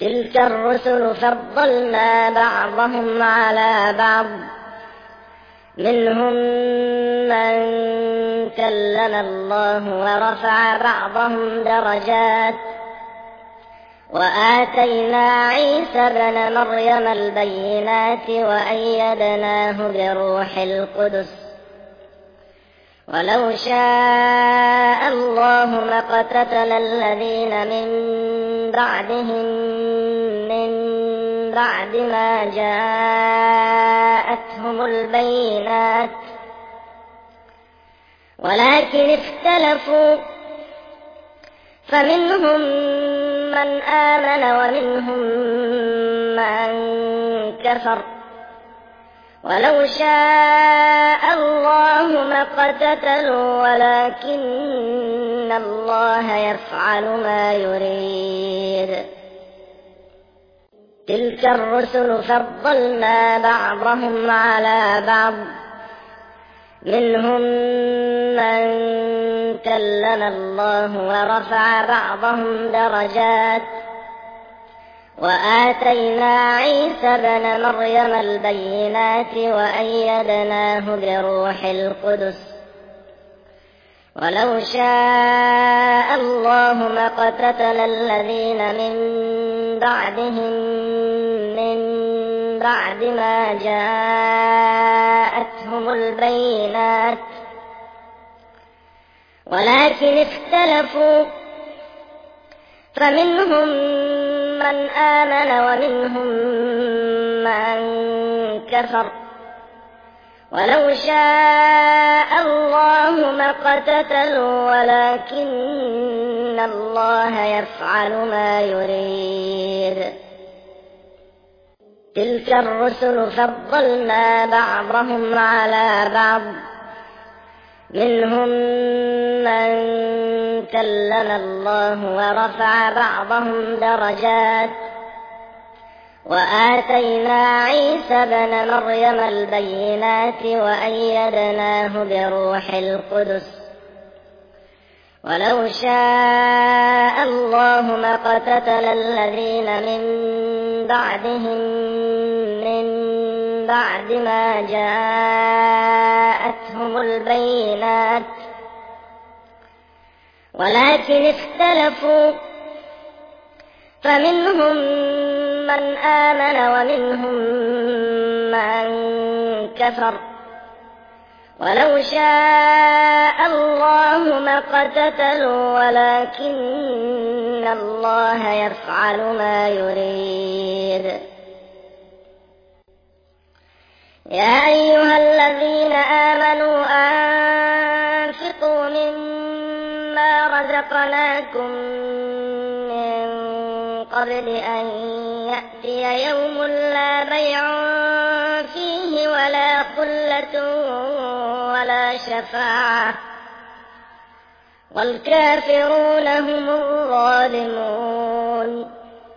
تلك الرسل فضلنا بعضهم على بعض منهم من كلم الله ورفع بعضهم درجات وآتينا عيسى ابن مريم البينات وأيدناه بروح القدس ولو شاء الله ما اقتتل الذين من بعدهم من بعد ما جاءتهم البينات ولكن اختلفوا فمنهم من آمن ومنهم من كفر ولو شاء الله ما اقتتلوا ولكن الله يفعل ما يريد تلك الرسل فضلنا بعضهم على بعض منهم من كلم الله ورفع بعضهم درجات وآتينا عيسى ابن مريم البينات وأيدناه بروح القدس ولو شاء الله ما اقتتل الذين من بعدهم من بعد ما جاءتهم البينات ولكن اختلفوا فمنهم من آمن ومنهم من كفر ولو شاء الله ما اقتتلوا ولكن الله يفعل ما يريد تلك الرسل فضلنا بعضهم على بعض منهم من كلم الله ورفع بعضهم درجات وآتينا عيسى ابن مريم البينات وأيدناه بروح القدس ولو شاء الله ما اقتتل الذين من بعدهم من بعد ما جاءتهم البينات ولكن اختلفوا فمنهم من آمن ومنهم من كفر ولو شاء الله ما اقتتلوا ولكن الله يفعل ما يريد يا أيها الذين آمنوا أنفقوا مما رزقناكم من قبل أن يأتي يوم لا بيع فيه ولا خلة ولا شفاعة والكافرون هم الظالمون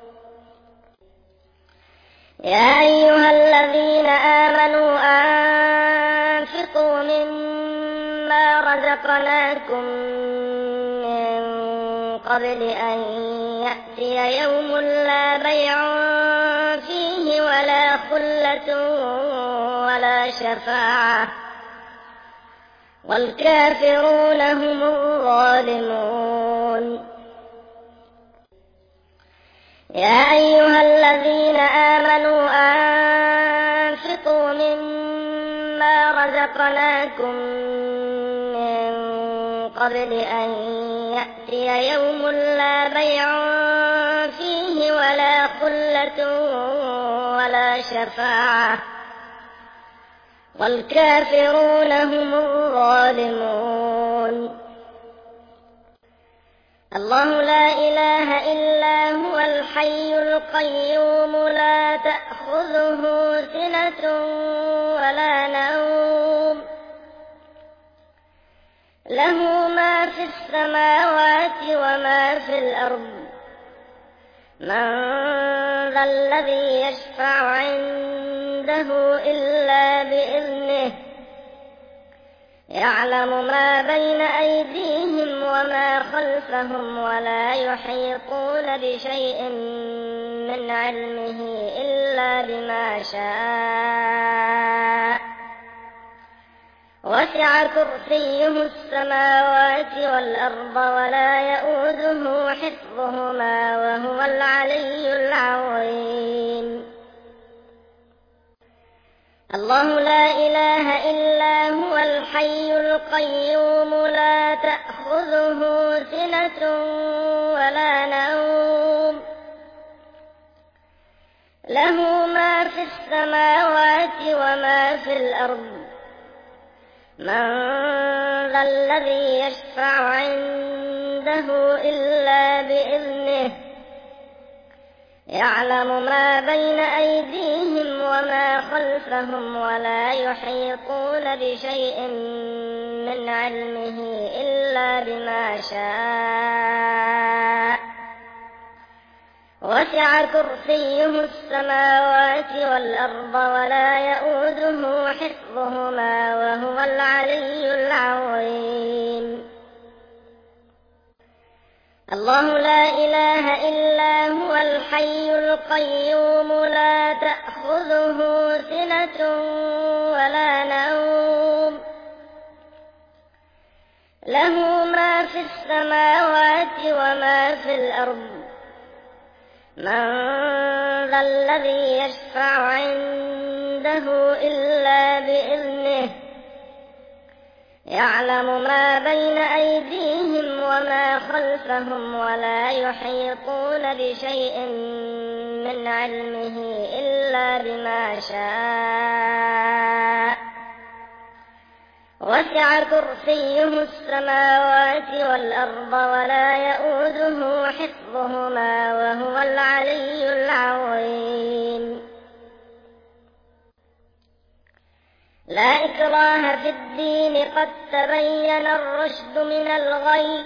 يا أيها الذين آمنوا أنفقوا مما رزقناكم من قبل أن يأتي يوم لا بيع فيه ولا خلة ولا شفاعة والكافرون هم الظالمون يا أيها الذين آمنوا أنفقوا مما رزقناكم من قبل أن يأتي يوم لا بيع فيه ولا خلة ولا شفاعة والكافرون هم الظالمون الله لا إله إلا هو الحي القيوم لا تأخذه سنة ولا نوم له ما في السماوات وما في الأرض من ذا الذي يشفع عنده إلا بإذنه يعلم ما بين أيديهم وما خلفهم ولا يحيطون بشيء من من علمه إلا بما شاء وسع كرسيه السماوات والأرض ولا يئوده حفظهما وهو العلي العظيم الله لا إله إلا هو الحي القيوم لا تأخذه سنة ولا نوم له ما في السماوات وما في الأرض من ذا الذي يشفع عنده إلا بإذنه يعلم ما بين أيديهم وما خلفهم ولا يحيطون بشيء من علمه إلا بما شاء وسع كرسيه السماوات والأرض ولا يئوده حفظهما وهو العلي العظيم الله لا إله إلا هو الحي القيوم لا تأخذه سنة ولا نوم له ما في السماوات وما في الأرض من ذا الذي يشفع عنده إلا بإذنه يعلم ما بين أيديهم وما خلفهم ولا يحيطون بشيء من علمه إلا بما شاء وسع كرسيه السماوات والأرض ولا يئوده حفظهما وهو العلي العظيم لا إكراه في الدين قد تبين الرشد من الغي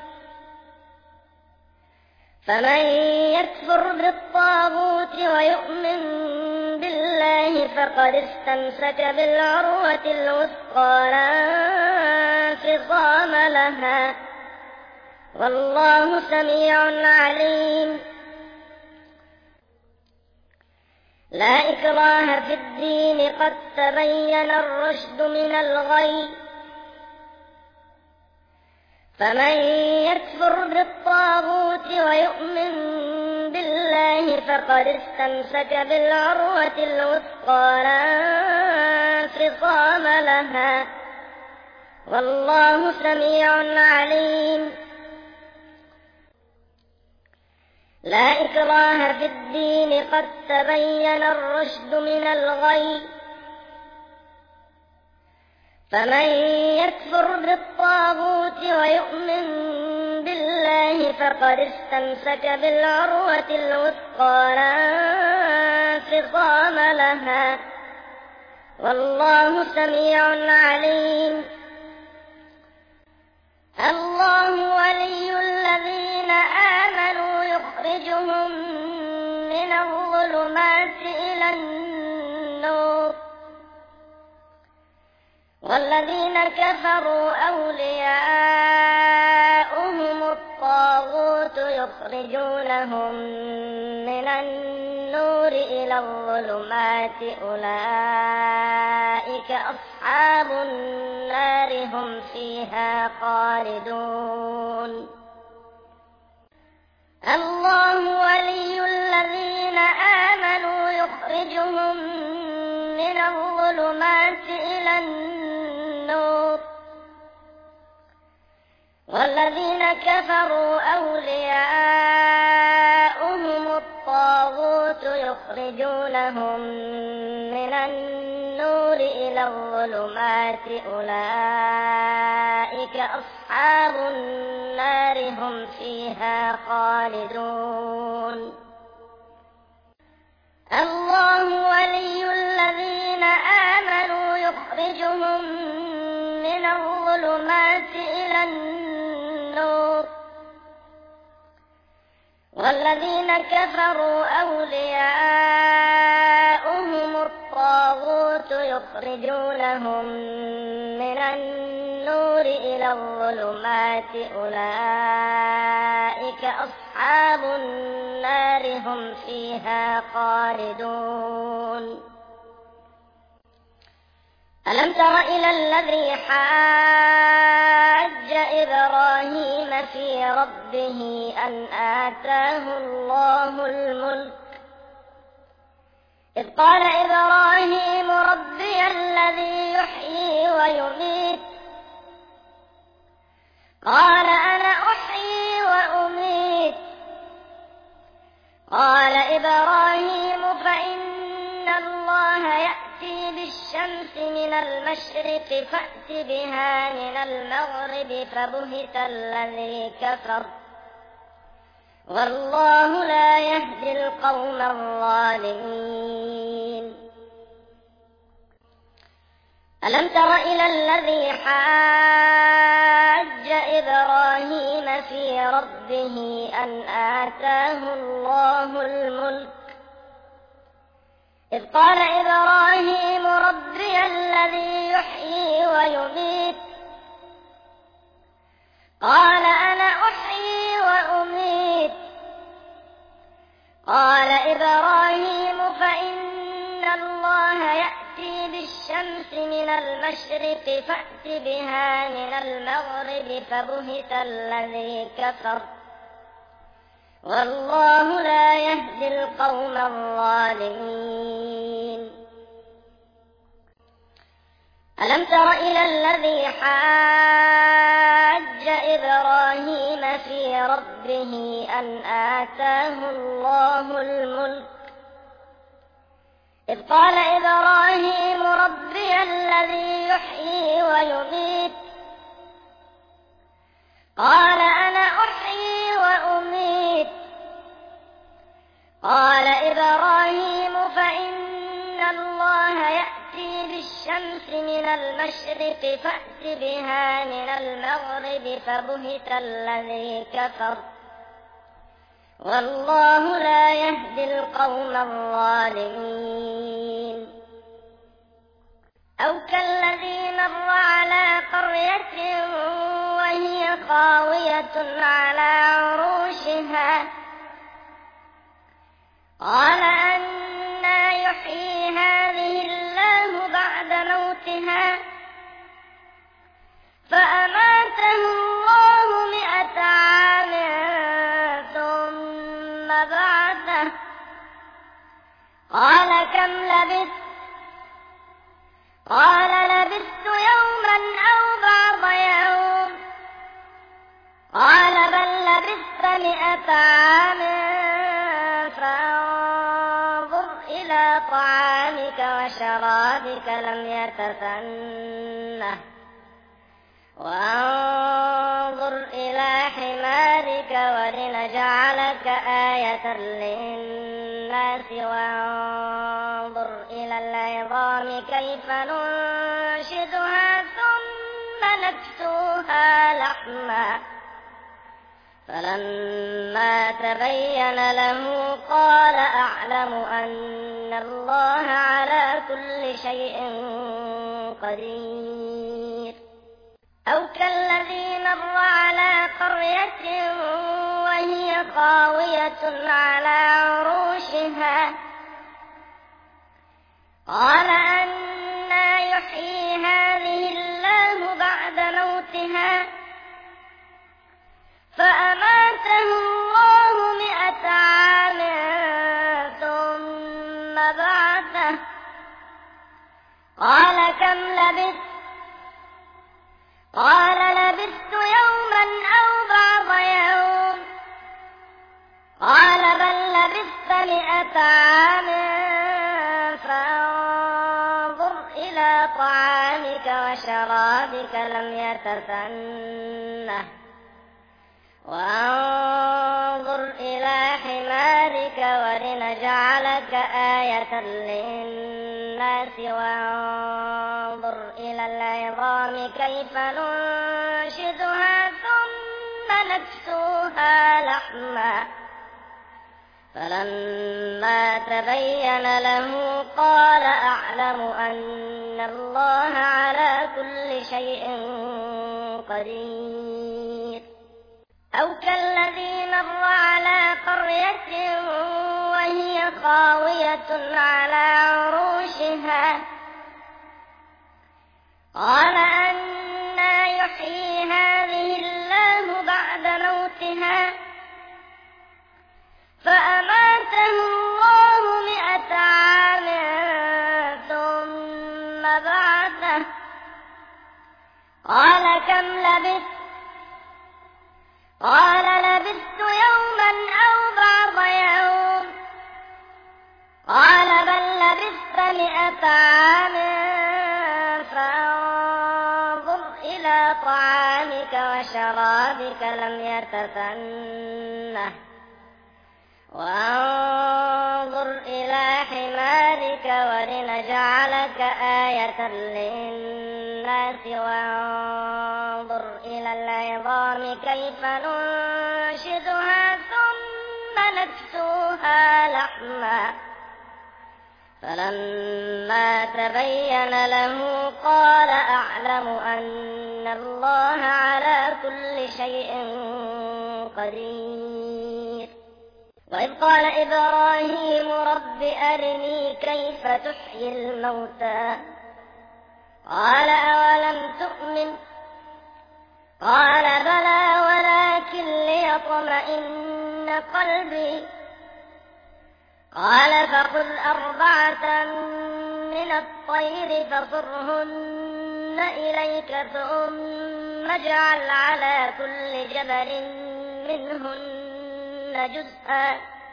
فمن يكفر بالطاغوت ويؤمن بالله فقد استمسك بالعروة الوثقى لا انفصام لها والله سميع عليم لا إكراه في الدين قد تبين الرشد من الغي فمن يكفر بالطاغوت ويؤمن بالله فقد استمسك بالعروة الوثقى لا انفصام لها والله سميع عليم لا إكراه في الدين قد تبين الرشد من الغي فمن يكفر بالطاغوت ويؤمن بالله فقد استمسك بالعروة الوثقى لا انفصام لها والله سميع عليم الله ولي الذين آمنوا يخرجهم من الظلمات إلى النور والذين كفروا أولياؤهم الطاغوت يخرجونهم من النور إلى الظلمات أولئك أصحاب النار هم فيها خالدون الله ولي الذين آمنوا يخرجهم من الظلمات إلى النور والذين كفروا أولياؤهم الطاغوت يخرجونهم من النور إلى الظلمات أولئك أصحاب النار هم فيها خالدون الله ولي الذين آمنوا يخرجهم من الظلمات إلى النور والذين كفروا أولياؤهم الطاغوت يخرجونهم من النور إلى الظلمات أولئك أصحاب أصحاب النار هم فيها خالدون. ألم تر إلى الذي حاج إبراهيم في ربه أن آتاه الله الملك إذ قال إبراهيم ربي الذي يحيي ويميت قال أنا أحيي وأميت قال إبراهيم فإن الله يأتي بالشمس من المشرق فأت بها من المغرب فبهت الذي كفر والله لا يهدي القوم الظالمين. ألم تر إلى الذي حاج إبراهيم في ربه أن آتاه الله الملك إذ قال إبراهيم ربي الذي يحيي ويميت قال أنا أحيي وأميت قال إبراهيم فإن الله يأتي بالشمس من المشرق فأت بها من المغرب فبهت الذي كفر والله لا يهدي القوم الظالمين. ألم تر إلى الذي حاج إبراهيم في ربه أن آتاه الله الملك إذ قال إبراهيم ربي الذي يحيي ويميت قال أنا أحيي وأميت قال إبراهيم فإن الله يأتي بالشمس من المشرق فأت بها من المغرب فبهت الذي كفر والله لا يهدي القوم الظالمين. أو كالذي مر على قرية وهي خاوية على عروشها قال أنى يحيي هذه الله بعد موتها فأماته الله 100 عام ثم بعثه قال كم لبثت قال لبثت يوما أو بعض يوم قال بل لبثت 100 عام فانظر إلى طعامك وشرابك لم يتسنه وانظر إلى حمارك ولنجعلك آية للناس وانظر إلى العظام كيف ننشدها ثم نكسوها لحما فلما تبين له قال أعلم أن الله على كل شيء قدير. أو كالذي مر على قرية وهي خاوية على عروشها قال أنى يحيي هذه الله بعد موتها فأماته الله 100 عام ثم بعثه قال كم لبثت قال لبثت يوما أو بعض يوم قال بل لبثت 100 عام فانظر إلى طعامك وشرابك لم يتسنه وانظر إلى حمارك ولنجعلك آية للناس وانظر إلى العظام كيف ننشدها ثم نكسوها لحما فلما تبين له قال أعلم أن الله على كل شيء قدير. أو كالذي مر على قرية وهي خاوية على عروشها قال أنى يحيي هذه الله بعد موتها فأماته الله 100 عام ثم بعثه قال كم لبثت قال لبثت يوما أو بعض يوم قال بل لبثت 100 عام فانظر إلى طعامك وشرابك لم يتسنه وانظر إلى حمارك ولنجعلك آية للناس وانظر إلى العظام كيف ننشدها ثم نكسوها لحما فلما تبين له قال أعلم أن الله على كل شيء قدير. وإذ قال إبراهيم رب أرني كيف تحيي الموتى قال أولم تؤمن قال بلى ولكن ليطمئن قلبي قال فخذ 4 من الطير فصرهن إليك ثم اجعل على كل جبل منهن جزءا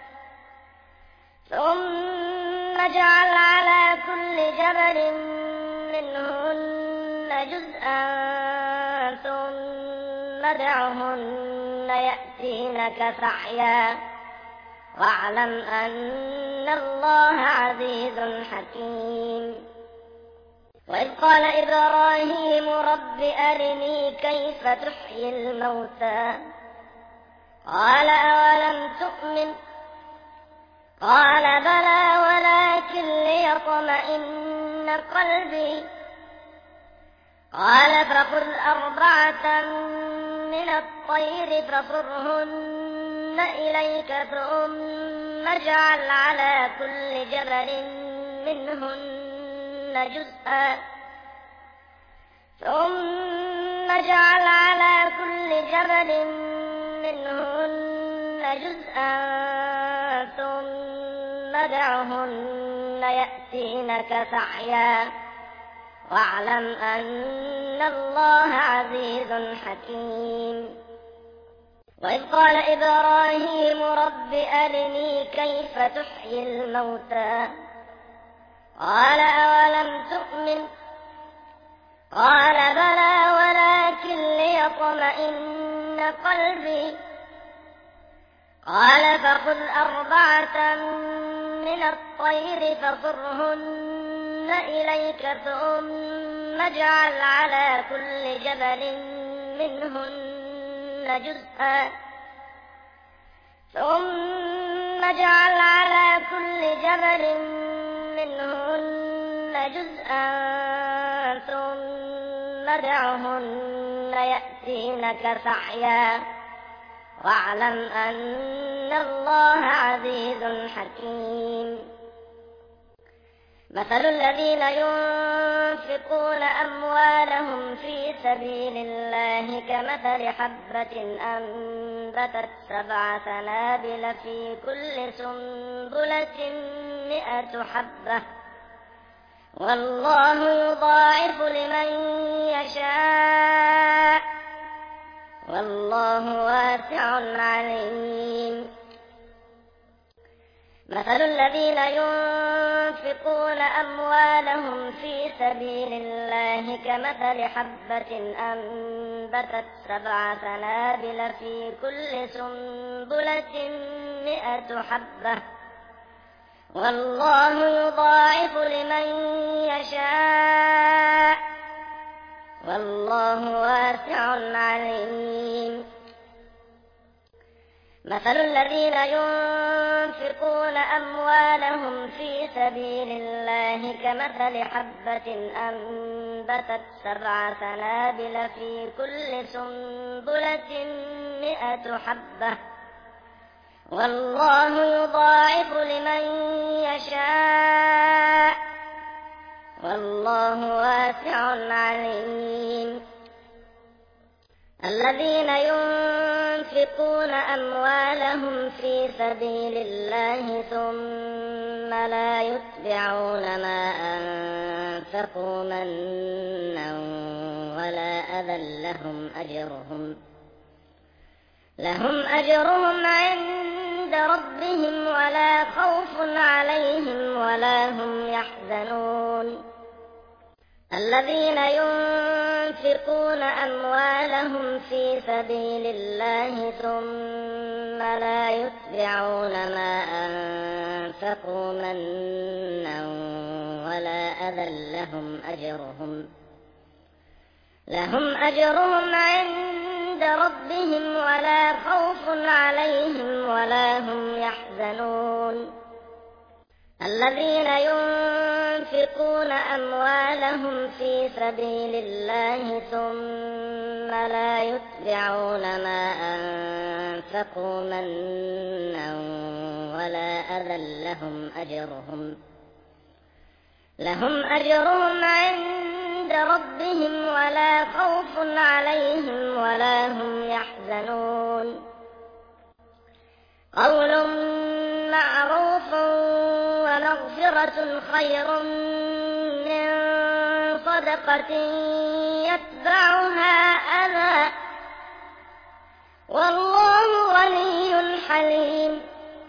ثم ادعهن يأتينك سعيا واعلم أن الله عزيز حكيم. وإذ قال إبراهيم رب أرني كيف تحيي الموتى قال أولم تؤمن قال بلى ولكن ليطمئن قلبي قال فخذ 4 من الطير فصرهن إليك ثم اجعل على كل جبل منهن جزءا ثم ادعهن يأتينك سعيا واعلم أن الله عزيز حكيم. وإذ قال إبراهيم رب أرني كيف تحيي الموتى قال أولم تؤمن قال بلى ولكن ليطمئن قلبي قال فخذ 4 من الطير فصرهن إليك ثم اجعل على كل جبل منهن جزءا ثم ادعهن يأتينك سعيا واعلم أن الله عزيز حكيم. مثل الذين ينفقون أموالهم في سبيل الله كمثل حبة أنبتت 7 سنابل في كل سنبلة 100 حبة والله يضاعف لمن يشاء والله واسع عليم. مثل الذين ينفقون أموالهم في سبيل الله كمثل حبة أنبتت 7 سنابل في كل سنبلة 100 حبة والله يضاعف لمن يشاء والله واسع عليم. مثل الذين ينفقون أموالهم في سبيل الله كمثل حبة أنبتت 7 سنابل في كل سنبلة 100 حبة والله يضاعف لمن يشاء والله واسع عليم. الذين ينفقون أموالهم في سبيل الله ثم لا يتبعون ما أنفقوا منا ولا أذى لهم أجرهم عند ربهم ولا خوف عليهم ولا هم يحزنون. الذين ينفقون أموالهم في سبيل الله ثم لا يتبعون ما أنفقوا منا ولا أذى لهم أجرهم عند ربهم ولا خوف عليهم ولا هم يحزنون. الذين ينفقون أموالهم في سبيل الله ثم لا يتبعون ما أنفقوا منا ولا أذى لهم أجرهم عند ربهم ولا خوف عليهم ولا هم يحزنون. قول معروف ومغفرة خير من صدقة يتبعها أذى والله غني حليم.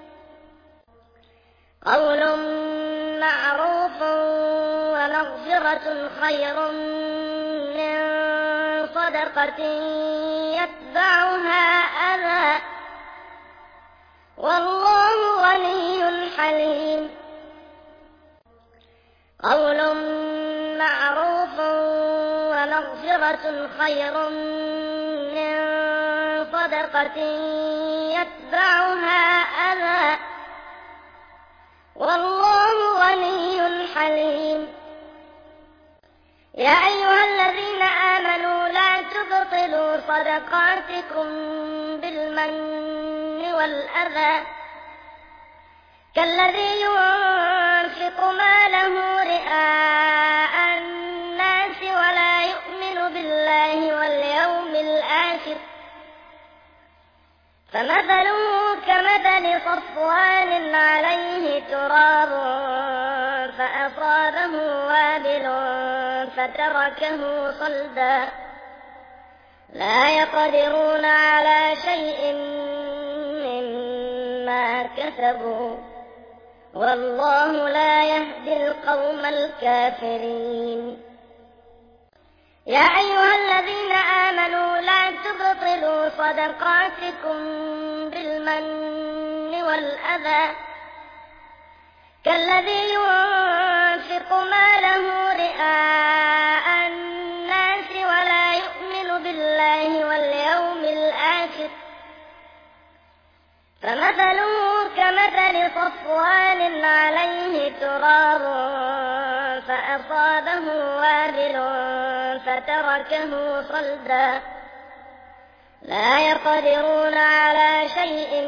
قول معروف ومغفرة خير من صدقة يتبعها أذى والله غني حليم. قول معروف ومغفرة خير من صدقة يتبعها أذى والله غني حليم. يا أيها الذين آمنوا لا تبطلوا صدقاتكم بالمن والأذى كالذي ينفق ماله رئاء الناس ولا يؤمن بالله واليوم الآخر فمثله كمثل صفوان عليه تراب فأصابه وابل فتركه صلدا لا يقدرون على شيء مما كسبوا والله لا يهدي القوم الكافرين. يا أيها الذين آمنوا لا تبطلوا صدقاتكم بالمن والأذى كالذي ينفق ماله رئاء الناس ولا يؤمن بالله واليوم الآخر فمثله كمثل صفوان عليه تراب فأصابه وابل فتركه صلدا لا يقدرون على شيء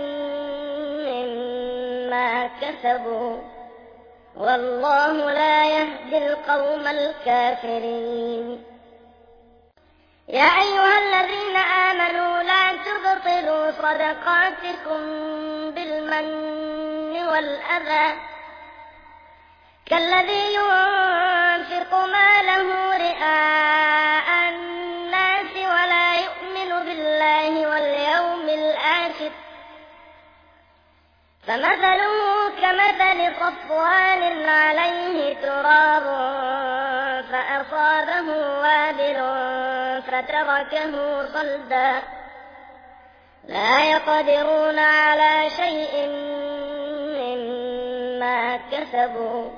مما كسبوا والله لا يهدي القوم الكافرين. يا أيها الذين آمنوا لا تبطلوا صدقاتكم بالمن والأذى كالذي ينفق ماله رئاء الناس ولا يؤمن بالله واليوم الآخر فمثله كمثل صفوان عليه تراب فأصابه وابل فتركه صلدا لا يقدرون على شيء مما كسبوا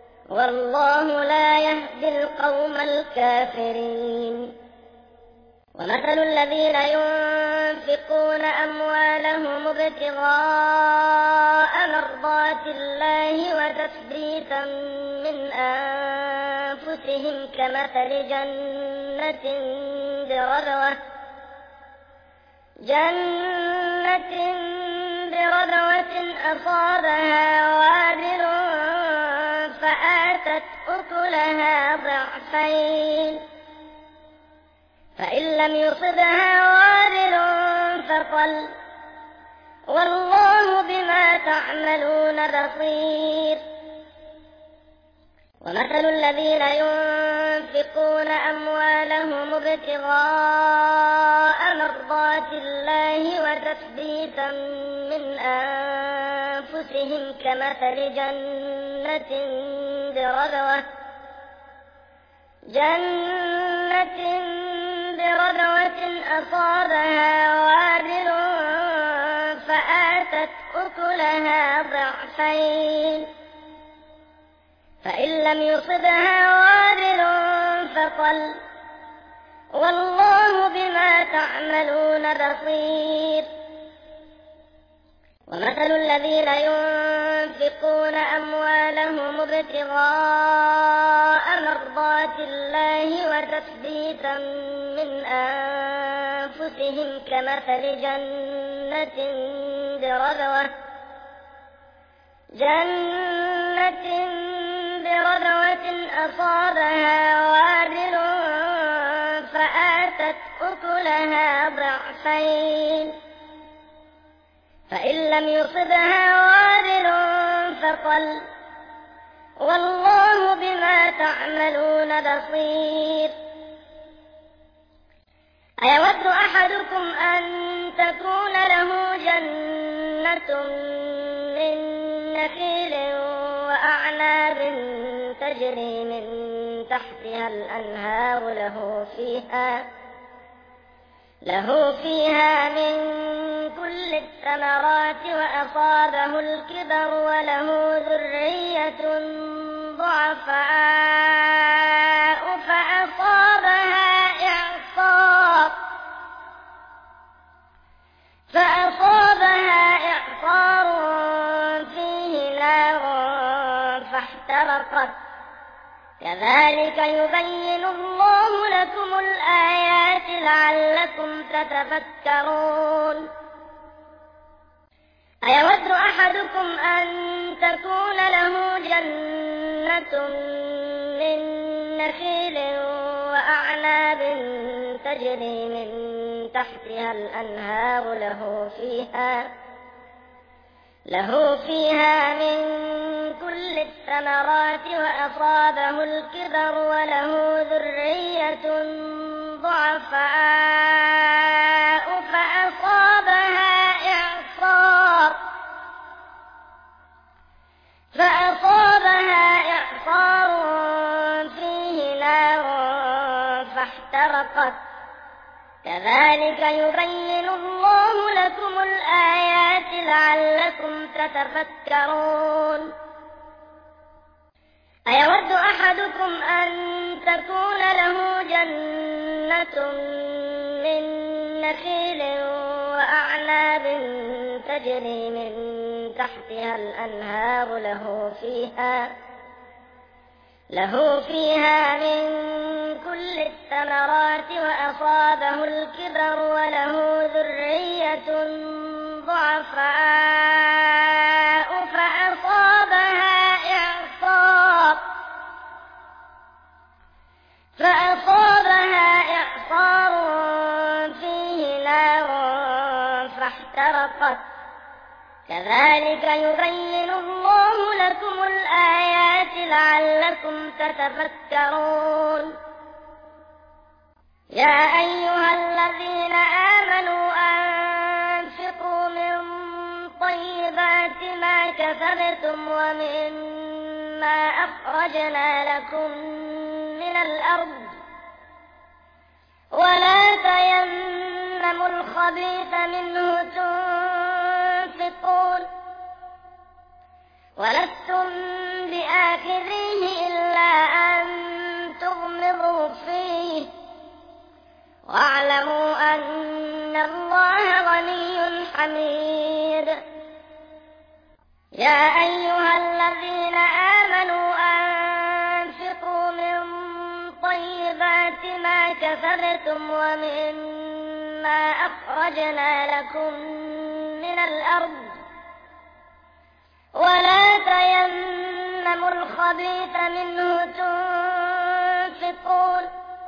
والله لا يهدي القوم الكافرين. ومثل الذين ينفقون أموالهم ابتغاء مرضات الله وتثبيتا من أنفسهم كمثل جنة بربوة أصابها وابل فآتت أكلها ضعفين فإن لم يصبها وابل فطل والله بما تعملون بصير ومثل الذين ينفقون أموالهم ابتغاء مرضات الله وتثبيتا من أنفسهم كمثل جنة بربوة أصابها وابل فآتت أكلها ضعفين فإن لم يصبها وابل فطل والله بما تعملون بصير ومثل الذين ينفقون أموالهم ابتغاء مرضات الله وتثبيتا من أنفسهم كمثل جنة بربوة أصابها وابل فآتت أكلها ضعفين فإن لم يصبها وابل فطل والله بما تعملون بصير أيود أحدكم أن تكون له جنة من نخيل وأعناب تجري من تحتها الأنهار له فيها من كل الثمرات وأصابه الكبر وله ذرية ضعفاء فأصابها إعصار فيه نار فاحترقت كذلك يبين الله لكم الآيات لعلكم تتفكرون أيود أحدكم أن تكون له جنة من نخيل وأعناب تجري من تحتها الأنهار له فيها من كل الثمرات وأصابه الكبر وله ذرية ضعفاء فأصابها إعصار فيه نار فاحترقت كذلك يبين الله لكم الآيات لعلكم تتفكرون أيود أحدكم أن تكون له جنة من نخيل وأعناب تجري من تحتها الأنهار له فيها من كل الثمرات وأصابه الكبر وله ذرية ضعفاء فأصابها إعصار فيه نار فاحترقت كذلك يبين الله لكم الآيات لعلكم تتفكرون يا أيها الذين آمنوا أنفقوا من طيبات ما كسبتم ومما أخرجنا لكم من الأرض ولا تيمموا الخبيث منه تنفقون ولستم بآخذيه إلا أن تغمضوا فيه واعلموا أن الله غني حميد. يا أيها الذين آمنوا أنفقوا من طيبات ما كسبتم ومما أخرجنا لكم من الأرض ولا تيمموا الخبيث منه تنفقون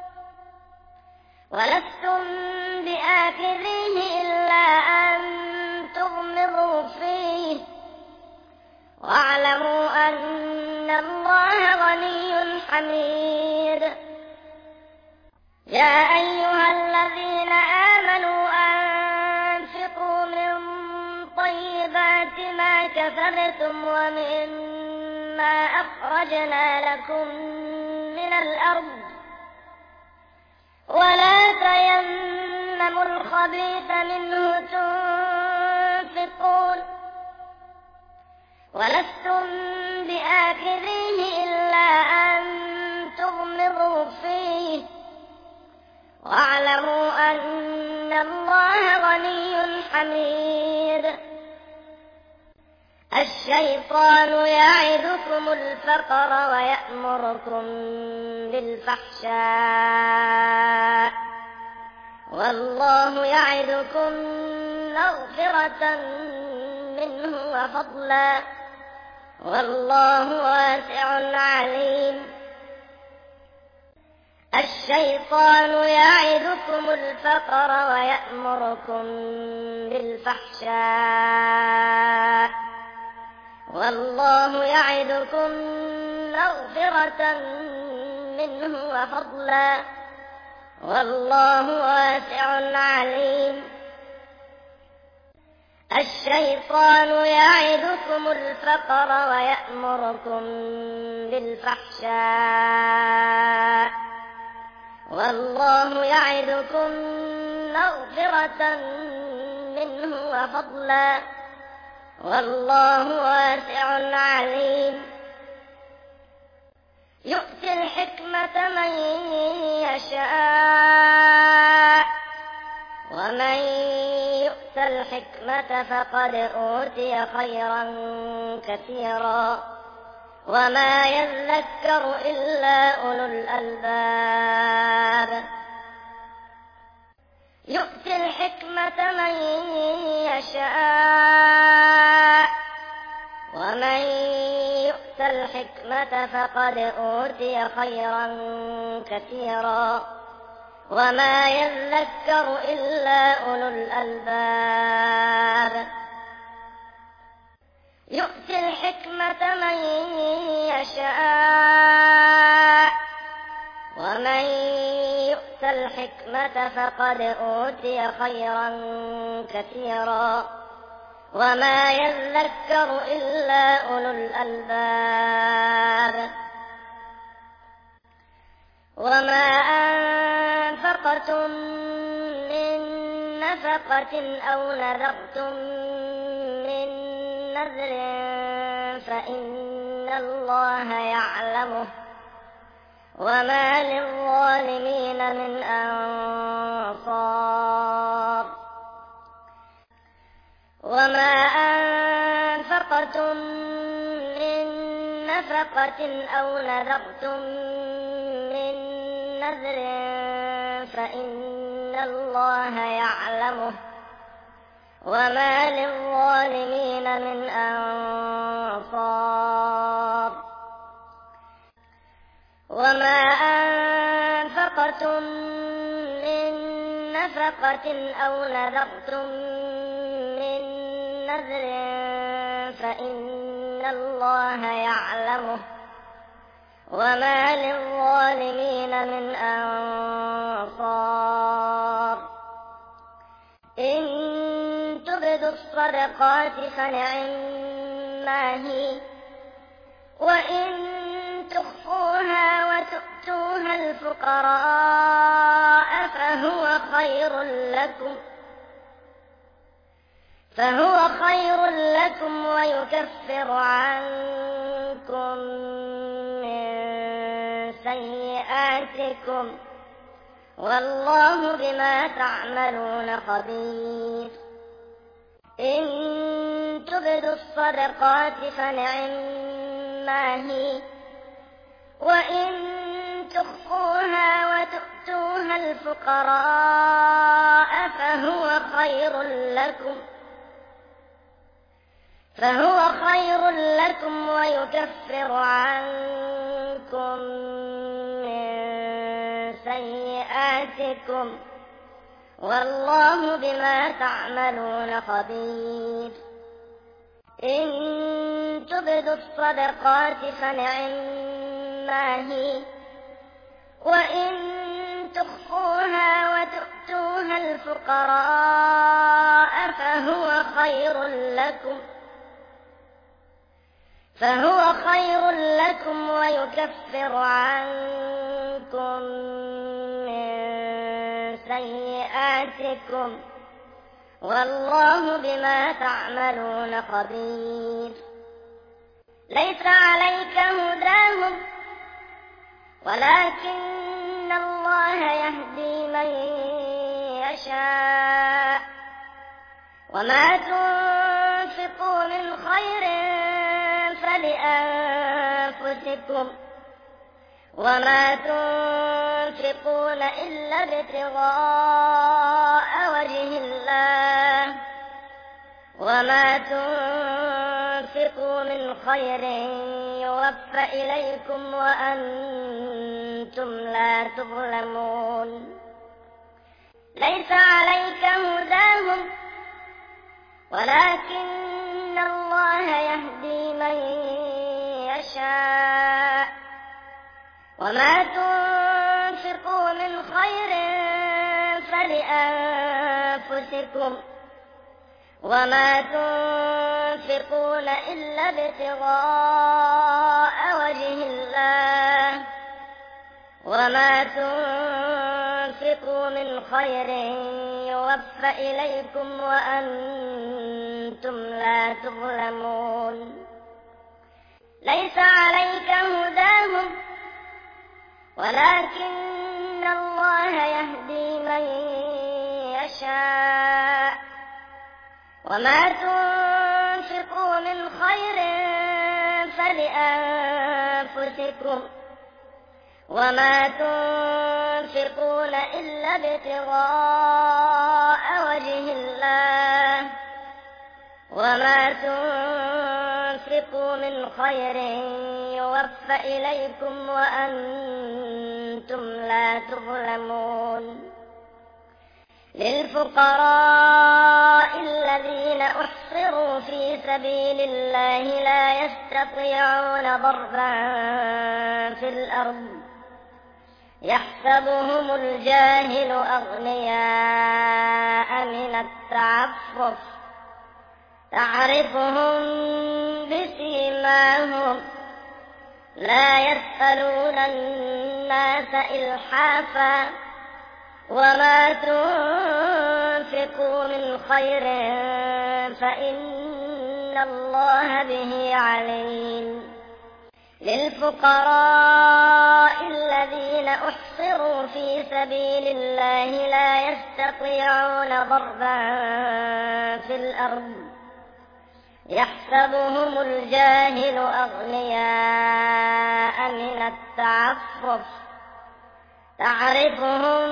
ولستم بآخذيه إلا أن تغمضوا فيه واعلموا أن الله غني حميد. يا أيها الذين آمنوا أنفقوا من طيبات ما كسبتم ومما أخرجنا لكم من الأرض ولا تيمموا الخبيث منه تنفقون ولستم بآخذيه إلا أن تغمضوا فيه واعلموا أن الله غني حميد. الشيطان يعدكم الفقر ويأمركم بالفحشاء والله يعدكم مغفرة منه وفضلا والله واسع عليم. الشيطان يعدكم الفقر ويأمركم بالفحشاء والله يعدكم مغفرة منه وفضلا والله واسع عليم. الشيطان يعدكم الفقر ويأمركم بالفحشاء والله يعدكم مغفرة منه وفضلا والله واسع عليم. يؤتي الحكمة من يشاء ومن يؤت الحكمة فقد أوتي خيرا كثيرا وما يذكر إلا أولو الألباب. يؤتي الحكمة من يشاء ومن يؤت الحكمة فقد أوتي خيرا كثيرا وما يذكر إلا أولو الألباب. يؤتي الحكمة من يشاء ومن يؤت الحكمة فقد أوتي خيرا كثيرا وما يذكر إلا أولو الألباب. وما أنفقتم من نفقة أو نذرتم من نذر فإن الله يعلمه وما للظالمين من أنصار. وما أنفقتم من نفقة أو نذرتم من نذر فإن الله يعلمه وما للظالمين من أنصار. وما أنفقتم من نفقة أو نذرتم من نذر فإن الله يعلمه وما للظالمين من أنصار. إن تبدوا الصدقات فنعما هي وإن تخفوها وتؤتوها الفقراء فهو خير لكم ويكفر عنكم من سيئاتكم والله بما تعملون خبير. إن تبدوا الصدقات فنعما هي، وإن تخفوها وتؤتوها الفقراء فهو خير لكم ويكفر عنكم من سيئاتكم، والله بما تعملون خبير. إن تبدوا الصدقات فنعما هي، وإن تخفوها وتؤتوها الفقراء فهو خير لكم ويكفر عنكم من سيئاتكم، والله بما تعملون خبير. ليس عليك هداهم ولكن الله يهدي من يشاء، وما تنفقوا من خير فلأنفسكم، وما تنفقون إلا ابتغاء وجه الله، وما تنفقوا من خير يوفى إليكم وأنتم لا تظلمون. ليس عليك هداهم ولكن الله يهدي من يشاء، وما تنفقوا من خير فلأنفسكم، وما تنفقون إلا ابتغاء وجه الله، وما تنفقوا من خير يوفى إليكم وأنتم لا تظلمون. ليس عليك هداهم ولكن الله يهدي من يشاء، وما تنفقوا من خير فلأنفسكم، وما تنفقون إلا ابتغاء وجه الله، وما تنفقوا من خير يوفى إليكم وأنتم لا تظلمون. للفقراء الذين أحصروا في سبيل الله لا يستطيعون ضربا في الأرض يحسبهم الجاهل أغنياء من التعفف تعرفهم بسيماهم لا يسألون الناس إلحافا وما تنفقوا من خير فإن الله به عليم. للفقراء الذين أحصروا في سبيل الله لا يستطيعون ضربا في الأرض يحسبهم الجاهل أغنياء من التعفف تعرفهم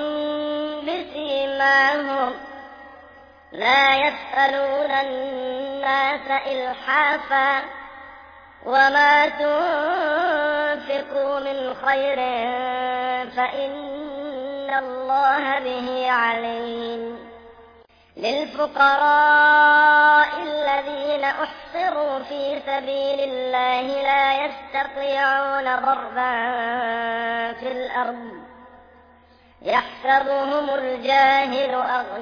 بسيماهم لا يسألون الناس إلحافا وما تنفقوا من خير فإن الله به عليم. للفقراء الذين أحصروا في سبيل الله لا يستطيعون ضربا في الأرض يحسبهم الجاهل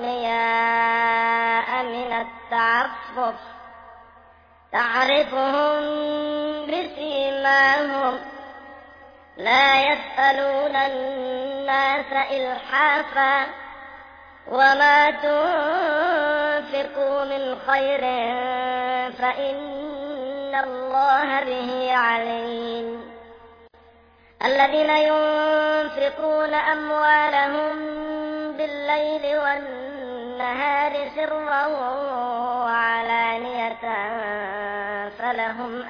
أغنياء من التعفف تعرفهم بسيماهم لا يسألون الناس إلحافا وما تنفقوا من خير فإن الله به عليم. الذين ينفقون أموالهم بالليل والنهار سرا وعلانية فلهم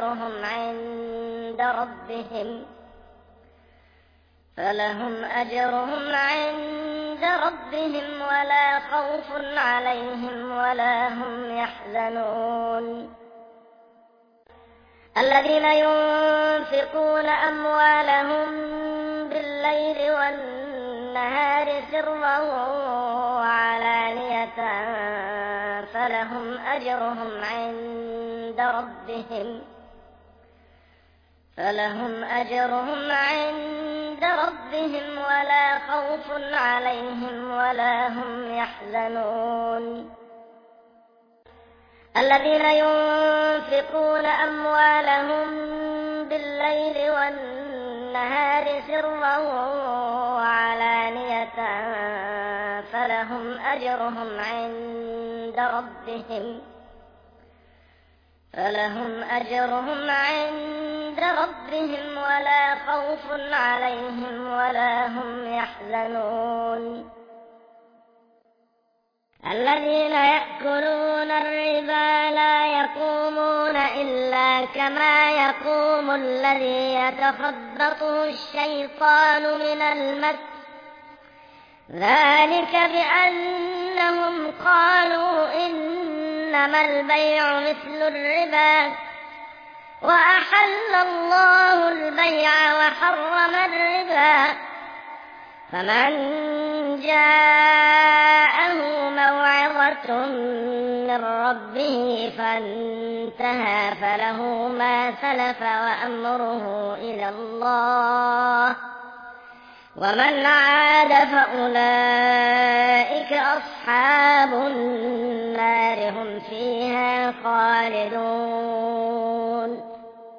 أجرهم عند ربهم ولا خوف عليهم ولا هم يحزنون الذين ينفقون أموالهم بالليل والنهار سرا وعلانية فلهم أجرهم عند ربهم ولا خوف عليهم ولا هم يحزنون الذين ينفقون أموالهم بالليل والنهار سرا وعلانية فلهم أجرهم عند ربهم ولا خوف عليهم ولا هم يحزنون الذين يأكلون الربا لا يقومون إلا كما يقوم الذي يتخبطه الشيطان من المس ذلك بأنهم قالوا إنما البيع مثل الربا وأحل الله البيع وحرم الربا فمن جاءه موعظة من ربه فانتهى فله ما سلف وأمره إلى الله ومن عاد فأولئك أصحاب النار هم فيها خالدون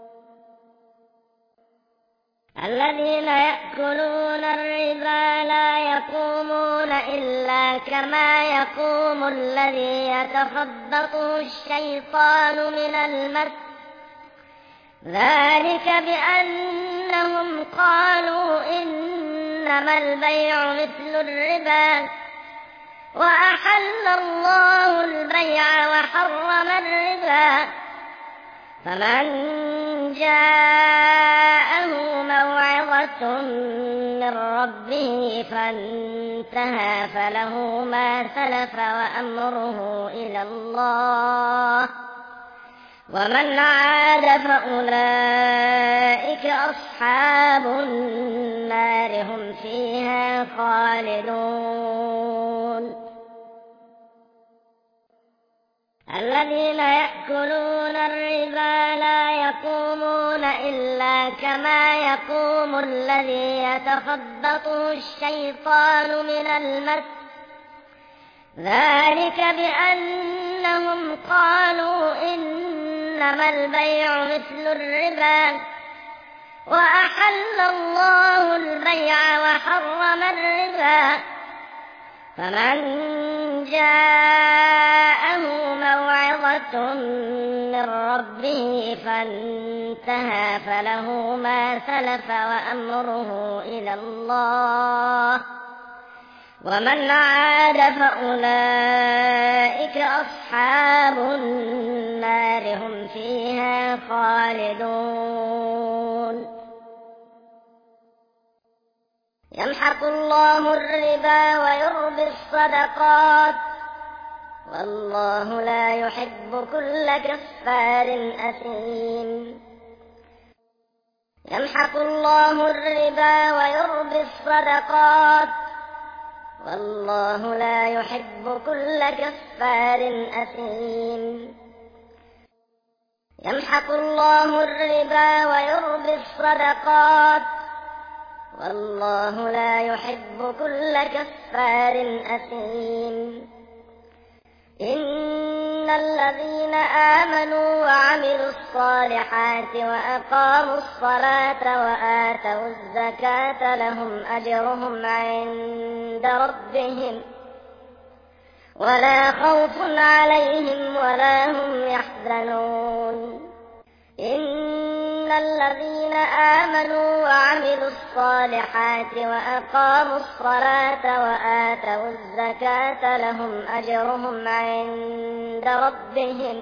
الذين يأكلون الربا لا يقومون إلا كما يقوم الذي يتخبطه الشيطان من المس ذلك بأنهم قالوا إنما البيع مثل الربا وأحل الله البيع وحرم الربا فمن جاءه موعظة من ربه فانتهى فله ما سلف وأمره إلى الله ومن عاد فأولئك أصحاب النار هم فيها خالدون الذين يأكلون الربا لا يقومون إلا كما يقوم الذي يتخبطه الشيطان من المس ذلك بأنهم قالوا إنما البيع مثل الربا وأحل الله البيع وحرم الربا فمن جاءه موعظة من ربه فانتهى فله ما سلف وأمره إلى الله ومن عاد فأولئك أصحاب النار هم فيها خالدون يمحق الله الربا ويربي الصدقات والله لا يحب كل كفار أثيم يمحق الله الربا ويربي الصدقات والله لا يحب كل كفار أثيم يمحق الله الربا ويربي الصدقات والله لا يحب كل كفار أثيم إن الذين آمنوا وعملوا الصالحات وأقاموا الصلاة وآتوا الزكاة لهم أجرهم عند ربهم ولا خوف عليهم ولا هم يحزنون إن الذين آمنوا وعملوا الصالحات وأقاموا الصلاة وآتوا الزكاة لهم أجرهم عند ربهم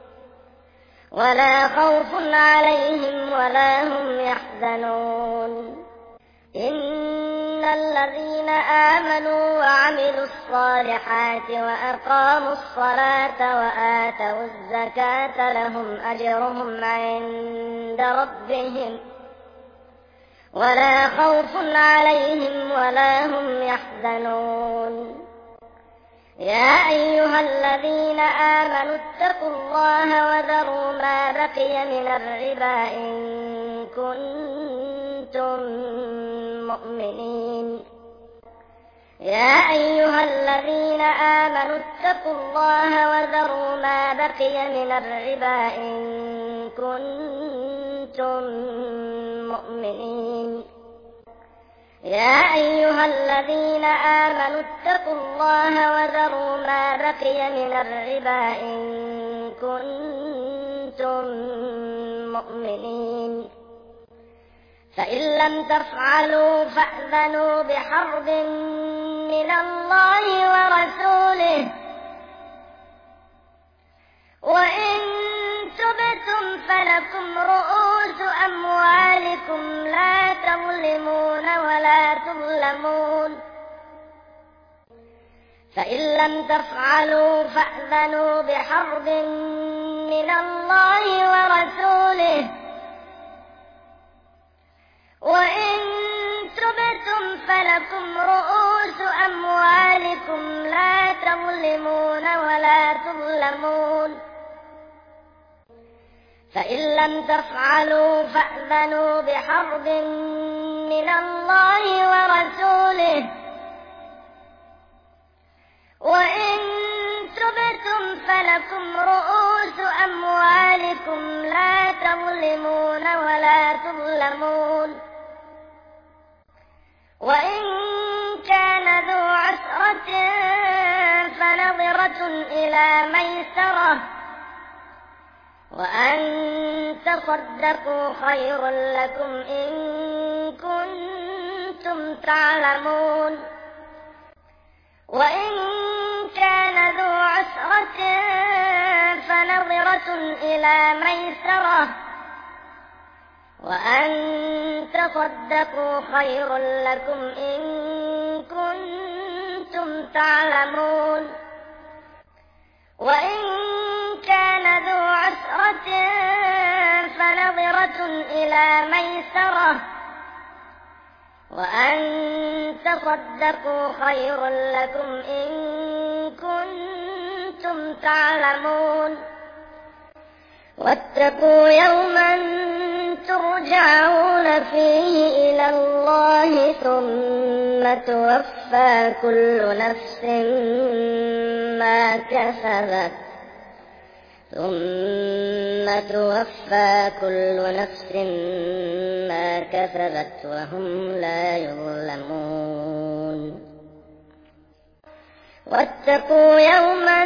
ولا خوف عليهم ولا هم يحزنون إن الذين آمنوا وعملوا الصالحات وأقاموا الصلاة وآتوا الزكاة لهم أجرهم عند ربهم ولا خوف عليهم ولا هم يحزنون يا أيها الذين آمنوا اتقوا الله وذروا ما بقي من الربا إن كنتم مؤمنين يا أيها الذين آمنوا اتقوا الله وذروا ما بقي من الربا إن كنتم مؤمنين يا أيها الذين آمنوا اتقوا الله وذروا ما بقي من الربا إن كنتم مؤمنين فإن لم تفعلوا فأذنوا بحرب من الله ورسوله وإن تبتم فلكم رؤوس أموالكم لا تظلمون ولا تظلمون فإن لم تفعلوا فأذنوا بحرب من الله ورسوله وإن تبتم فلكم رؤوس أموالكم لا تظلمون ولا تظلمون فإن لم تفعلوا فأذنوا بحرب من الله ورسوله وإن تبتم فلكم رؤوس أموالكم لا تظلمون ولا تظلمون وإن كان ذو عسرة فنظرة إلى ميسرة وأن تصدقوا خير لكم إن كنتم تعلمون وإن كان ذو عسرة فنظرة إلى ميسرة وأن تصدقوا خير لكم إن كنتم تعلمون وإن كان ذو عسرة فنظرة إلى ميسرة وأن تصدقوا خير لكم إن كنتم تعلمون واتقوا يوما ترجعون فيه إلى الله ثم توفى كل نفس ما كسبت ما كسبت وهم لا يظلمون واتقوا يوما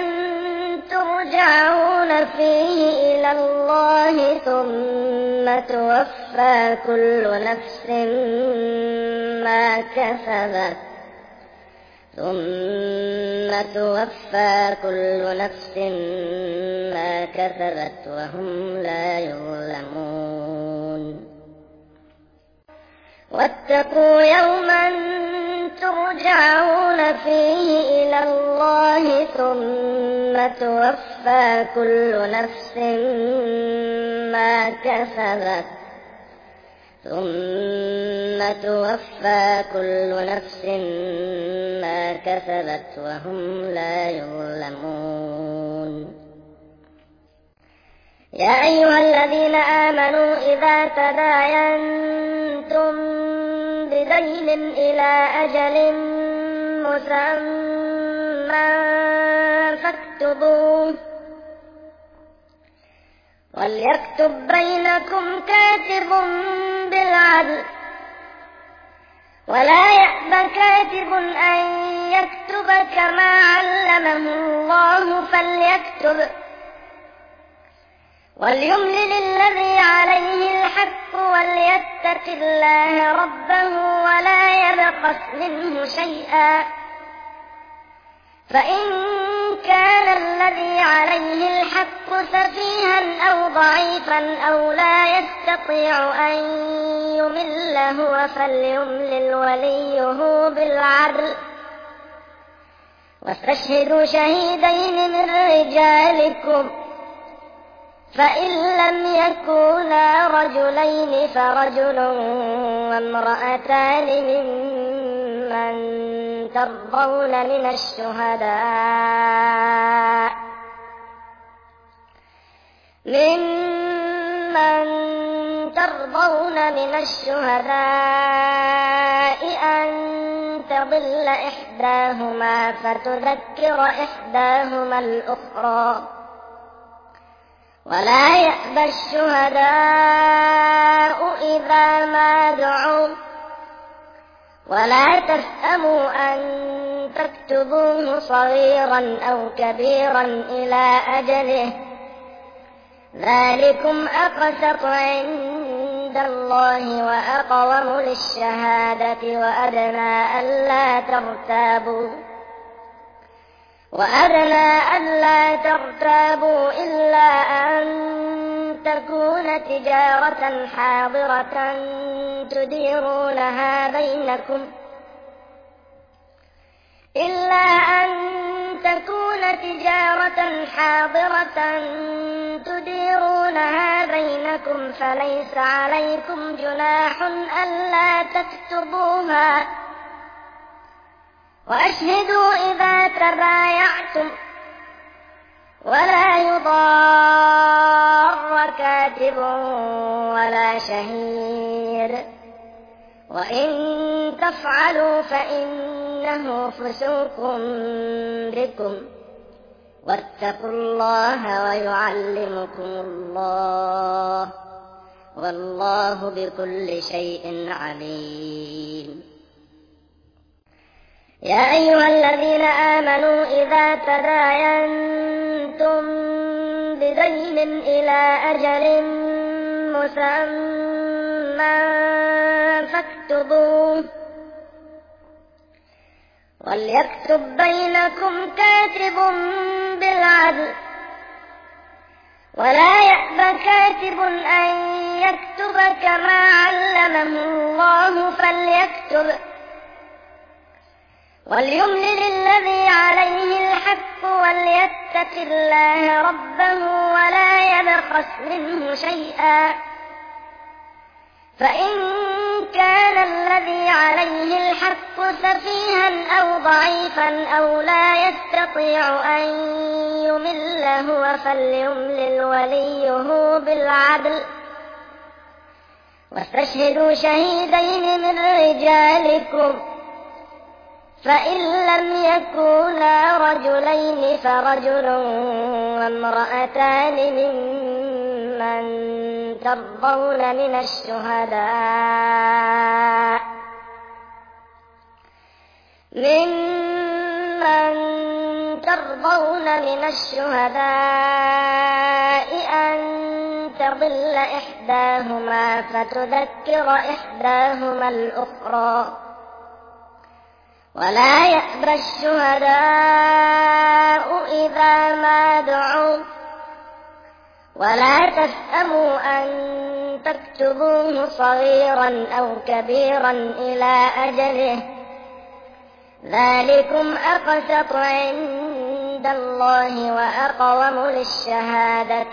ترجعون فيه إلى الله ثم توفى كل نفس ما كسبت وهم لا يظلمون واتقوا يوما ترجعون فيه إلى الله ثم توفى كل نفس ما كسبت وهم لا يظلمون يا أيها الذين آمنوا إذا تداينتم بدين إلى أجل مسمى فاكتبوه وليكتب بينكم كاتب بالعدل ولا يأب كاتب أن يكتب كما علمه الله فليكتب وليملل الذي عليه الحق وليتق يتق الله ربه ولا يبخس منه شيئا، فإن كان الذي عليه الحق سفيها أو ضعيفا أو لا يستطيع أن يمل هو فليملل وليه بالعدل، واستشهدوا شهيدين من رجالكم، فإن لم يكونا رجلين فرجل وامرأتان ممن ترضون من الشهداء أن تضل إحداهما فتذكر إحداهما الأخرى، ولا يأبى الشهداء إذا ما دعوا، ولا تسأموا أن تكتبوه صغيرا أو كبيرا إلى أجله، ذلكم أقسط عند الله وأقوم للشهادة وأدنى ألا ترتابوا إلا أن تكون تجارة حاضرة تديرونها بينكم فليس عليكم جناح ألا تكتبوها، وأشهدوا إذا تبايعتم، ولا يضار كاتب ولا شهيد، وإن تفعلوا فإنه فسوق بكم، واتقوا الله ويعلمكم الله، والله بكل شيء عليم. يا أيها الذين آمنوا إذا تداينتم بدين إلى أجل مسمى فاكتبوه، وليكتب بينكم كاتب بالعدل، ولا يأبى كاتب أن يكتب كما علمه الله فليكتب، وليملل الذي عليه الحق وليتق الله ربه ولا يبخس منه شيئا، فإن كان الذي عليه الحق سفيها أو ضعيفا أو لا يستطيع أن يمل هو فليملل وليه بالعدل، واستشهدوا شهيدين من رجالكم، فإن لم يكونا رجلين فرجل وامرأتان ممن ترضون من الشهداء أن تضل إحداهما فتذكر إحداهما الأخرى، ولا يأبى الشهداء إذا ما دعوا، ولا تسأموا أن تكتبوه صغيرا أو كبيرا إلى أجله، ذلكم أقسط عند الله وأقوم للشهادة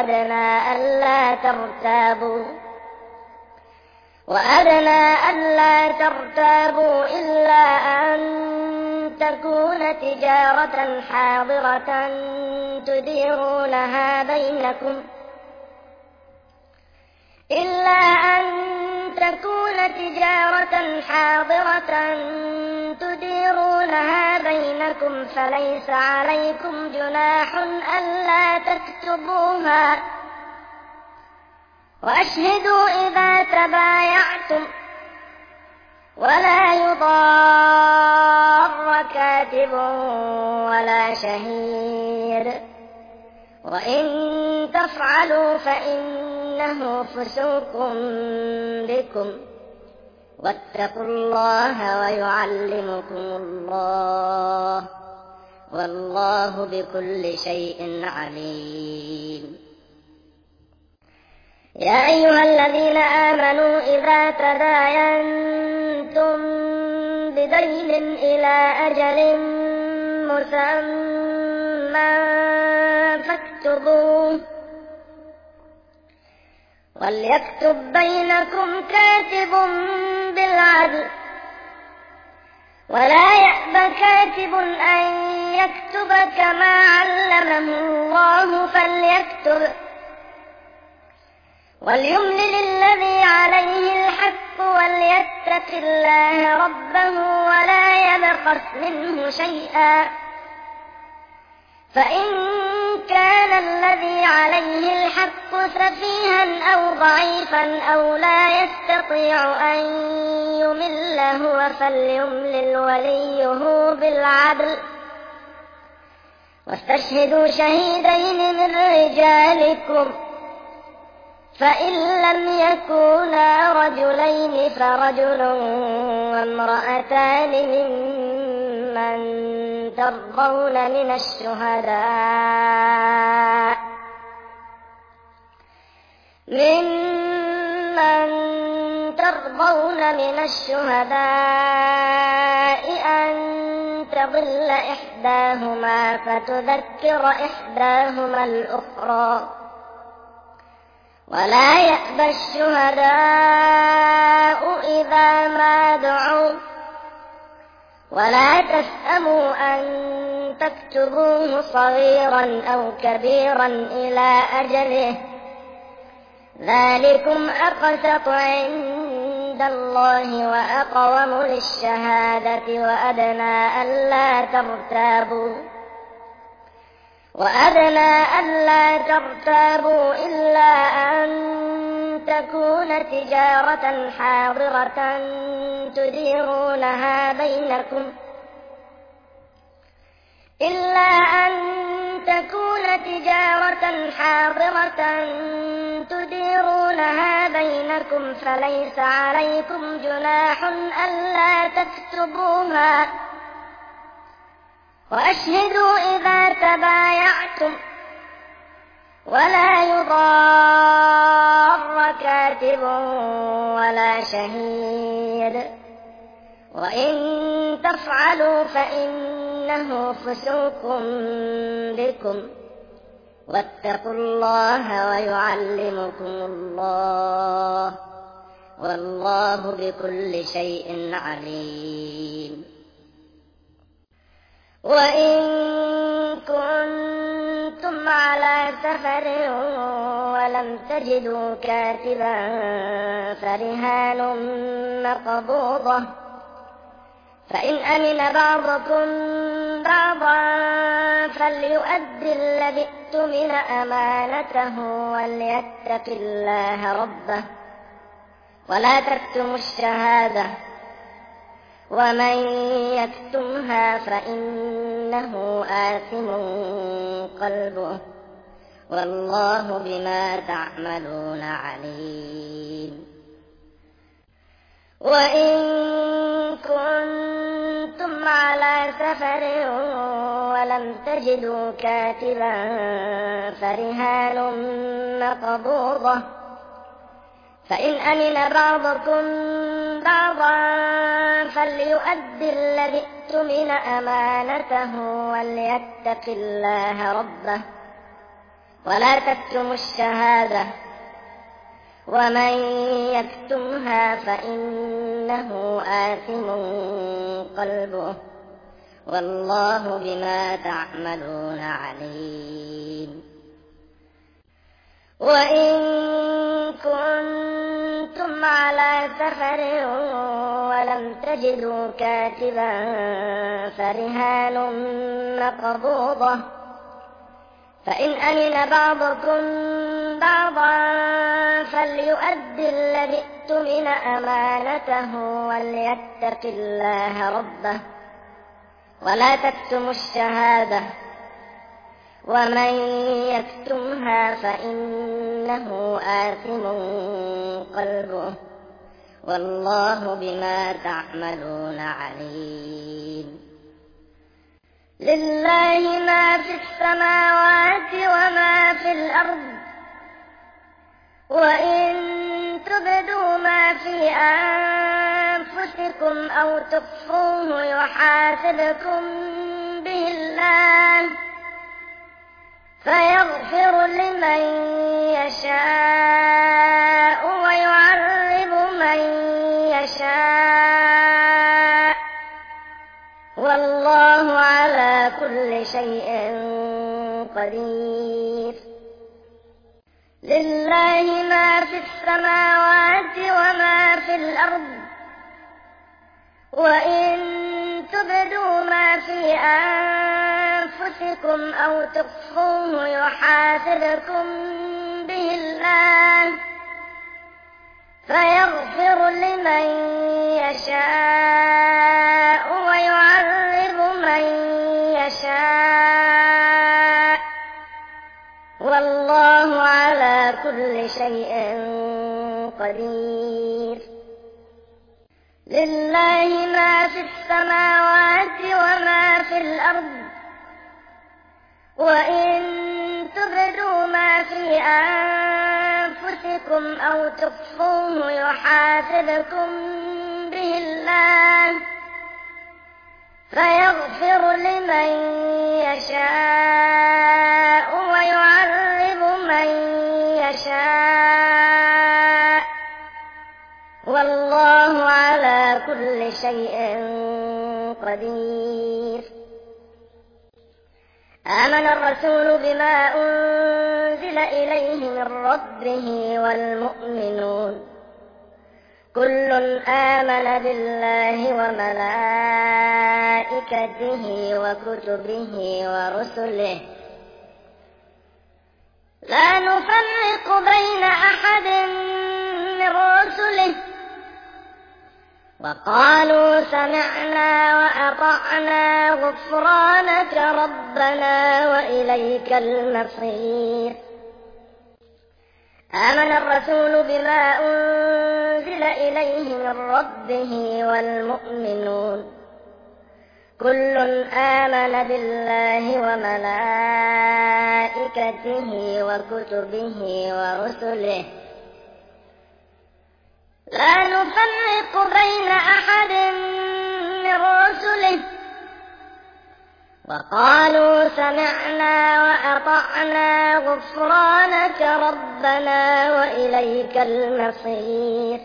وأدنى ألا ترتابوا إلا أن تكون تجارة حاضرة تديرونها بينكم فليس عليكم جناح ألا تكتبوها، وأشهدوا إذا تبايعتم، ولا يضار كاتب ولا شهيد، وإن تفعلوا فإن فإنه فسوق بكم واتقوا الله ويعلمكم الله والله بكل شيء عليم. يا أيها الذين آمنوا إذا تداينتم بدين إلى أجل مسمى فاكتبوه وليكتب بينكم كاتب بالعدل ولا يأب كاتب أن يكتب كما علمه الله فليكتب وليملل الذي عليه الحق وليتق الله ربه ولا يبخس منه شيئا فإن كان الذي عليه الحق سفيها أو ضعيفا أو لا يستطيع أن يمل هو فليملل وليه بالعدل واستشهدوا شهيدين من رجالكم فإن لم يكونا رجلين فرجل وامرأتان ممن ترضون من الشهداء أن تضل إحداهما فتذكر إحداهما الأخرى ولا يأبى الشهداء إذا ما دعوا ولا تسأموا أن تكتبوه صغيرا أو كبيرا إلى أجله ذلكم أقسط عند الله وأقوم للشهادة وأدنى ألا ترتابوا إلا أن تكون تجارة حاضرة تديرونها بينكم فليس عليكم جناح ألا تكتبوها وأشهدوا إذا تبايعتم ولا يضار كاتب ولا شهيد وإن تفعلوا فإنه فسوق بكم واتقوا الله ويعلمكم الله والله بكل شيء عليم. وإن كنتم على سفر ولم تجدوا كاتبا فرهان مقبوضة فإن أمن بعضكم بعضا فليؤدي الذي اؤتمن أمانته وليتق الله ربه ولا تكتموا الشهادة ومن يكتمها فإنه آثم قلبه والله بما تعملون عليم. وإن كنتم على سفر ولم تجدوا كاتبا فرهان مقبوضة فإن أمن بعضكم بعضا فليؤدي الذي اؤتمن أمانته وليتق الله ربه ولا تكتموا الشهادة ومن يكتمها فإنه آثم قلبه والله بما تعملون عليم. وإن كنتم على سفر ولم تجدوا كاتبا فرهان مقبوضة فإن أمن بعضكم بعضا فليؤدي الذي اؤتمن أمانته وليتق الله ربه ولا تكتموا الشهادة ومن يكتمها فإنه آثم قلبه والله بما تعملون عليم. لله ما في السماوات وما في الأرض وإن تبدوا ما في أنفسكم أو تخفوه يحاسبكم به الله فيغفر لمن يشاء ويعذب من يشاء والله على كل شيء قدير. لله ما في السماوات وما في الأرض وإن تبدوا ما في أنفسكم أو تخفوه يحاسبكم به الله فيغفر لمن يشاء ويعذب من يشاء والله على كل شيء قدير. لله ما في السماوات وما في الأرض وإن تبدوا ما في أنفسكم أو تخفوه يحاسبكم به الله فيغفر لمن يشاء ويعذب من يشاء والله على كل شيء قدير. آمن الرسول بما أنزل إليه من ربه والمؤمنون كل آمن بالله وملائكته وكتبه ورسله لا نفرق بين أحد من رسله وقالوا سمعنا وأطعنا غفرانك ربنا وإليك المصير. آمن الرسول بما أنزل إليه من ربه والمؤمنون كل آمن بالله وملائكته وكتبه ورسله لا نفرق بين أحد من رسله وقالوا سمعنا وأطعنا غفرانك ربنا وإليك المصير.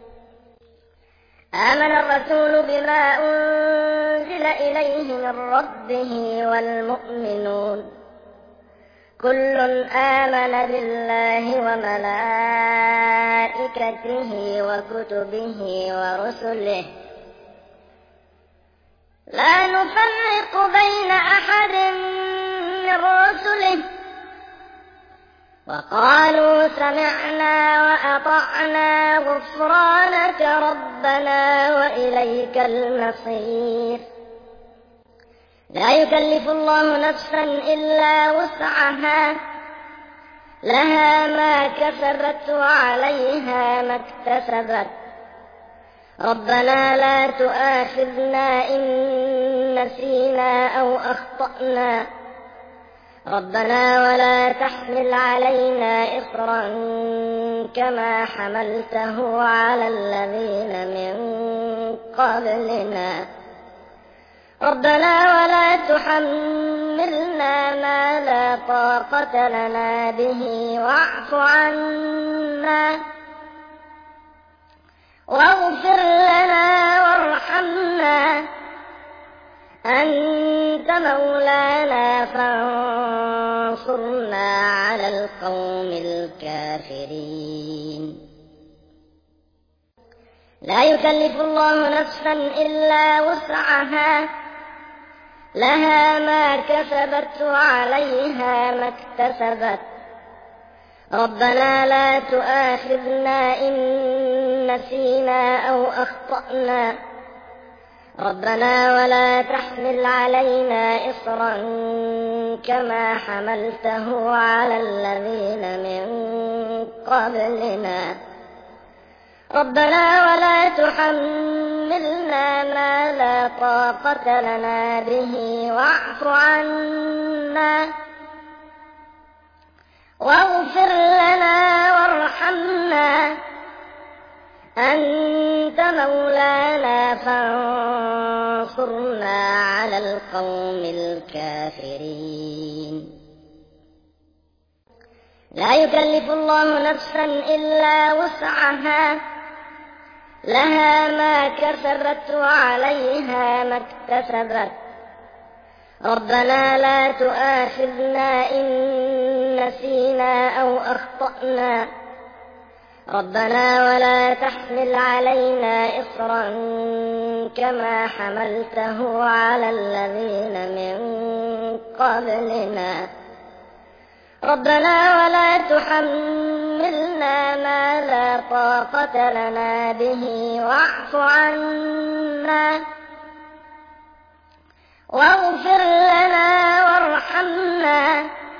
آمن الرسول بما أنزل إليه من ربه والمؤمنون كل آمن بالله وملائكته وكتبه ورسله لا نفرق بين أحد من رسله وقالوا سمعنا وأطعنا غفرانك ربنا وإليك المصير. لا يكلف الله نفسا إلا وسعها لها ما كسبت وعليها ما اكتسبت ربنا لا تؤاخذنا إن نسينا أو أخطأنا ربنا ولا تحمل علينا إصرا كما حملته على الذين من قبلنا ربنا ولا تحملنا ما لا طاقة لنا به واعف عنا واغفر لنا وارحمنا أنت مولانا فانصرنا على القوم الكافرين. لا يكلف الله نفسا إلا وسعها لها ما كسبت وعليها ما اكتسبت ربنا لا تؤاخذنا إن نسينا أو أخطأنا ربنا ولا تحمل علينا إصرا كما حملته على الذين من قبلنا ربنا ولا تحملنا ما لا طاقة لنا به واعف عنا واغفر لنا وارحمنا أنت مولانا فانصرنا على القوم الكافرين. لا يكلف الله نفسا إلا وسعها لها ما كسبت وعليها ما اكتسبت ربنا لا تؤاخذنا إن نسينا أو أخطأنا ربنا ولا تحمل علينا إصرا كما حملته على الذين من قبلنا ربنا ولا تحملنا ما لا طاقة لنا به واعف عنا واغفر لنا وارحمنا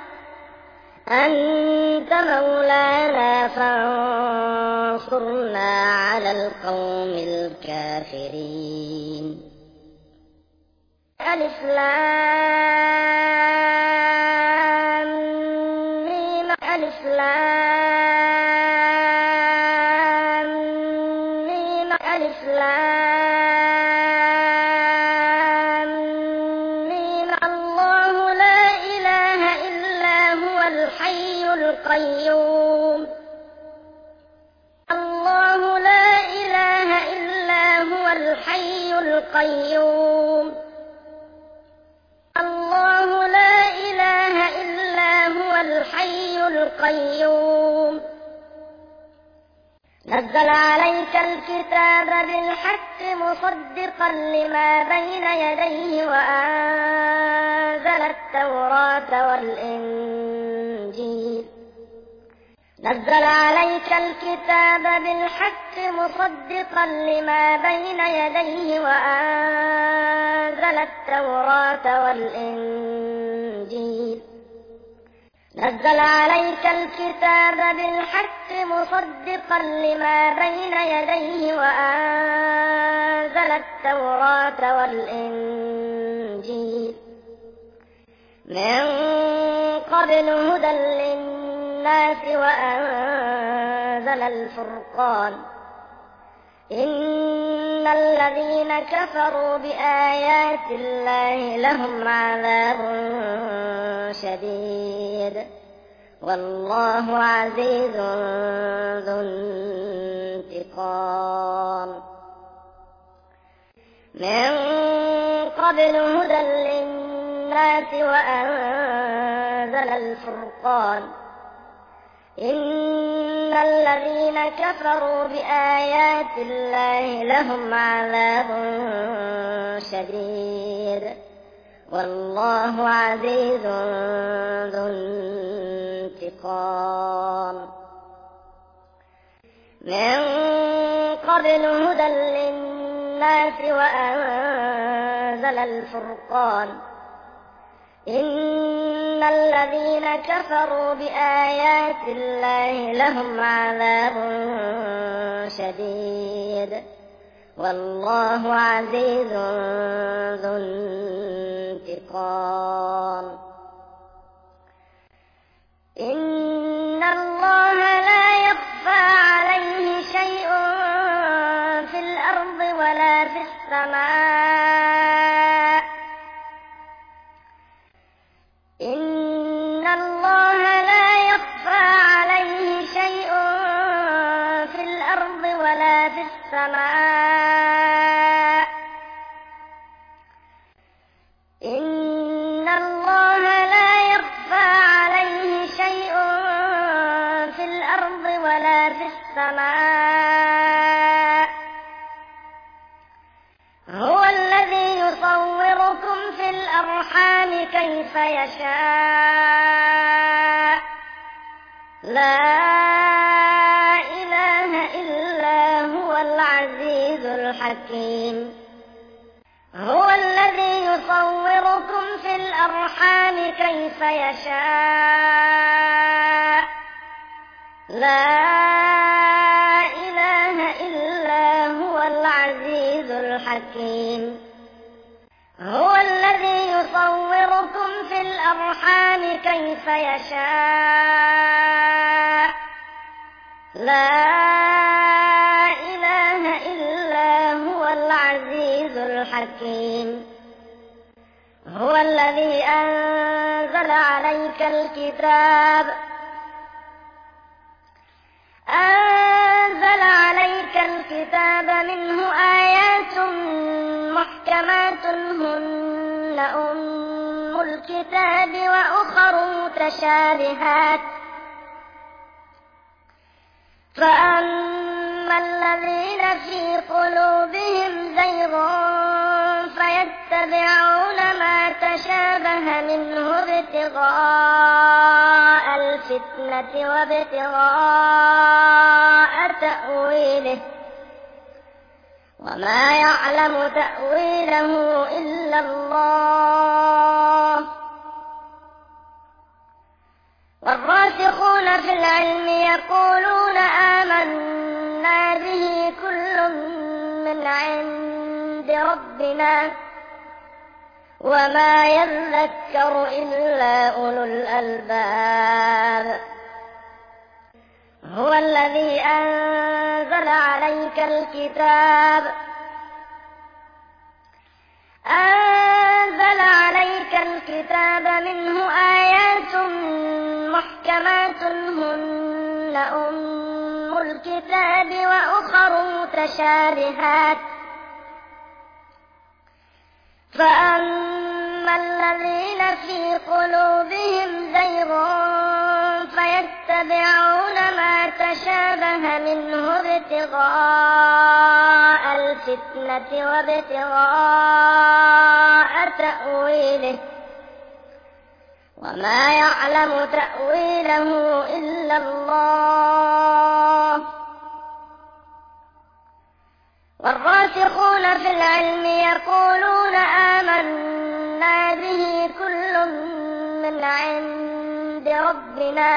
أنت مولانا فانصرنا على القوم الكافرين. ألف لام ميم ألف لام ميم ألف لام ميم الله لا إله إلا هو الحي القيوم الله لا إله إلا هو الحي القيوم الله لا إله إلا هو الحي القيوم نزل عليك الكتاب بالحق مصدقا لما بين يديه وأنزل التوراة والإنجيل نزل عليك الكتاب بالحق مصدقا لما بين يديه وأنزل التوراة والإنجيل نزل عليك الكتاب بالحق مصدقا لما بين يديه وأنزل التوراة والإنجيل من قبل هدى للناس وأنزل الفرقان إن الذين كفروا بآيات الله لهم عذاب شديد والله عزيز ذو انتقام من قبل هدى للناس وأنزل الفرقان إن الذين كفروا بآيات الله لهم عذاب شديد والله عزيز ذو انتقام من قبل هدى للناس وأنزل الفرقان إن الذين كفروا بآيات الله لهم عذاب شديد والله عزيز ذو انتقام إن الله لا يخفى عليه شيء في الأرض ولا في السماء إن الله لا يخفى عليه شيء في الأرض ولا في السماء إن الله لا يخفى عليه شيء في الأرض ولا في السماء هو الذي يصوركم في الأرحام كيف يشاء لا إله إلا هو العزيز الحكيم هو الذي يصوركم في الأرحام كيف يشاء لا إله إلا هو العزيز الحكيم هو الذي يصوركم في الأرحام كيف يشاء لا إله إلا هو العزيز الحكيم هو الذي أنزل عليك الكتاب منه آيات محكمات هن أم الكتاب وأخر متشابهات فأما الذين في قلوبهم زيغ فيتبعون ما تشابه منه ابتغاء الفتنة وابتغاء تأويله وما يعلم تأويله إلا الله والراسخون في العلم يقولون آمنا به كل من عند ربنا وما يذكر إلا أولو الألباب هو الذي أنزل عليك الكتاب منه آيات محكمات هن أم الكتاب وأخر متشابهات فأما الذين في قلوبهم زيغ فيتبعون ما تشابه منه ابتغاء الفتنة وابتغاء تأويله وما يعلم تأويله إلا الله والراسخون في العلم يقولون آمنا به كل من عند ربنا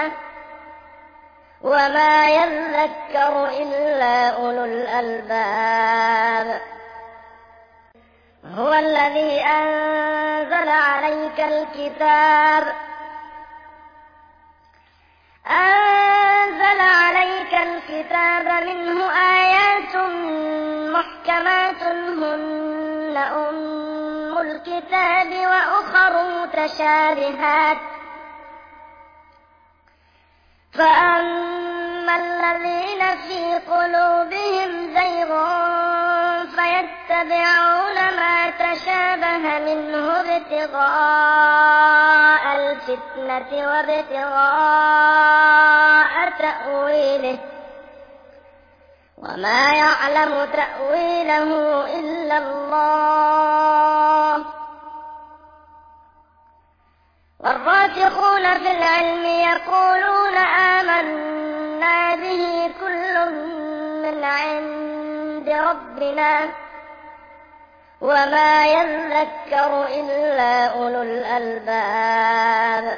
وما يذكر إلا أولو الألباب هو الذي أنزل عليك الكتاب منه آيات محكمات هن أم الكتاب وأخر متشابهات فأما الذين في قلوبهم زيغ فيتبعون ما تشابه منه ابتغاء الفتنة وابتغاء تأويله وما يعلم تأويله إلا الله والراسخون في العلم يقولون آمنا به كل من عند ربنا وما يذكر إلا أولو الألباب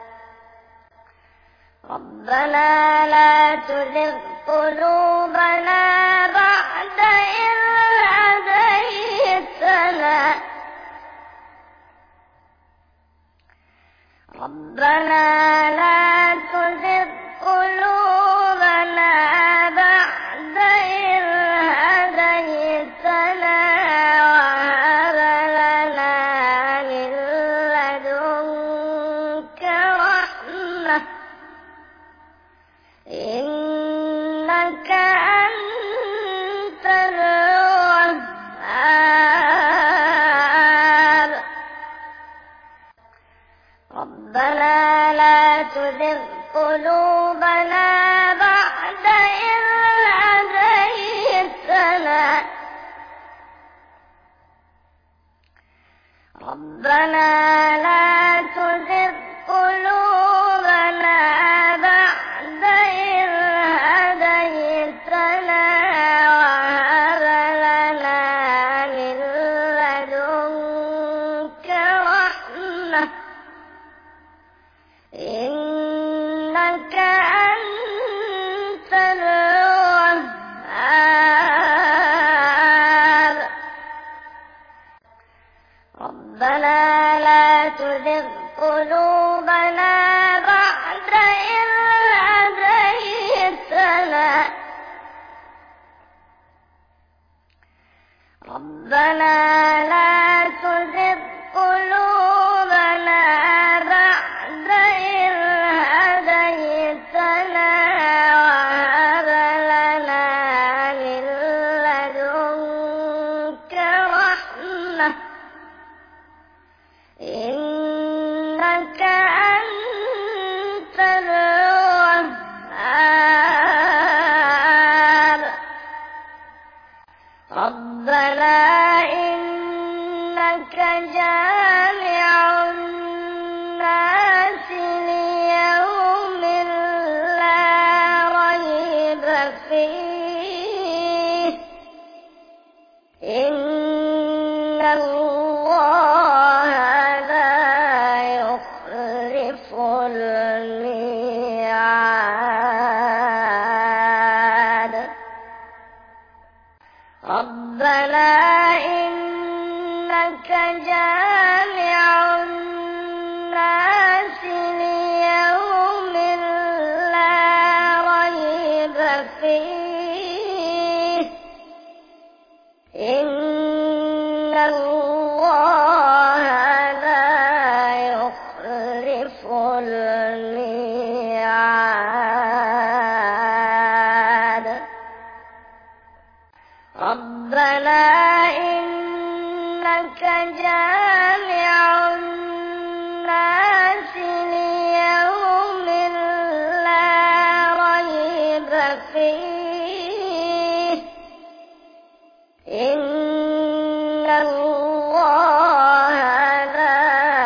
ربنا لا تزغ قلوبنا بعد إذ هديتنا ربنا لا تزغ قلوبنا بعد إذ هديتنا وهب لنا من لدنك رحمة إنك أنت الوهاب ربنا لا تزغ قلوبنا بعد إذ هديتنا ربنا لا تزغ قلوبنا بعد إذ هديتنا وهب لنا من لدنك تزغ قلوبنا بعد إذ هديتنا ربنا لا تزغ قلوبنا بعد إذ هديتنا وهب لنا من لدنك رحمة إنك أنت الوهاب ربنا إنك جامع الناس ليوم لا ريب فيه إن الله لا يخلف الميعاد ربنا إنك جامع الناس ليوم لا ريب فيه إن الله لا يخلف الميعاد ربنا إنك جامع الناس ليوم لا ريب فيه إن الله لا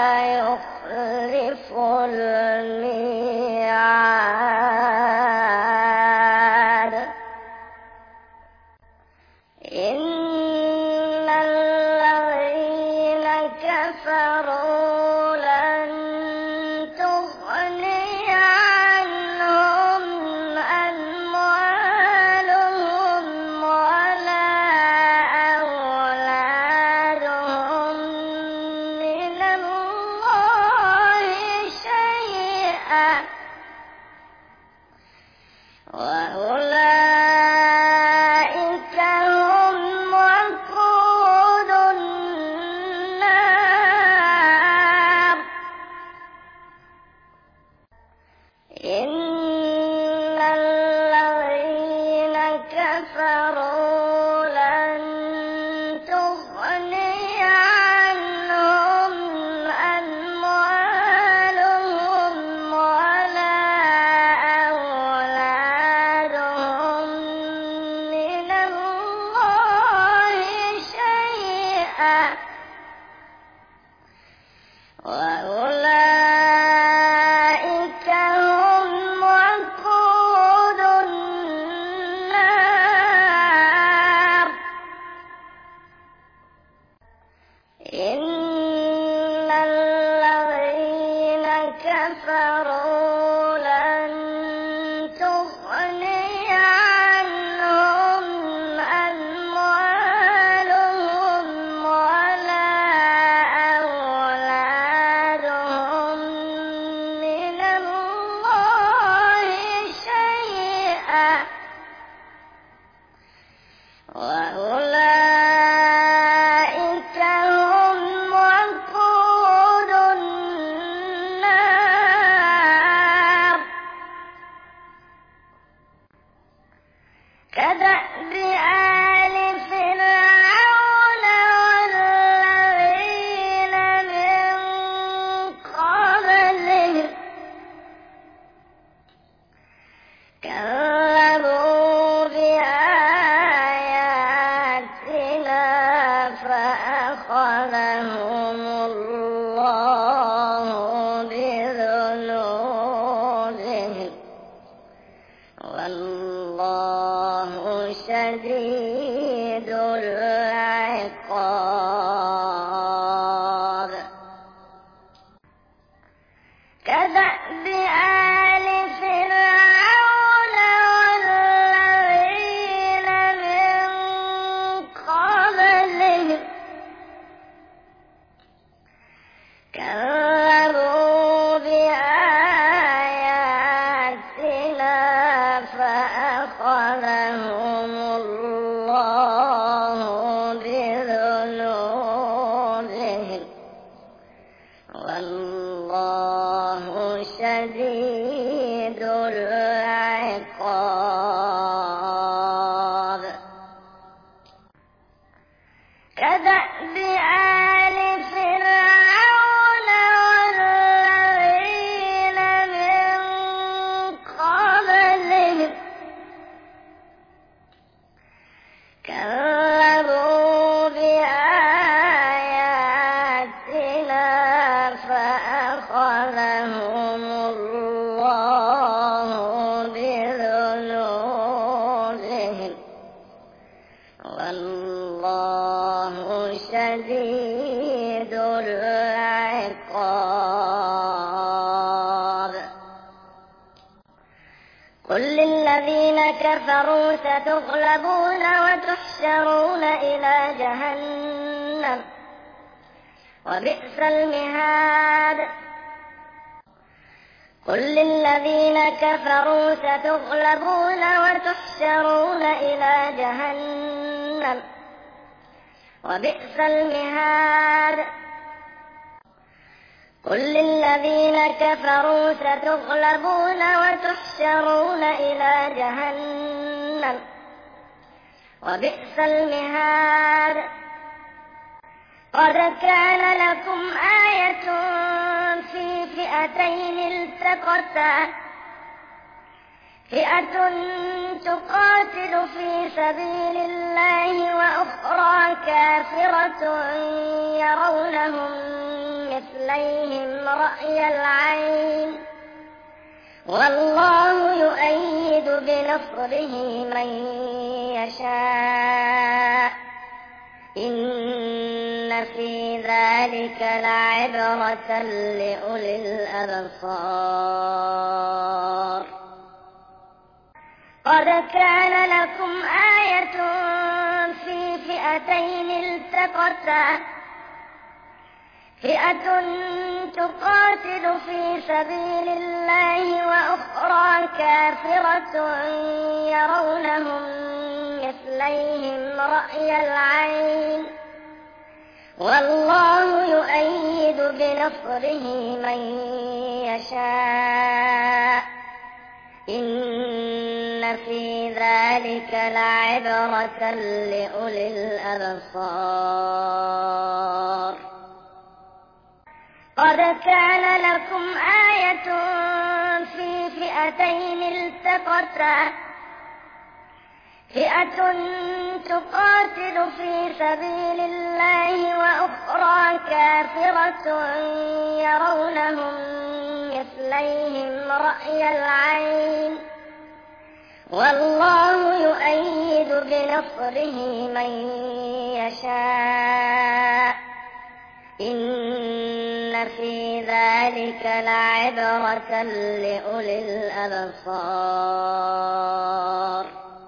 يخلف الميعاد إن الذين كفروا لن تغني عنهم أموالهم ولا أولادهم من الله شيئا وأولئك هم وقود النار إن الذين كفروا لن تغني عنهم أموالهم ولا أولادهم من الله شيئا وأولئك هم وقود النار إن الذين كفروا لن تغني عنهم أموالهم ولا أولادهم من الله شيئا وأولئك هم وقود النار كدأب آل فرعون والذين من قبلهم كذبوا بآياتنا فأخذهم الله بذنوبهم والله شديد العقاب كدأب آل فرعون والذين من قبلهم كذبوا كدأب آل فرعون والذين من قبلهم كذبوا بآياتنا فأخذهم الله بذنوبهم والله شديد العقاب. قل للذين كفروا ستغلبون وتحشرون إلى جهنم وبئس المهاد. قل للذين كفروا ستغلبون وتحشرون إلى جهنم وبئس المهاد. قل للذين كفروا ستغلبون وتحشرون إلى جهنم وبئس المهاد. قد كان لكم آية في فئتين التقتا فئة تقاتل في سبيل الله وأخرى كافرة يرونهم مثليهم رأي العين والله يؤيد بنصره من يشاء إن في ذلك لعبرة لأولي الأبصار. قد كان لكم آية في فئتين التقتا فئة تقاتل في سبيل الله وأخرى كافرة يرونهم مثليهم رأي العين والله يؤيد بنصره من يشاء إن في ذلك لعبرة لأولي الأبصار. قد كان لكم آية في فئتين التقتا فئة تقاتل في سبيل الله وأخرى كافرة يرونهم مثليهم رأي العين والله يؤيد بنصره من يشاء إن في ذلك لعبرة لأولي الأبصار.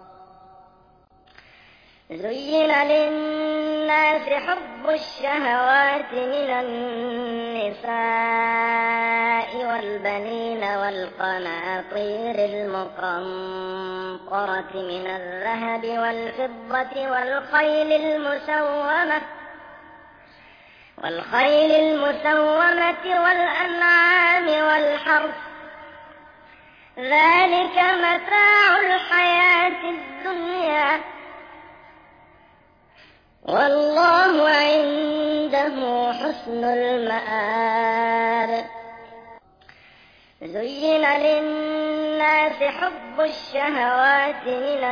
زين للناس حب الشهوات من النساء والبنين والقناطير المقنطرة من الذهب والفضة والخيل المسومة والأنعام والحرث ذلك متاع الحياة الدنيا والله عنده حسن المآب. زين للناس حب الشهوات من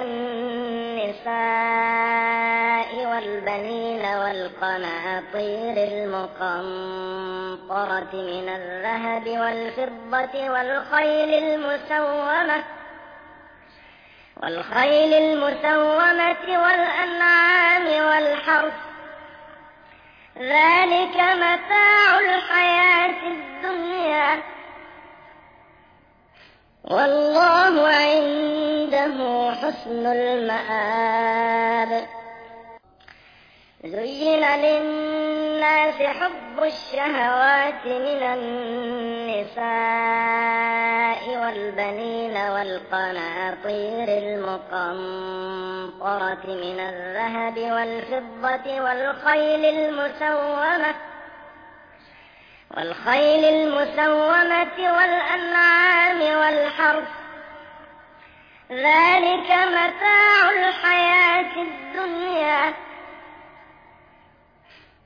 النساء والبنين والقناطير المقنطرة من الذهب والفضة والخيل المسومة والأنعام والحرث ذلك متاع الحياة الدنيا والله عنده حسن المآب. زين للناس حب الشهوات من النساء والبنين والقناطير المقنطرة من الذهب والفضة والخيل المسومة والأنعام والحرث ذلك متاع الحياة الدنيا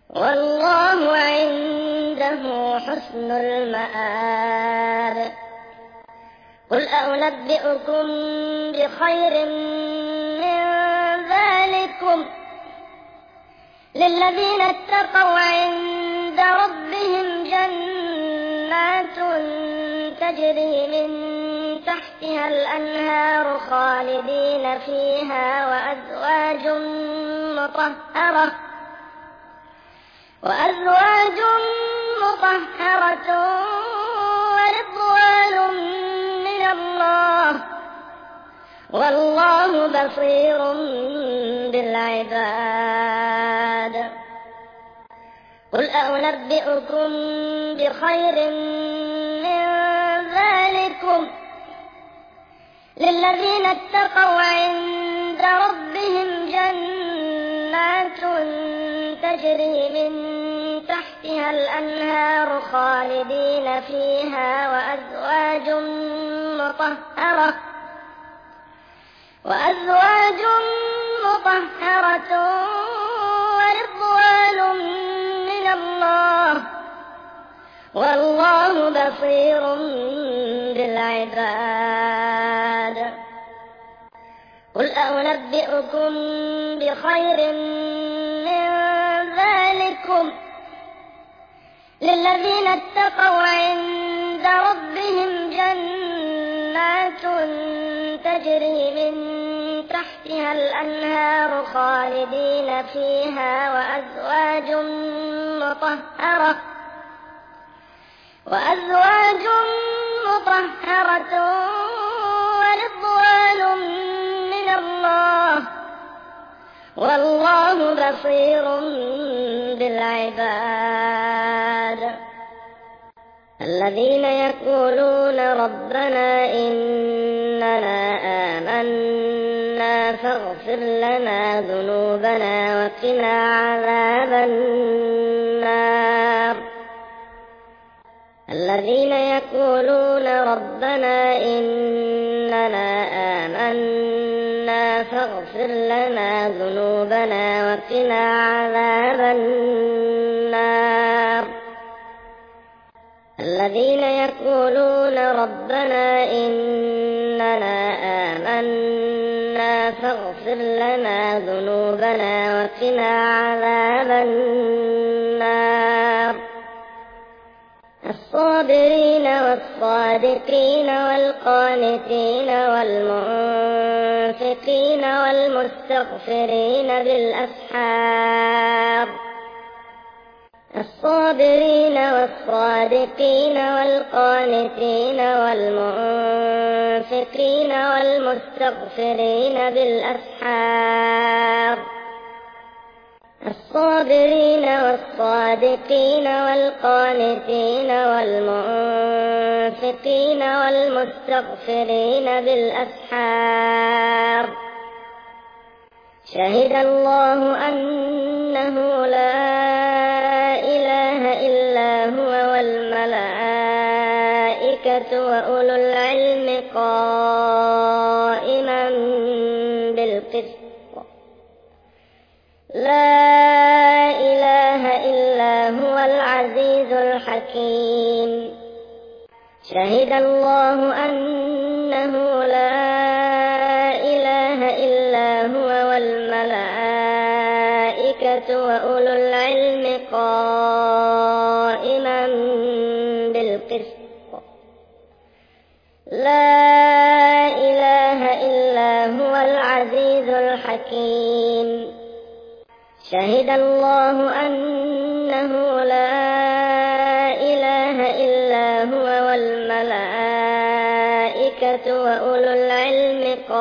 والله عنده حسن المآب. قل أنبئكم بخير من ذلكم للذين اتقوا عند ربهم جنات تجري من تحتها الأنهار خالدين فيها وأزواج مطهرة ورضوان من الله والله بصير بالعباد. قل أنبئكم بخير من ذلكم للذين اتقوا عند ربهم جنات تجري من تحتها الأنهار خالدين فيها وأزواج مطهرة ورضوان من الله والله بصير بالعباد. قل أنبئكم بخير من ذلكم للذين اتقوا عند ربهم جنات تجري من تحتها الأنهار خالدين فيها وأزواج مطهرة ورضوان من الله والله بصير بالعباد. الذين يقولون ربنا إننا آمنا فاغفر لنا ذنوبنا وقنا عذاب النار. الذين يقولون ربنا إننا آمنا فاغفر لنا ذنوبنا وقنا عذاب النار. الذين يقولون ربنا إننا آمنا فاغفر لنا ذنوبنا وقنا عذاب النار. الصابرين والصادقين والقانتين والمنفقين والمستغفرين بالأسحار. الصابرين والصادقين والقانتين والمنفقين والمستغفرين بالأسحار. الصابرين والصادقين والقانتين والمنفقين والمستغفرين بالأسحار. شهد الله أنه لا إله إلا هو والملائكة وأولو العلم قائما بالقسط. لا إله إلا هو العزيز الحكيم. شهد الله أنه لا إله إلا هو والملائكة وأولو العلم قائما بالقسط. لا إله إلا هو العزيز الحكيم. شهد الله أنه لا إله إلا هو والملائكة وأولو العلم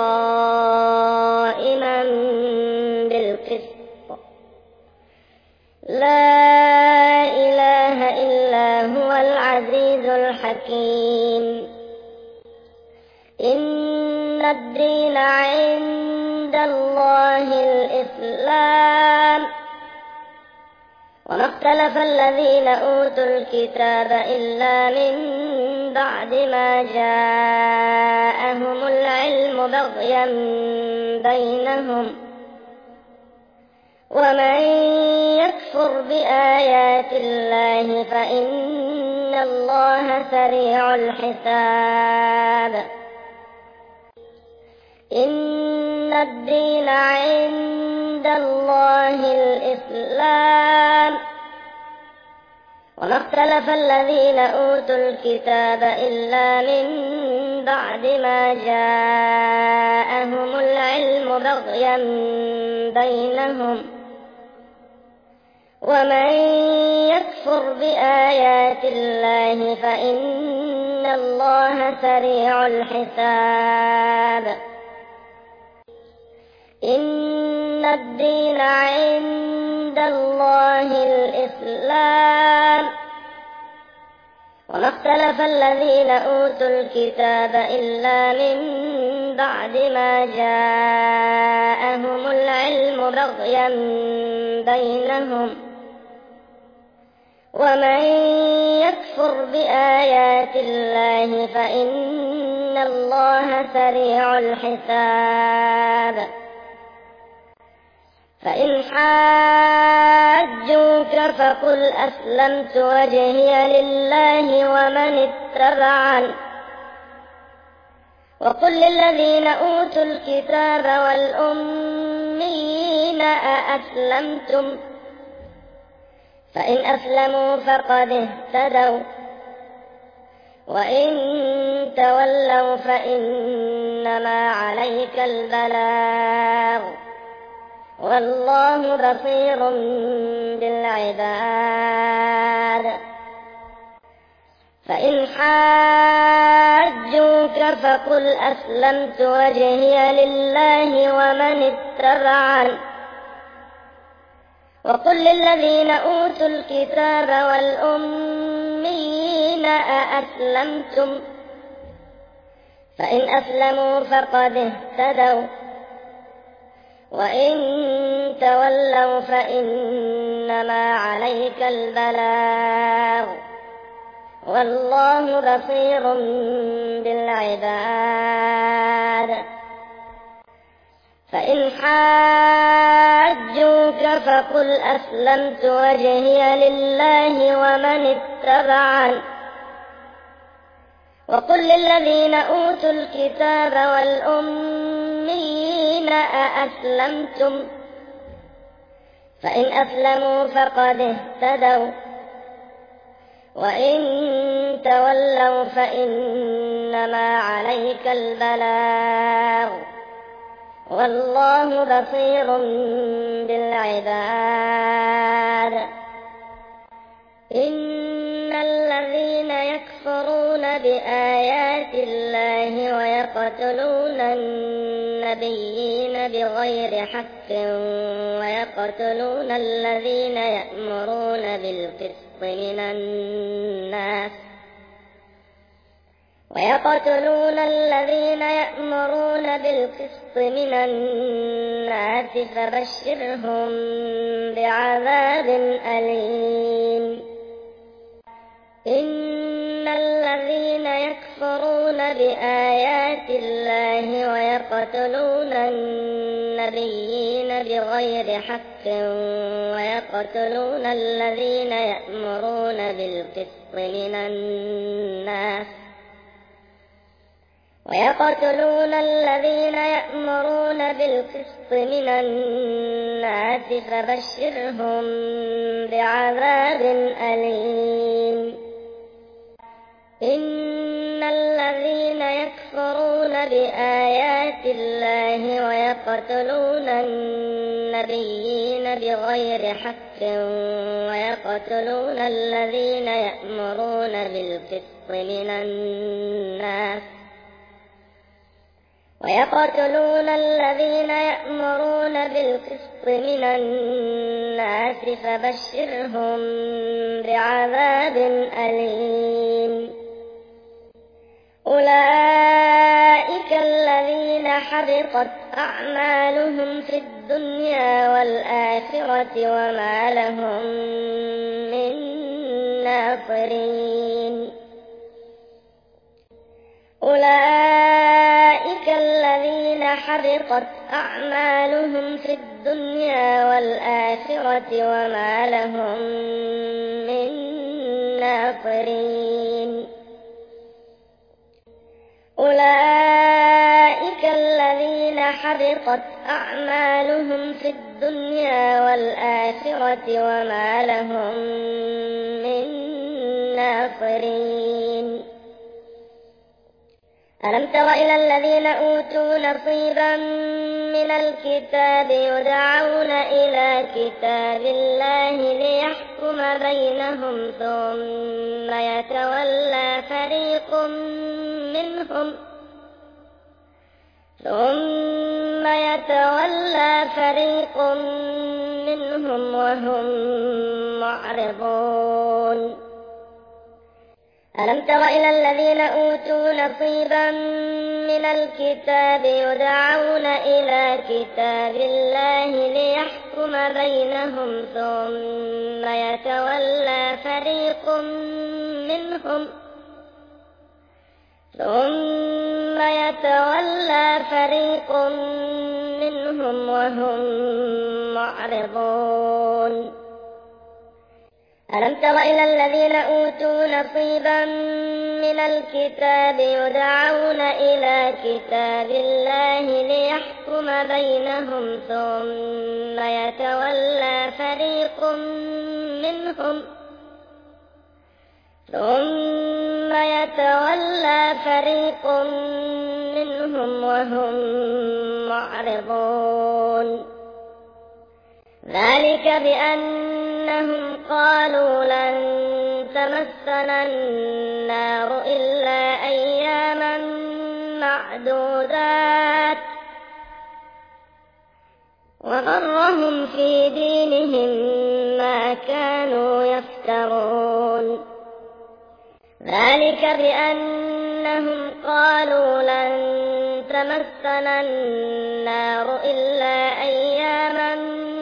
قائما بالقسط. لا إله إلا هو العزيز الحكيم. إن الدين عند الله الإسلام وما اختلف الذين أوتوا الكتاب إلا من بعد ما جاءهم العلم بغيا بينهم ومن يكفر بآيات الله فإن الله سريع الحساب. إن الدين عند الله الإسلام، وما اختلف الذين أوتوا الكتاب إلا من بعد ما جاءهم العلم بغيا بينهم، ومن يكفر بآيات الله فإن الله سريع الحساب. إن الدين عند الله الإسلام، وما اختلف الذين أوتوا الكتاب إلا من بعد ما جاءهم العلم بغيا بينهم، ومن يكفر بآيات الله فإن الله سريع الحساب. فإن حاجوك فقل أسلمت وجهي لله ومن اتبعني، وقل للذين أوتوا الكتاب والأميين أأسلمتم، فإن أسلموا فقد اهتدوا، وإن تولوا فإنما عليك البلاغ، والله بصير بالعباد. فإن حاجوك فقل أسلمت وجهي لله ومن اتبعني، وقل للذين أوتوا الكتاب والأميين أأسلمتم، فإن أسلموا فقد اهتدوا، وإن تولوا فإنما عليك البلاغ، والله بصير بالعباد. فإن حاجوك فقل أسلمت وجهي لله ومن اتبعني، وقل للذين أوتوا الكتاب والأميين أأسلمتم، فإن أسلموا فقد اهتدوا، وإن تولوا فإنما عليك البلاغ، والله بصير بالعباد. إن الذين يكفرون بآيات الله ويقتلون النبيين بغير حق ويقتلون الذين يأمرون بالقسط من الناس فبشرهم بعذاب أليم. إن الذين يكفرون بآيات الله ويقتلون النبيين بغير حق ويقتلون الذين يأمرون بالقسط من الناس فبشرهم بعذاب أليم. إن الذين يكفرون بآيات الله ويقتلون النبيين بغير حق ويقتلون الذين يأمرون بالقسط من الناس فبشرهم بعذاب أليم. أولئك الذين حبطت أعمالهم في الدنيا والآخرة وما لهم من ناصرين. أولئك الذين حبطت أعمالهم في الدنيا الدنيا والآخرة وما لهم من ناصرين. أولئك الذين حبطت أعمالهم في الدنيا والآخرة وما لهم من ناصرين. ألم تر إلى الذين أوتوا نصيبا من الكتاب يدعون إلى كتاب الله ليحكم بينهم ثم يتولى فريق منهم وهم معرضون. ألم تر إلى الذين أوتوا نصيبا من الكتاب يدعون إلى كتاب الله ليحكم بينهم ثم يتولى فريق منهم وهم معرضون. ألم تر إلى الذين أوتوا نصيبا من الكتاب يدعون إلى كتاب الله ليحكم بينهم ثم يتولى فريق منهم وهم معرضون. ذلك بأنهم قالوا لن تمسنا النار إلا أياما معدودات وغرهم في دينهم ما كانوا يفترون. ذلك بأنهم قالوا لن تمسنا النار إلا أياما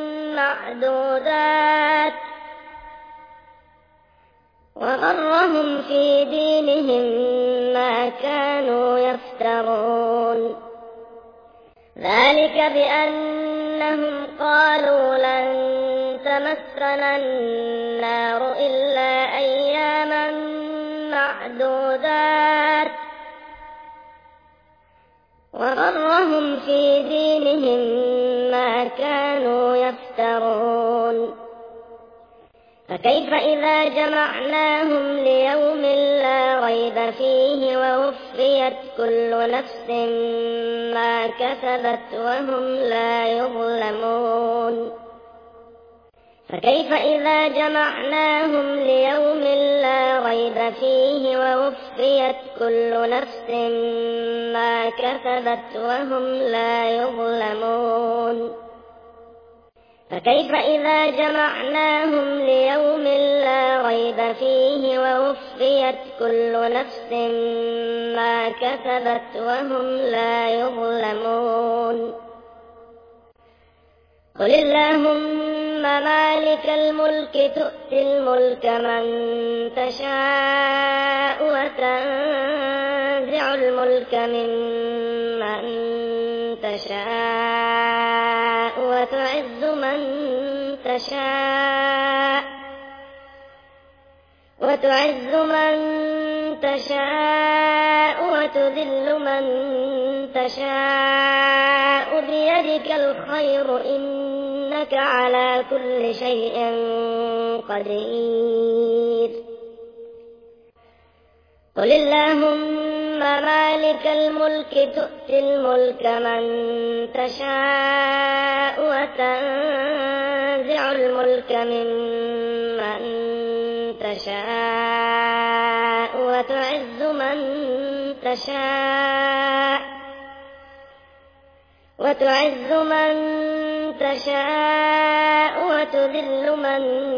معدودات وغرهم في دينهم ما كانوا يفترون. ذلك بأنهم قالوا لن تمسنا النار إلا أياما معدودات وغرهم في دينهم ما كانوا يفترون. فكيف إذا جمعناهم ليوم لا ريب فيه ووفيت كل نفس ما كسبت وهم لا يظلمون. فكيف إذا جمعناهم ليوم لا ريب فيه ووفيت كل نفس ما كسبت وهم لا يظلمون. فكيف إذا جمعناهم ليوم لا ريب فيه ووفيت كل نفس ما كسبت وهم لا يظلمون. قل اللهم مالك الملك تؤتي الملك من تشاء وتنزع الملك ممن تشاء وتعز من تشاء وتذل من تشاء بيدك الخير إنك على كل شيء قدير. قل اللهم مالك الملك تؤتي الملك من تشاء وتنزع الملك ممن تشاء وتعز من تشاء وتذل من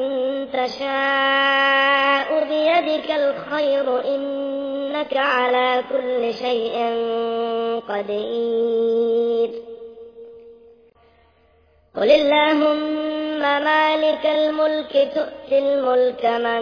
تشاء بيدك الخير إنك على كل شيء قدير. قل اللهم مالك الملك تؤتي الملك من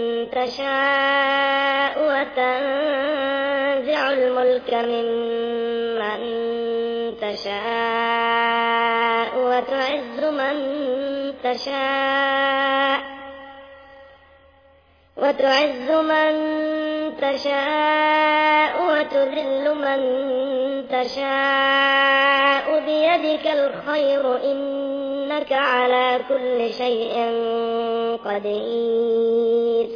تشاء وتنزع الملك ممن تشاء وتعز من تشاء وتذل من تشاء بيدك الخير إنك على كل شيء قدير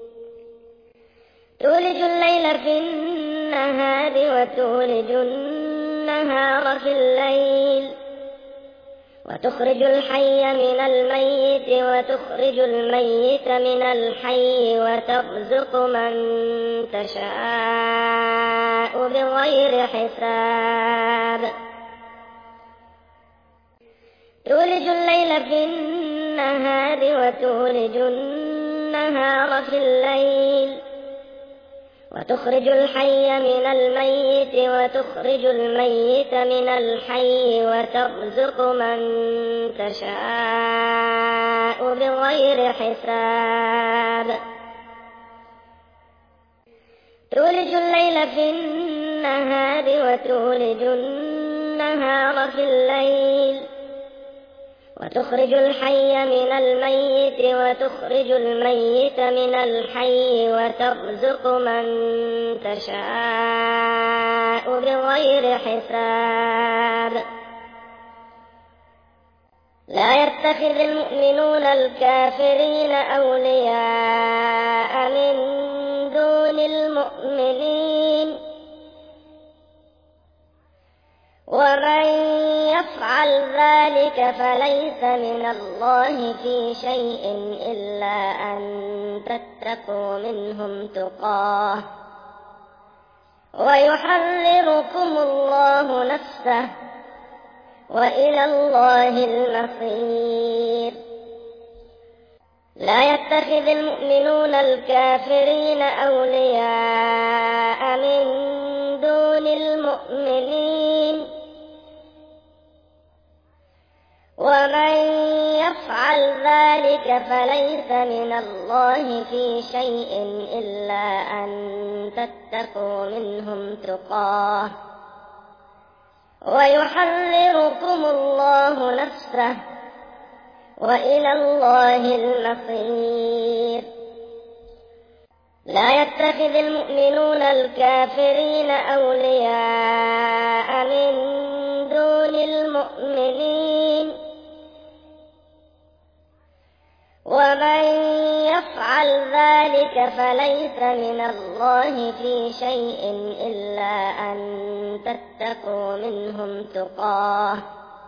تولج الليل في النهار وتولج النهار في الليل وتخرج الحي من الميت وتخرج الميت من الحي وترزق من تشاء بغير حساب تولج الليل في النهار وتولج النهار في الليل وتخرج الحي من الميت وتخرج الميت من الحي وترزق من تشاء بغير حساب تولج الليل في النهار وتولج النهار في الليل وتخرج الحي من الميت وتخرج الميت من الحي وترزق من تشاء بغير حساب لا يتخذ المؤمنون الكافرين أولياء من دون المؤمنين ومن يفعل ذلك فليس من الله في شيء إلا أن تتقوا منهم تقاه ويحذركم الله نفسه وإلى الله المصير لا يتخذ المؤمنون الكافرين أولياء من دون المؤمنين ومن يفعل ذلك فليس من الله في شيء إلا أن تتقوا منهم تقاه ويحذركم الله نفسه وإلى الله المصير لا يتخذ المؤمنون الكافرين أولياء من دون المؤمنين ومن يفعل ذلك فليس من الله في شيء إلا أن تتقوا منهم تقاه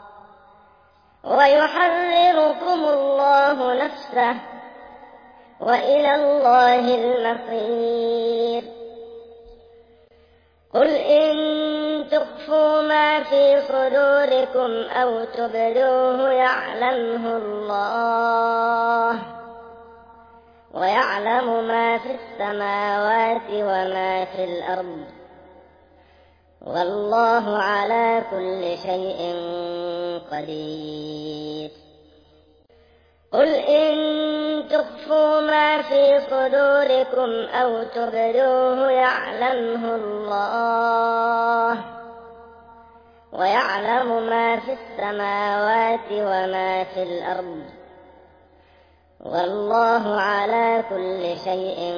ويحذركم الله نفسه وإلى الله المصير قل إن تخفوا ما في صدوركم أو تبدوه يعلمه الله ويعلم ما في السماوات وما في الأرض والله على كل شيء قدير قل إن تخفوا ما في صدوركم أو تبدوه يعلمه الله ويعلم ما في السماوات وما في الأرض والله على كل شيء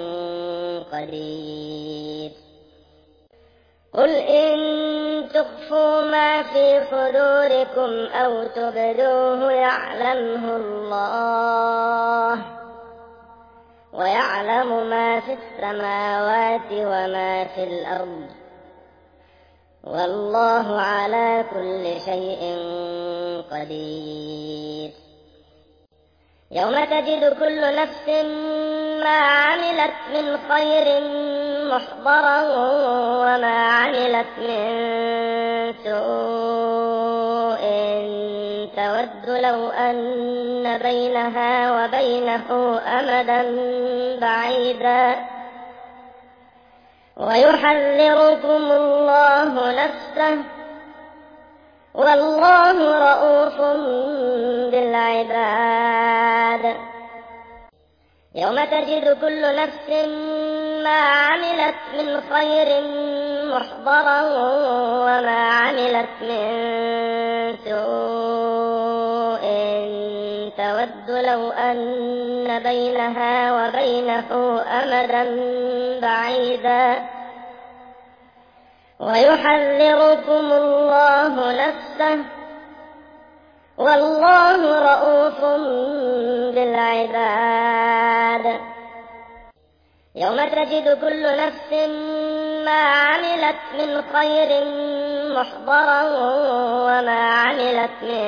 قدير قل إن تخفوا ما في صدوركم أو تبدوه يعلمه الله ويعلم ما في السماوات وما في الأرض والله على كل شيء قدير يوم تجد كل نفس ما عملت من خير محضرا وما عملت من سوء تود لو أن بينها وبينه أمدا بعيدا ويحذركم الله نفسه والله رءوف بالعباد يوم تجد كل نفس ما عملت من خير محضرا وما عملت من سوء تود لو أن بينها وبينه أمدا بعيدا ويحذركم الله نفسه والله رءوف بالعباد يوم تجد كل نفس ما عملت من خير محضرا وما عملت من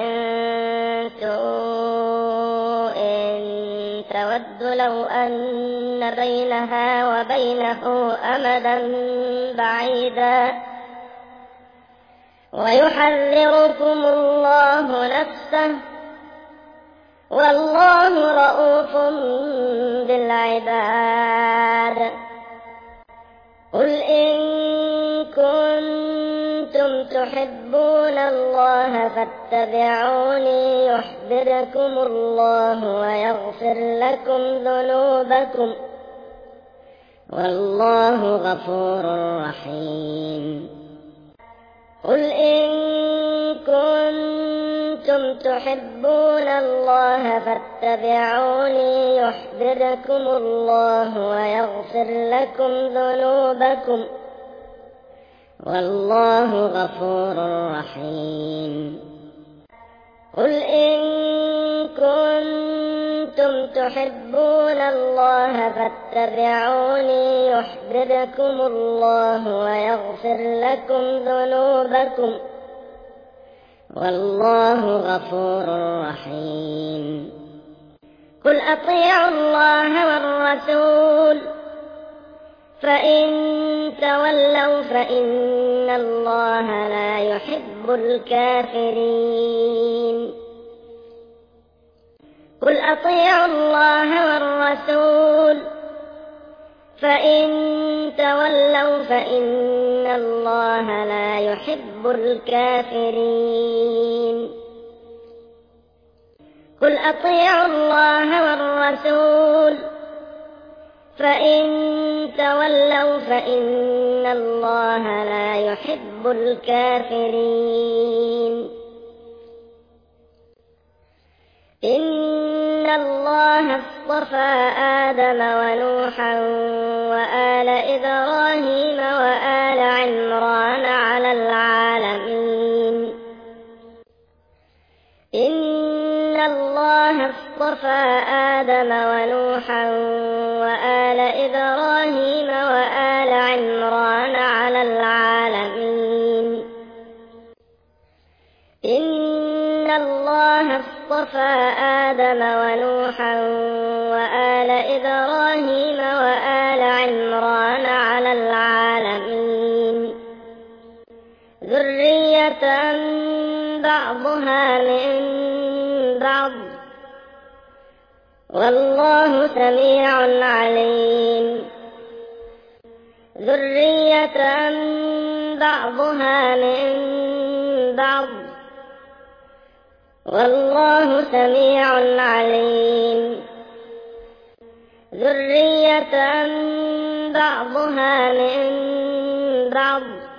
سوء تود لو أن بينها وبينه أمدا بعيدا ويحذركم الله نفسه والله رءوف بالعباد قل إن كنتم تحبون الله فاتبعوني يحببكم الله ويغفر لكم ذنوبكم والله غفور رحيم قل إن كنتم تحبون الله فاتبعوني يحببكم الله ويغفر لكم ذنوبكم والله غفور رحيم قل إن كنتم تحبون الله فاتبعوني يحببكم الله ويغفر لكم ذنوبكم والله غفور رحيم قل أطيعوا الله والرسول فإن تولوا فإن الله لا يحب الكافرين قل أطيعوا الله والرسول فإن تولوا فإن الله لا يحب الكافرين قل أطيعوا الله والرسول فإن تولوا فإن الله لا يحب الكافرين إن الله اصطفى آدم ونوحا وآل إبراهيم وآل عمران على العالمين إن الله اصطفى آدم ونوحا وآل إبراهيم وآل عمران على العالمين إن الله اصطفى آدم ونوحا وآل إبراهيم وآل عمران على العالمين ذرية بعضها من بعض والله سميع عليم ذرية بعضها من بعض والله سميع عليم ذرية بعضها من بعض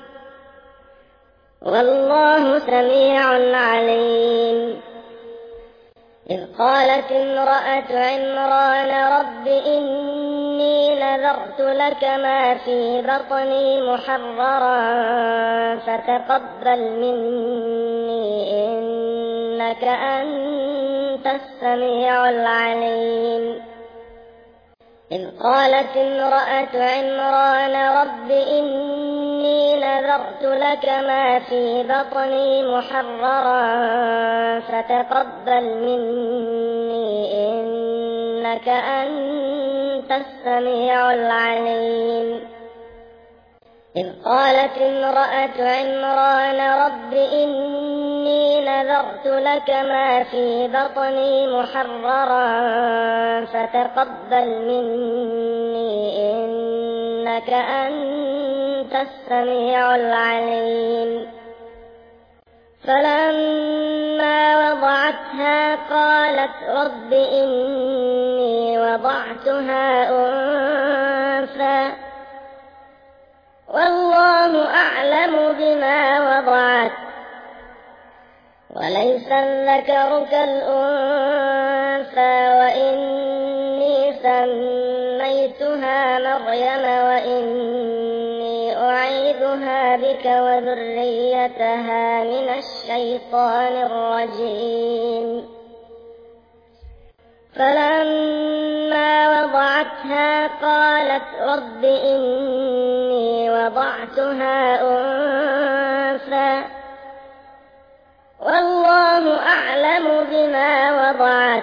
والله سميع عليم إذ قالت امرأة عمران رب إني نذرت لك ما في بطني محررا فتقبل مني إنك أنت السميع العليم إذ قالت امرأة عمران رب إني نذرت لك ما في بطني محررا فتقبل مني إنك أنت السميع العليم إذ قالت امرأة عمران رب إني نذرت لك ما في بطني محررا فتقبل مني إنك أنت السميع العليم فلما وضعتها قالت رب إني وضعتها أنثى والله أعلم بما وضعت وليس الذكر كالأنثى وإني سميتها مريم وإني أعيذها بك وذريتها من الشيطان الرجيم فلما وضعتها قالت رب إني وضعتها أنثى والله أعلم بما وضعت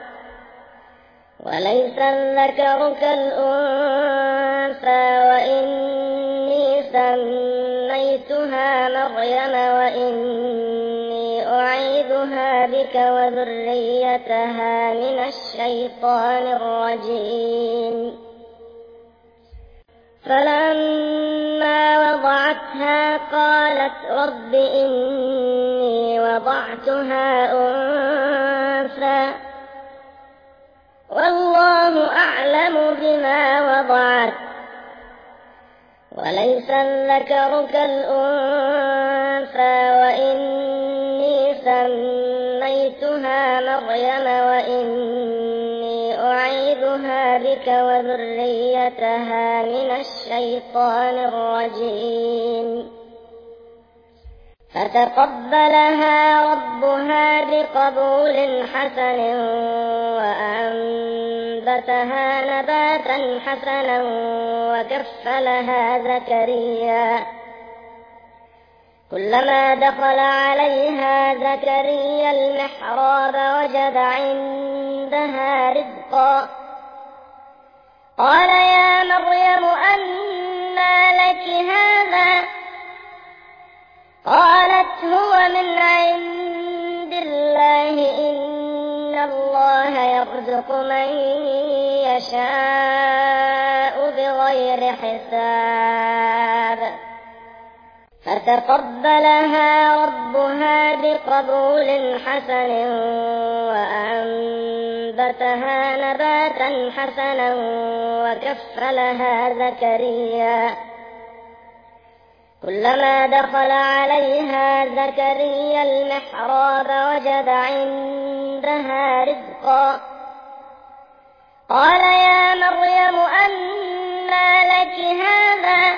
وليس الذكر كالأنثى وإني سميتها مريم وإني أعيذها بك وذريتها من الشيطان الرجيم فلما وضعتها قالت رب إني وضعتها أنثى والله أعلم بما وضعت وليس الذكر كالأنثى وإني سميتها مريم وإني أعيذها بك وذريتها من الشيطان الرجيم فتقبلها ربها بقبول حسن وأنبتها نباتا حسنا وكفلها زكريا كلما دخل عليها زكريا المحراب وجد عندها رزقا قال يا مريم أنى لك هذا قالت هو من عند الله إن الله يرزق من يشاء بغير حساب فتقبلها ربها بقبول حسن وأنبتها نباتا حسنا وكفلها زكريا كلما دخل عليها زكريا المحراب وجد عندها رزقا قال يا مريم أنى لك هذا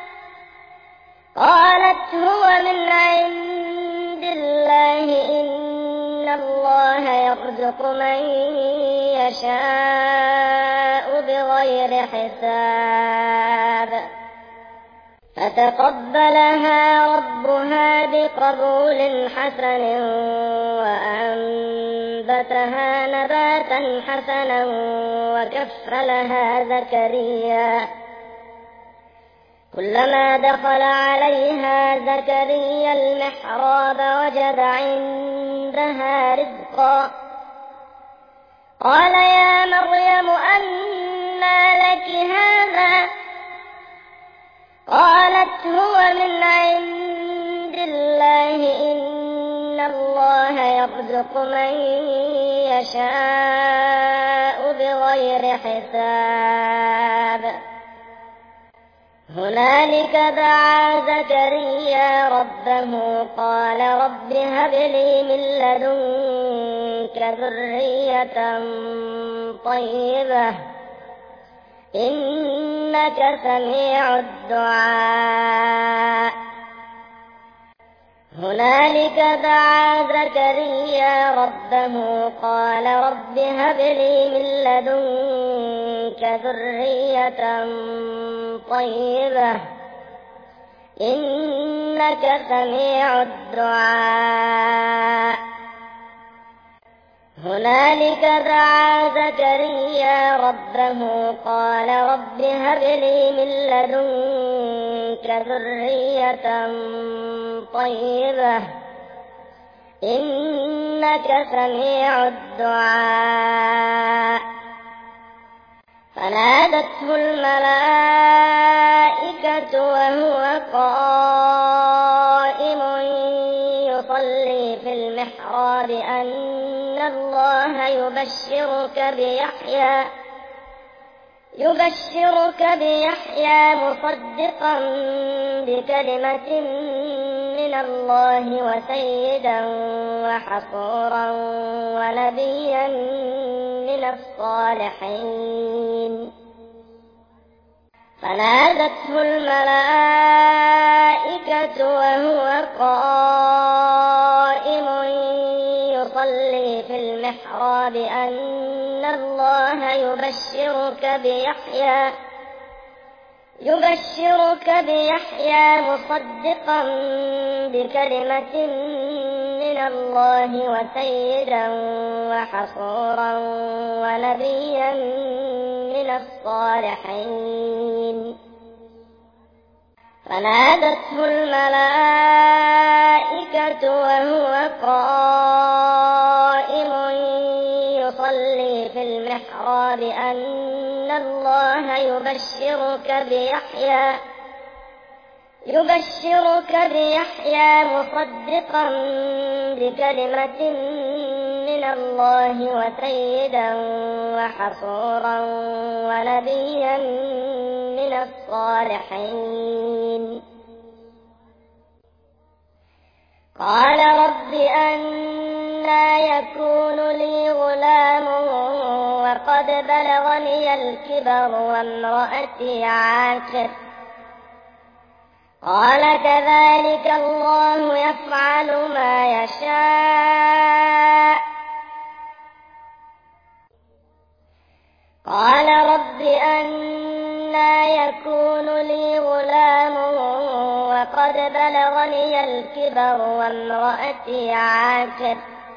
قالت هو من عند الله إن الله يرزق من يشاء بغير حساب فتقبلها ربها بقبول حسن وأنبتها نباتا حسنا وكفلها زكريا كلما دخل عليها زكريا المحراب وجد عندها رزقا قال يا مريم أنى لك هذا قالت هو من عند الله إن الله يرزق من يشاء بغير حساب هنالك دعا زكريا ربه قال رب هب لي من لدنك ذرية طيبة إنك سميع الدعاء هنالك دعا زكريا ربه قال رب هب لي من لدنك ذرية طيبة إنك سميع الدعاء هنالك دعا زكريا ربه قال رب هب لي من لدنك ذرية طيبة إنك سميع الدعاء فنادته الملائكة وهو قائم يصلي في المحراب أن الله يبشرك يبشرك بيحيى مصدقا بكلمة من الله وسيدا وحصورا ونبيا من الصالحين. فنادته الملائكة وهو قائم يصلي في المحراب أن الله يبشرك بيحيى مصدقا بكلمة من الله وسيدا وحصورا ونبيا من الصالحين. فنادته الملائكة وهو قائم يصلي في المحراب أن الله يبشرك بيحيى مصدقا بكلمة من الله وسيدا وحصورا ونبيا من الصالحين. قال رب أنى يكون لي غلام وقد بلغني الكبر وامرأتي عاقر. قال كذلك الله يفعل ما يشاء. قال رب أنى يكون لي غلام وقد بلغني الكبر وامرأتي عاقر.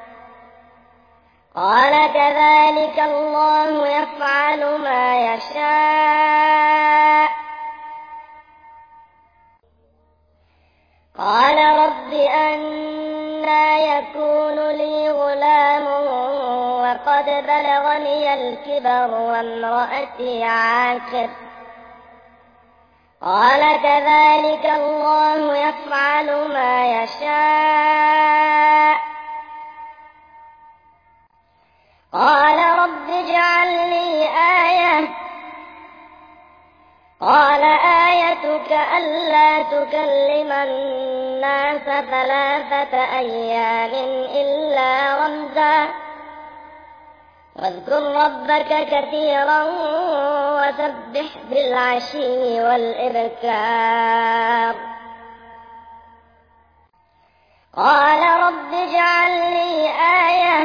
قال كذلك الله يفعل ما يشاء. قال رب أنى يكون لي غلام وقد بلغني الكبر وامرأتي عاقر. قال كذلك الله يفعل ما يشاء. قال رب اجعل لي آية. قال آيتك ألا تكلم الناس 3 أيام إلا رمزا واذكر ربك كثيرا وسبح بالعشي والإبكار. قال رب اجعل لي آية.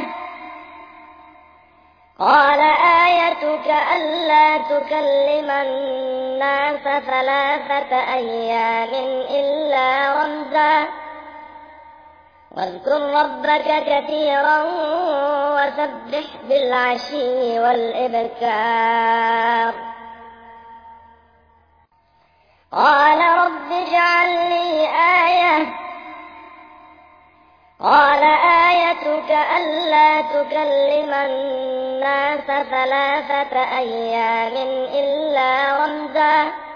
قال آيتك ألا تكلم الناس 3 أيام إلا رمزا واذكر ربك كثيرا وسبح بالعشي والإبكار. قال رب اجعل لي آية. قال آيتك ألا تكلم الناس 3 أيام إلا رمزا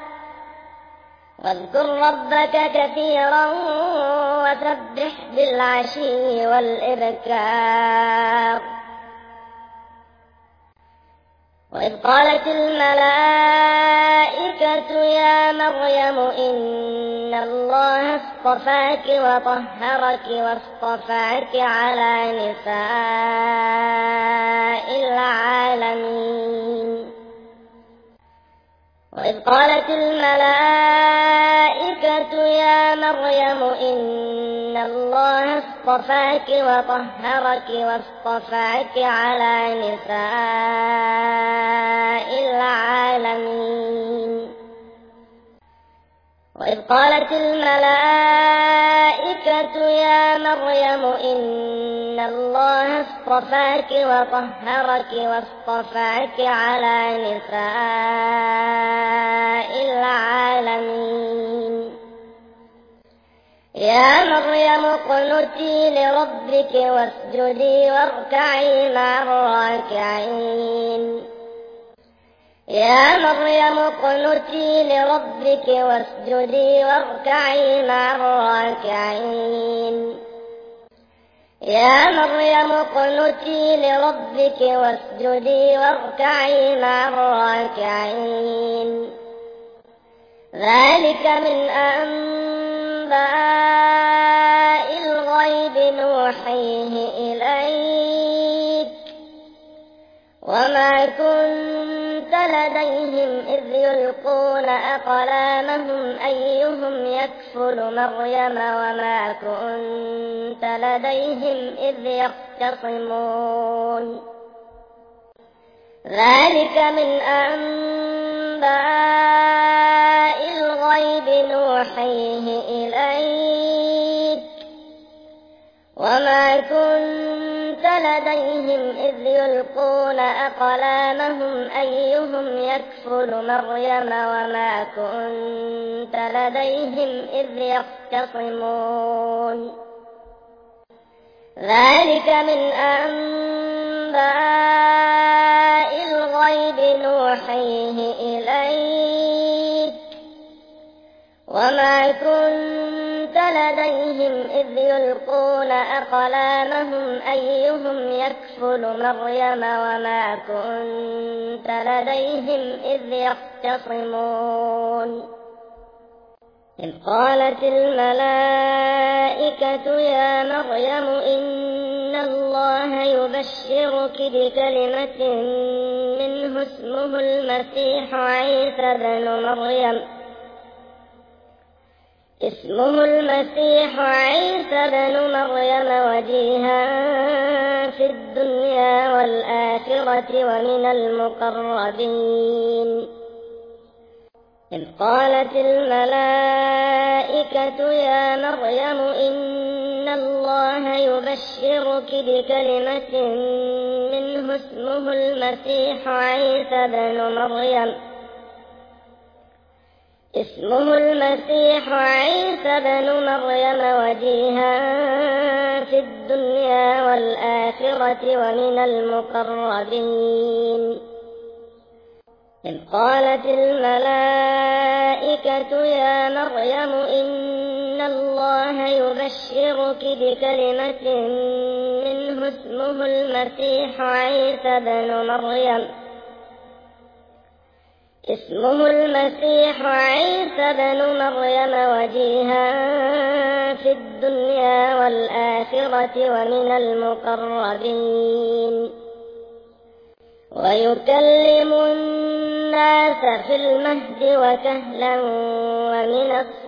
واذكر ربك كثيرا وسبح بالعشي والإبكار. وإذ قالت الملائكة يا مريم إن الله اصطفاك وطهرك واصطفاك على نساء العالمين. وإذ قالت الملائكة يا مريم إن الله اصطفاك وطهرك واصطفاك على نساء العالمين. وإذ قالت الملائكة يا مريم إن الله اصطفاك وطهرك واصطفاك على نساء العالمين. يا مريم اقنتي لربك واسجدي واركعي مع الراكعين. يا مريم اقنتي لربك واسجدي واركعي مع الراكعين. يا مريم اقنتي لربك واسجدي واركعي مع الراكعين ذلك من أنباء الغيب نوحيه إليك وما كنت لديهم إذ يلقون أقلامهم أيهم يكفل مريم وما كنت لديهم إذ يختصمون ذلك من أنباء الغيب نوحيه إليك وما كنت لديهم إذ يلقون أقلامهم أيهم يكفل مريم وما كنت لديهم إذ يختصمون ذلك من أنباء الغيب نوحيه إليك وما كنت لديهم إذ يلقون أقلامهم أيهم يكفل مريم وما كنت لديهم إذ يختصمون إذ قالت الملائكة يا مريم إن الله يبشرك بكلمة منه اسمه المسيح عيسى بن مريم وجيها في الدنيا والآخرة ومن المقربين إذ قالت الملائكة يا مريم إن الله يبشرك بكلمة منه اسمه المسيح عيسى بن مريم وجيها في الدنيا والآخرة ومن المقربين إذ قالت الملائكة يا مريم إن الله يبشرك بكلمة منه اسمه المسيح عيسى بن مريم وجيها في الدنيا والآخرة ومن المقربين ويكلم الناس في المهد وكهلا ومن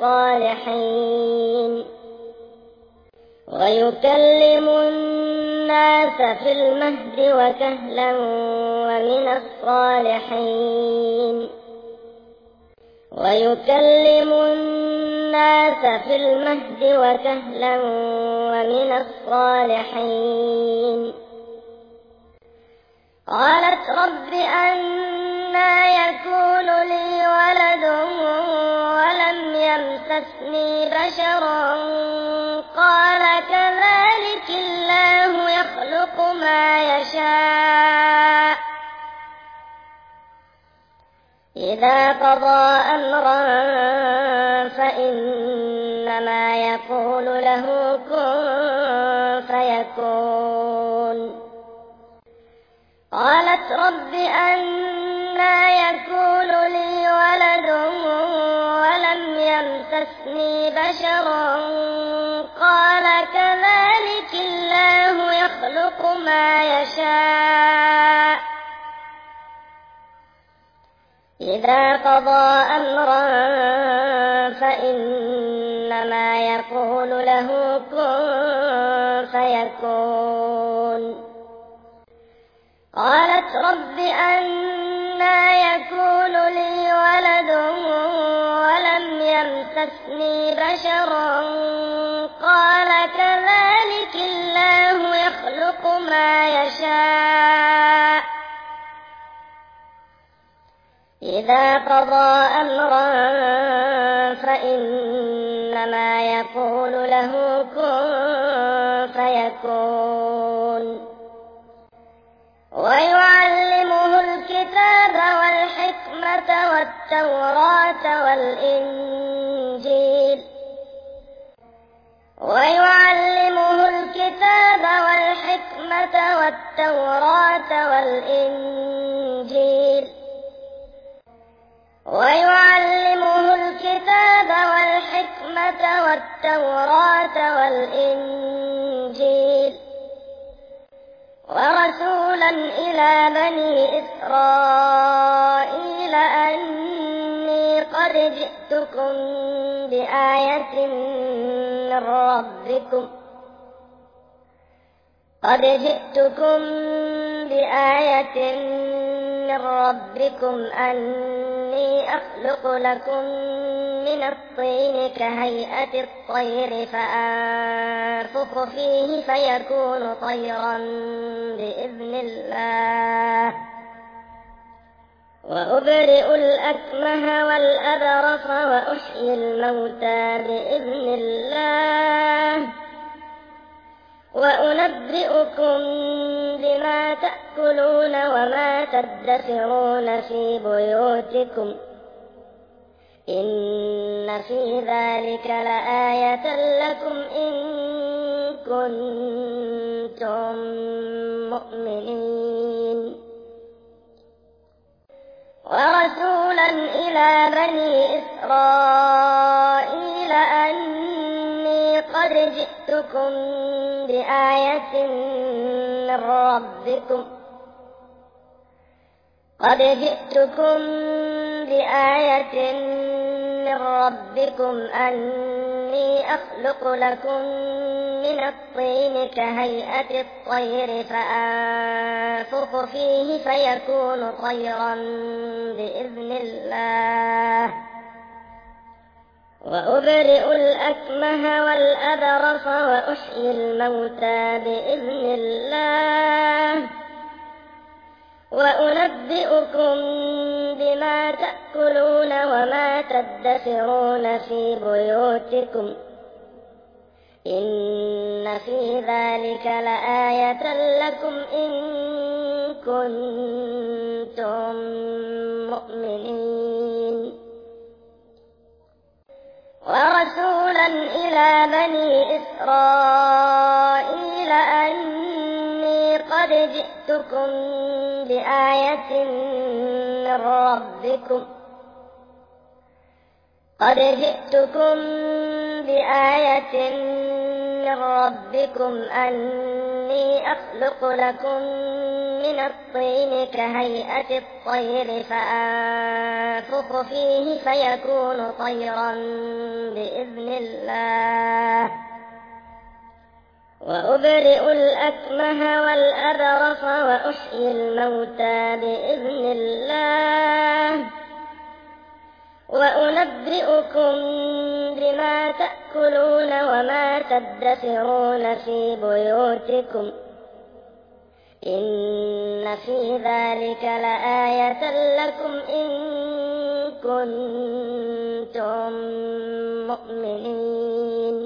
الصالحين قالت رب أنى يكون لي ولد ولم يمسسني بشر قال كذلك الله يخلق ما يشاء إذا قضى أمرا فإنما يقول له كن فيكون قالت رب أنى يكون لي ولد ولم يمسسني بشر قال كذلك الله يخلق ما يشاء إذا قضى أمرا فإنما يقول له كن فيكون قالت رب أنى يكون لي ولد ولم يمسسني بشر قال كذلك الله يخلق ما يشاء إذا قضى أمرا فإنما يقول له كن فيكون ويعلمه الكتاب والحكمة والتوراة ويعلمه الكتاب والحكمة والتوراة والإنجيل ويعلمه الكتاب والحكمة والتوراة والإنجيل ورسولا إلى بني إسرائيل أني قد جئتكم بآية من ربكم أني أخلق لكم من الطين كهيئة الطير فأنفخ فيه فيكون طيرا بإذن الله وأبرئ الأكمه والأبرص وأحيي الموتى بإذن الله وأنبئكم بما تأكلون وما تدخرون في بيوتكم إن في ذلك لآية لكم إن كنتم مؤمنين ورسولا إلى بني إسرائيل أني قد جئتكم بآية من ربكم أني أخلق لكم من الطين كهيئة الطير فأنفخ فيه فيكون طيرا بإذن الله وأبرئ الأكمه والأبرص وأحيي الموتى بإذن الله وأنبئكم بما تأكلون وما تدخرون في بيوتكم إن في ذلك لآية لكم إن كنتم مؤمنين ورسولا إلى بني إسرائيل أني قد جئتكم بآية من ربكم أني أخلق لكم من الطين كهيئة الطير فأنفخ فيه فيكون طيرا بإذن الله وأبرئ الأكمه والأبرص وأحيي الموتى بإذن الله وأنبئكم بما تأكلون وما تدخرون في بيوتكم إن في ذلك لآية لكم إن كنتم مؤمنين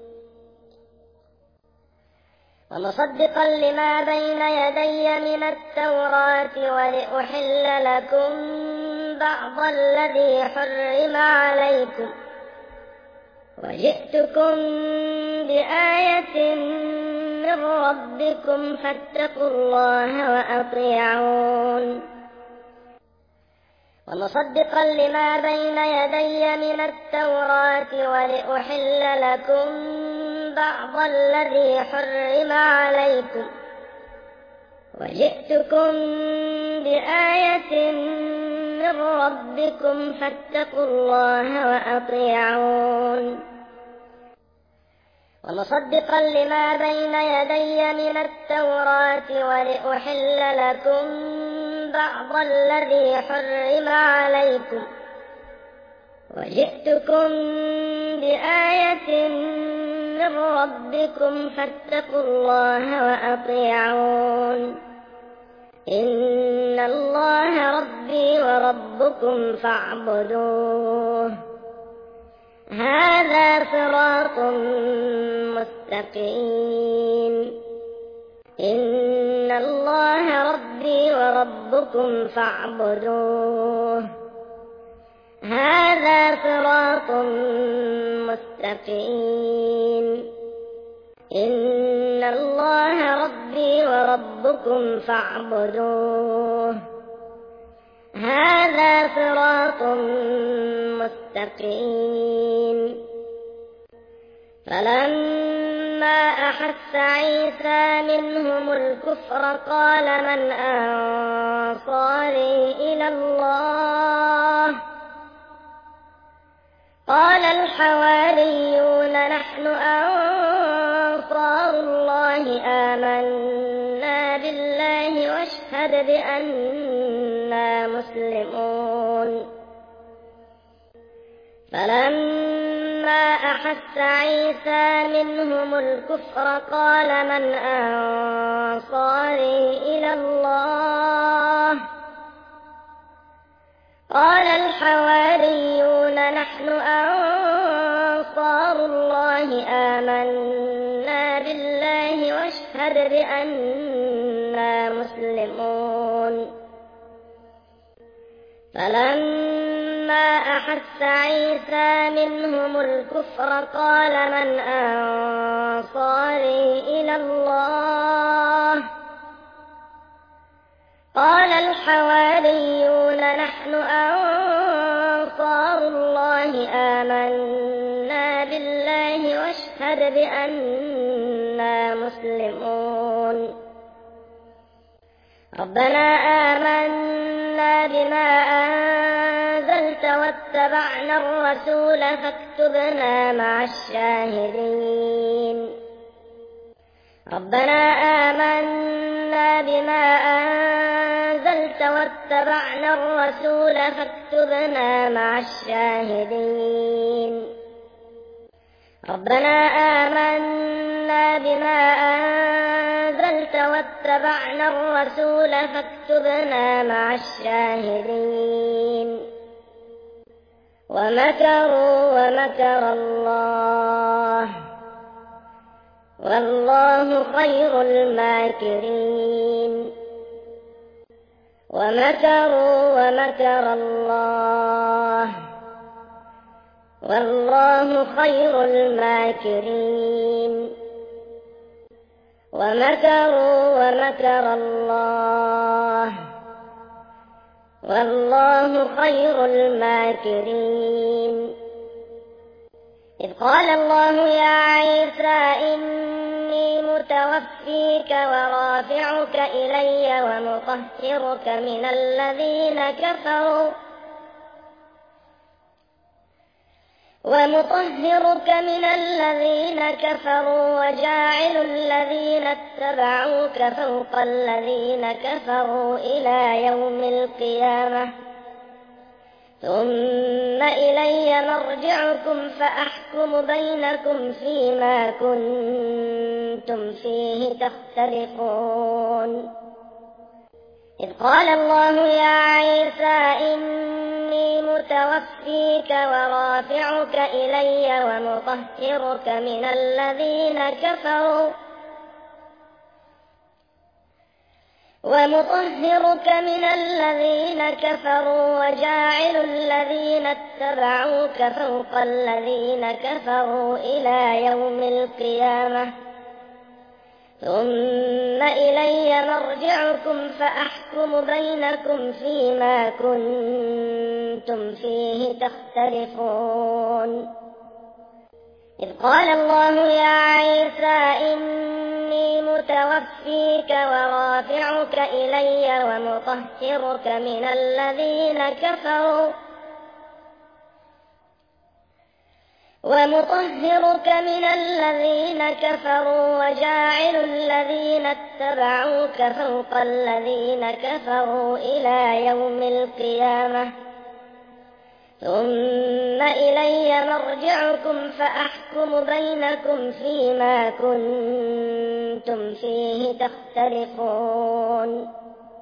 ومصدقا لما بين يدي من التوراة ولأحل لكم بعض الذي حرم عليكم وجئتكم بآية من ربكم فاتقوا الله وأطيعون ومصدقا لما بين يدي من التوراة ولأحل لكم بعض الذي حرم عليكم وجئتكم بآية من ربكم فاتقوا الله وأطيعون ومصدقا لما بين يدي من التوراة ولأحل لكم بعض الذي حرم عليكم وجئتكم بآية من ربكم فاتقوا الله وأطيعون إن الله ربي وربكم فاعبدوه هذا صراط مستقيم إن الله ربي وربكم فاعبدوه هذا صراط مستقيم إن الله ربي وربكم فاعبدوه هذا صراط مستقيم. فلما أحس عيسى منهم الكفر قال من أنصاري إلى الله قال الحواريون نحن أنصار الله آمنا بالله واشهد بأننا مسلمون. فلما أحس عيسى منهم الكفر قال من أنصاري إلى الله قال الحواريون نحن أنصار الله آمنا بالله واشهد بأننا مسلمون. فلما أحس عيسى منهم الكفر قال من أنصاري إلى الله قال الحواريون نحن أنصار الله آمنا بالله واشهد بأننا مسلمون. ربنا آمنا بما أنزلت واتبعنا الرسول فاكتبنا مع الشاهدين. ربنا آمنا بما أنزلت واتبعنا الرسول فاكتبنا مع الشاهدين. ربنا آمنا بما أنزلت واتبعنا الرسول فاكتبنا مع الشاهدين. ومكروا ومكر الله والله خير الماكرين. ومكروا ومكر الله والله خير الماكرين. ومكروا ومكر الله والله خير الماكرين. إذ قال الله يا عيسى إني متوفيك ورافعك إلي ومطهرك من الذين كفروا وجاعل الذين اتبعوك فوق الذين كفروا إلى يوم القيامة ثم إلي مرجعكم فأحكم بينكم فيما كنتم فيه تختلفون. إذ قال الله يا عيسى إني متوفيك ورافعك إلي ومطهرك من الذين كفروا وجاعل الذين اتبعوك فوق الذين كفروا إلى يوم القيامة ثم إلي مرجعكم فأحكم بينكم فيما كنتم فيه تختلفون. إذ قال الله يا عيسى إني متوفيك ورافعك إلي ومطهرك من الذين كفروا وجاعل الذين اتبعوك فوق الذين كفروا إلى يوم القيامة ثم إلي مرجعكم فأحكم بينكم فيما كنتم فيه تختلفون.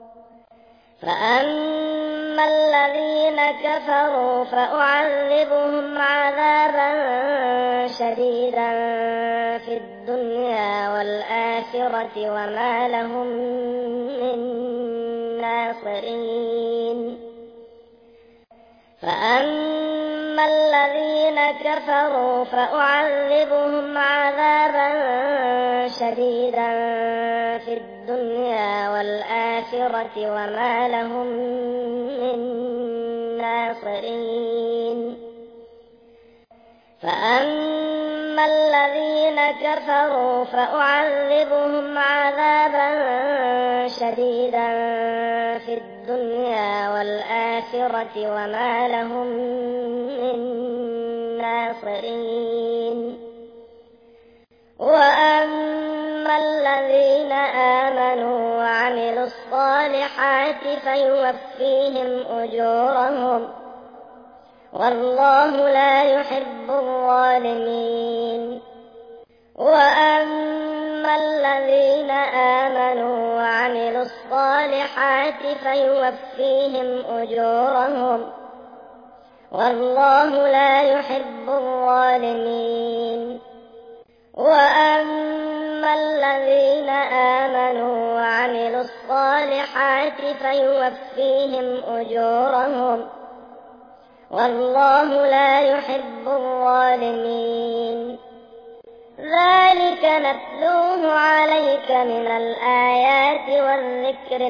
فأما الذين كفروا فأعذبهم عذابا شديدا في الدنيا والآخرة وما لهم من ناصرين. فأما الذين كفروا فأعذبهم عذابا شديدا في الدنيا والآخرة وما لهم من ناصرين فأما الذين كفروا فأعذبهم عذابا شديدا في الدنيا والآخرة وما لهم من ناصرين وأما الذين آمنوا وعملوا الصالحات فيوفيهم أجورهم والله لا يحب الظالمين وأما الذين آمنوا وعملوا الصالحات فيوفيهم أجورهم والله لا يحب الظالمين وأما الذين آمنوا وعملوا الصالحات فيوفيهم أجورهم والله لا يحب الظالمين ذلك نتلوه عليك من الآيات والذكر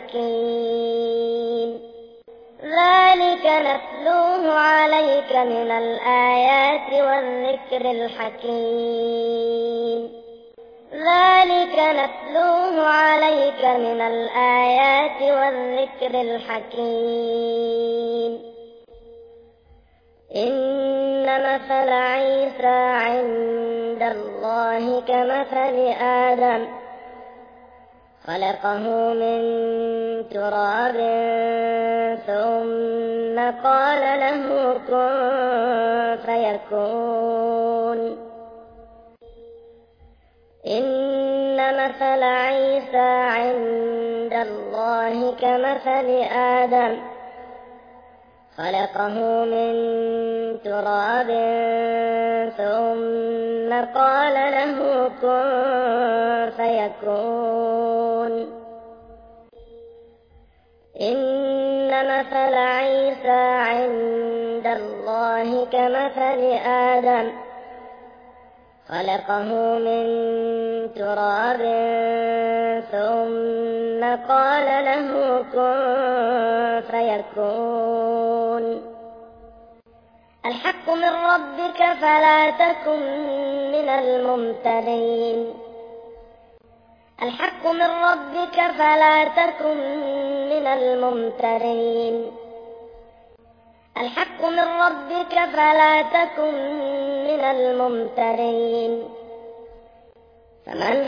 الحكيم ذلك نتلوه عليك من الآيات والذكر الحكيم ذلك نتلوه عليك من الآيات والذكر الحكيم إن مثل عيسى عند الله كمثل آدم خلقه من تراب ثم قال له كن فيكون إن مثل عيسى عند الله كمثل آدم خلقه من تراب ثم قال له كن فيكون إن مثل عيسى عند الله كمثل آدم خلقه من تراب ثم قال له كن فيكون الحق من ربك فلا تكن من الممترين الحق من ربك فلا تكن من الممترين الحق من ربك فلا تكن من الممترين فمن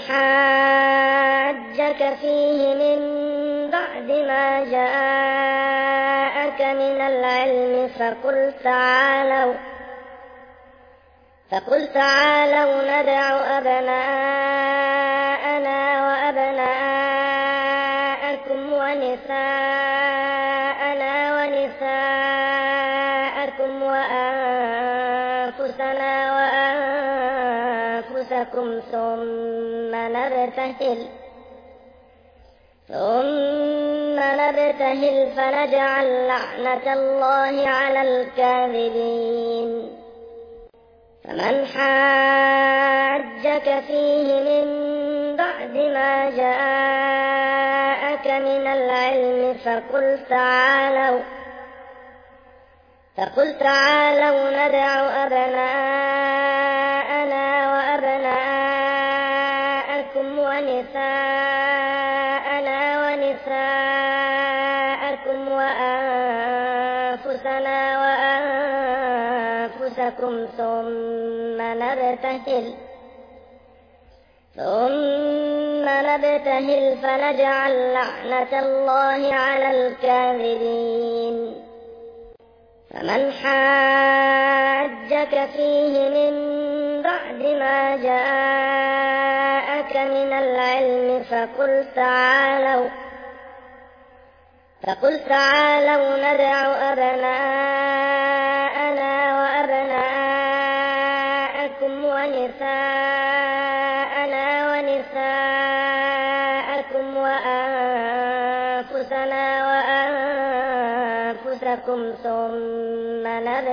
حاجك فيه من بعد ما جاءك من العلم فقل تعالوا ندع أبناءنا وأبناءكم ونساءنا ونساءكم وأنفسنا وأنفسكم ثم نبتهل فنجعل لعنة الله على الكاذبين فمن حاجك فيه من بعد ما جاءك من العلم فقل تعالوا ندع أبناءنا وأبناءكم ونساءنا ونساءكم وأنفسنا وأنفسكم ثم نبتهل فنجعل لعنة الله على الكاذبين فمن حاجك فيه من بعد ما جاءك من العلم فقل تعالوا ندع أبناءنا وأبناءكم ونساءنا ونساءكم وأنفسنا وبينكم ثم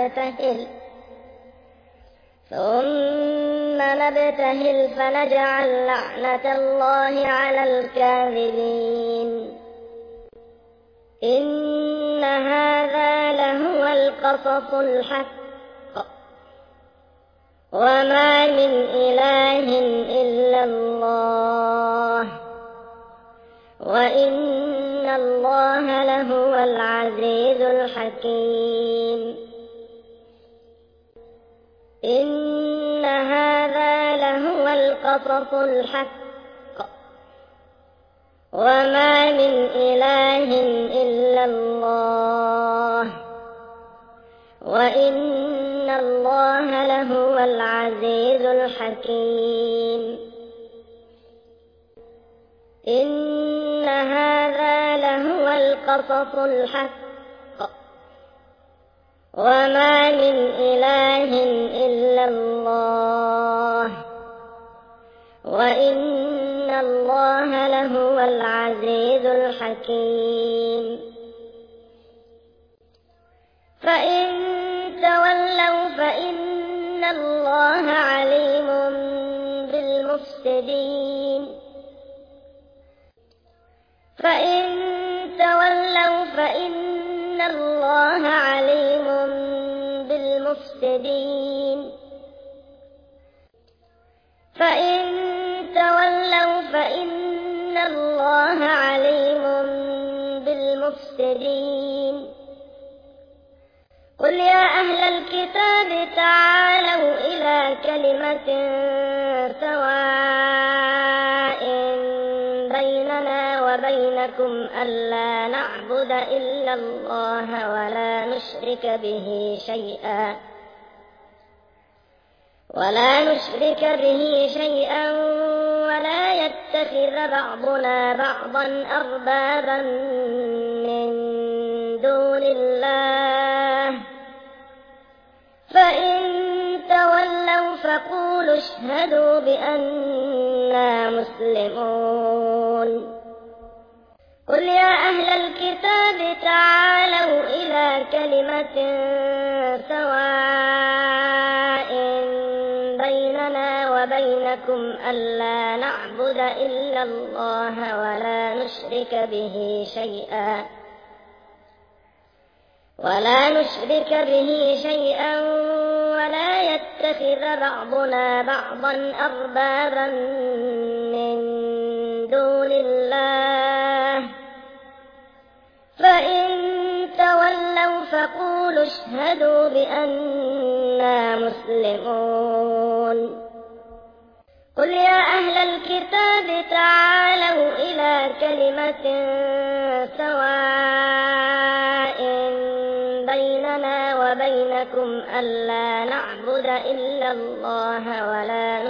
نبتهل فنجعل لعنة الله على الكاذبين إن هذا لهو القصص الحق وما من إله إلا الله وإن الله لهو العزيز الحكيم إن هذا لهو القصص الحق وما من إله إلا الله وإن الله لهو العزيز الحكيم إن هذا لهو القصص الحق وما من إله إلا الله وإن الله لهو العزيز الحكيم فإن تولوا فإن الله عليم بالمفسدين فإن تولوا فإن الله عليم بالمفسدين فإن تولوا فإن الله عليم بالمفسدين قل يا أهل الكتاب تعالوا إلى كلمة سواء بيننا وبينكم ألا نعبد إلا الله ولا نشرك به شيئا ولا يتخذ بعضنا بعضا أربابا من دون الله فإن تولوا فقولوا اشهدوا بأننا مسلمون قل يا أهل الكتاب تعالوا إلى كلمة سواء بيننا وبينكم ألا نعبد إلا الله ولا نشرك به شيئا ولا يتخذ بعضنا بعضا أربابا من دون الله فإن تولوا فقولوا اشهدوا بأننا مسلمون قل يا أهل الكتاب تعالوا إلى كلمة سواء بيننا وبينكم ألا نعبد إلا الله ولا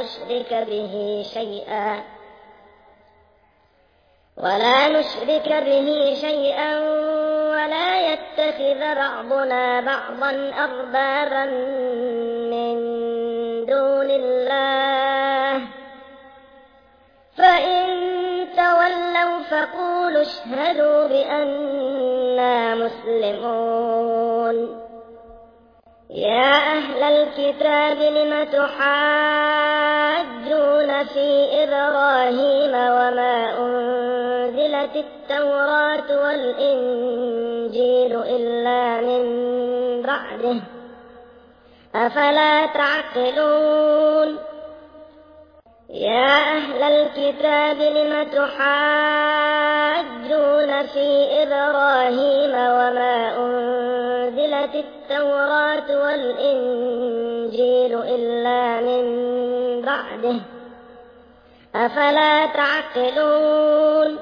نشرك به شيئا ولا يتخذ بعضنا بعضا أربابا من دون الله فإن تولوا فقولوا اشهدوا بأننا مسلمون يا أهل الكتاب لم تحاجون في إبراهيم وما أنزلت التوراة والإنجيل إلا من بعده أفلا تعقلون يا أهل الكتاب لم تحاجون في إبراهيم وما أنزلت التوراة والإنجيل إلا من بعده أفلا تعقلون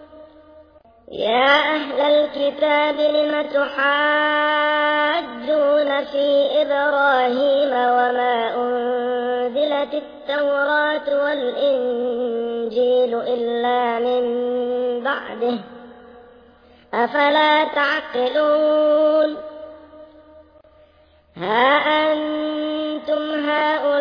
يا أهل الكتاب لم تحاجون في إبراهيم وما أنزلت التوراة والإنجيل إلا من بعده أفلا تعقلون ها أنتم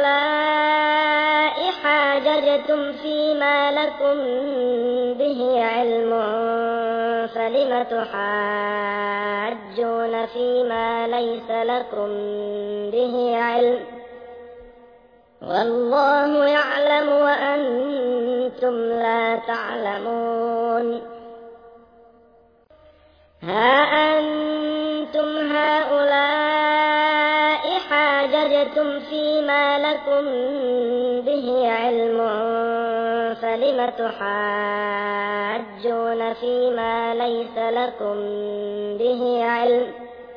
هؤلاء حاججتم فيما لكم به علم فلم تحاجون تحاجون فيما ليس لكم به علم والله يعلم وأنتم لا تعلمون. ها أنتم هؤلاء حاججتم فيما لكم به علم فلم تحاجون فيما ليس لكم به علم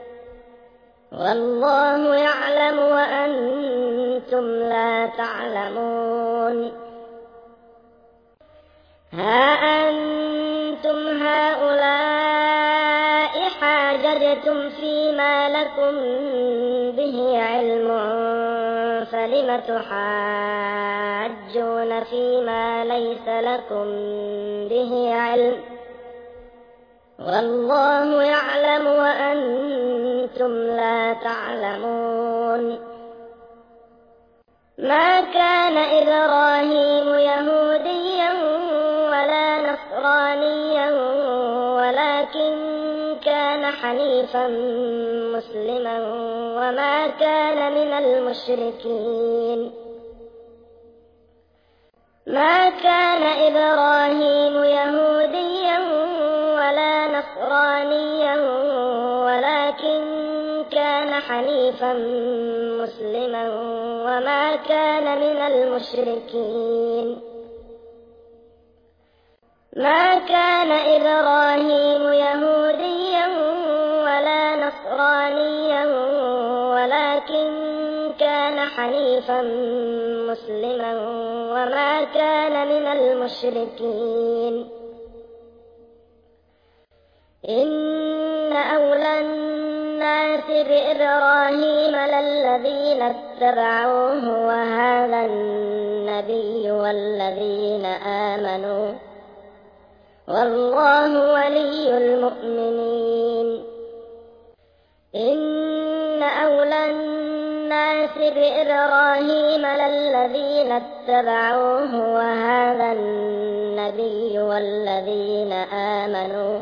والله يعلم وأنتم لا تعلمون. ها أنتم هؤلاء حاججتم فيما لكم به علم فلم تحاجون فيما ليس لكم به علم والله يعلم وأنتم لا تعلمون. ما كان إبراهيم يهوديا ولا نصرانيا ولكن كان حنيفا مسلما وما كان من المشركين. ما كان إبراهيم يهوديا ولا نصرانيا ولكن كان حنيفا مسلما وما كان من المشركين. ما كان إبراهيم يهوديا ولا نصرانيا ولكن كان حنيفا مسلما وما كان من المشركين. إن أولى الناس بإبراهيم للذين اتبعوه وهذا النبي والذين آمنوا والله ولي المؤمنين. إن أولى الناس بإبراهيم للذين اتبعوه وهذا النبي والذين آمنوا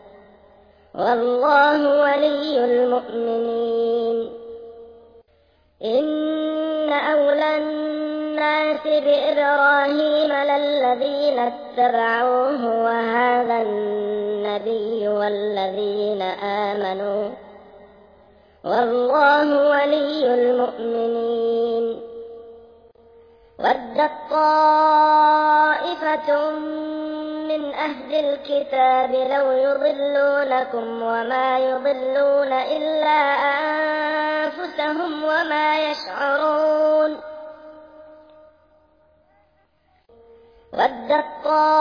والله ولي المؤمنين. إن أولى الناس بإبراهيم للذين اتبعوه وهذا النبي والذين آمنوا والله ولي المؤمنين. ودت طائفة من أهل الكتاب لو يضلونكم وما يضلون إلا أنفسهم وما يشعرون. ودت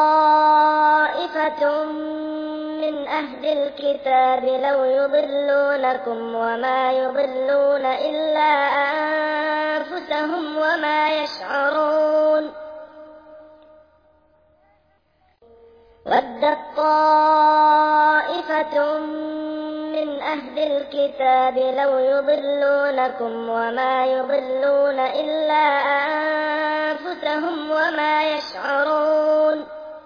طائفة من أهل الكتاب لو يضلونكم وما يضلون إلا أنفسهم وما يشعرون. ودت طائفة من أهل الكتاب لو يضلونكم وما يضلون إلا أنفسهم وما يشعرون.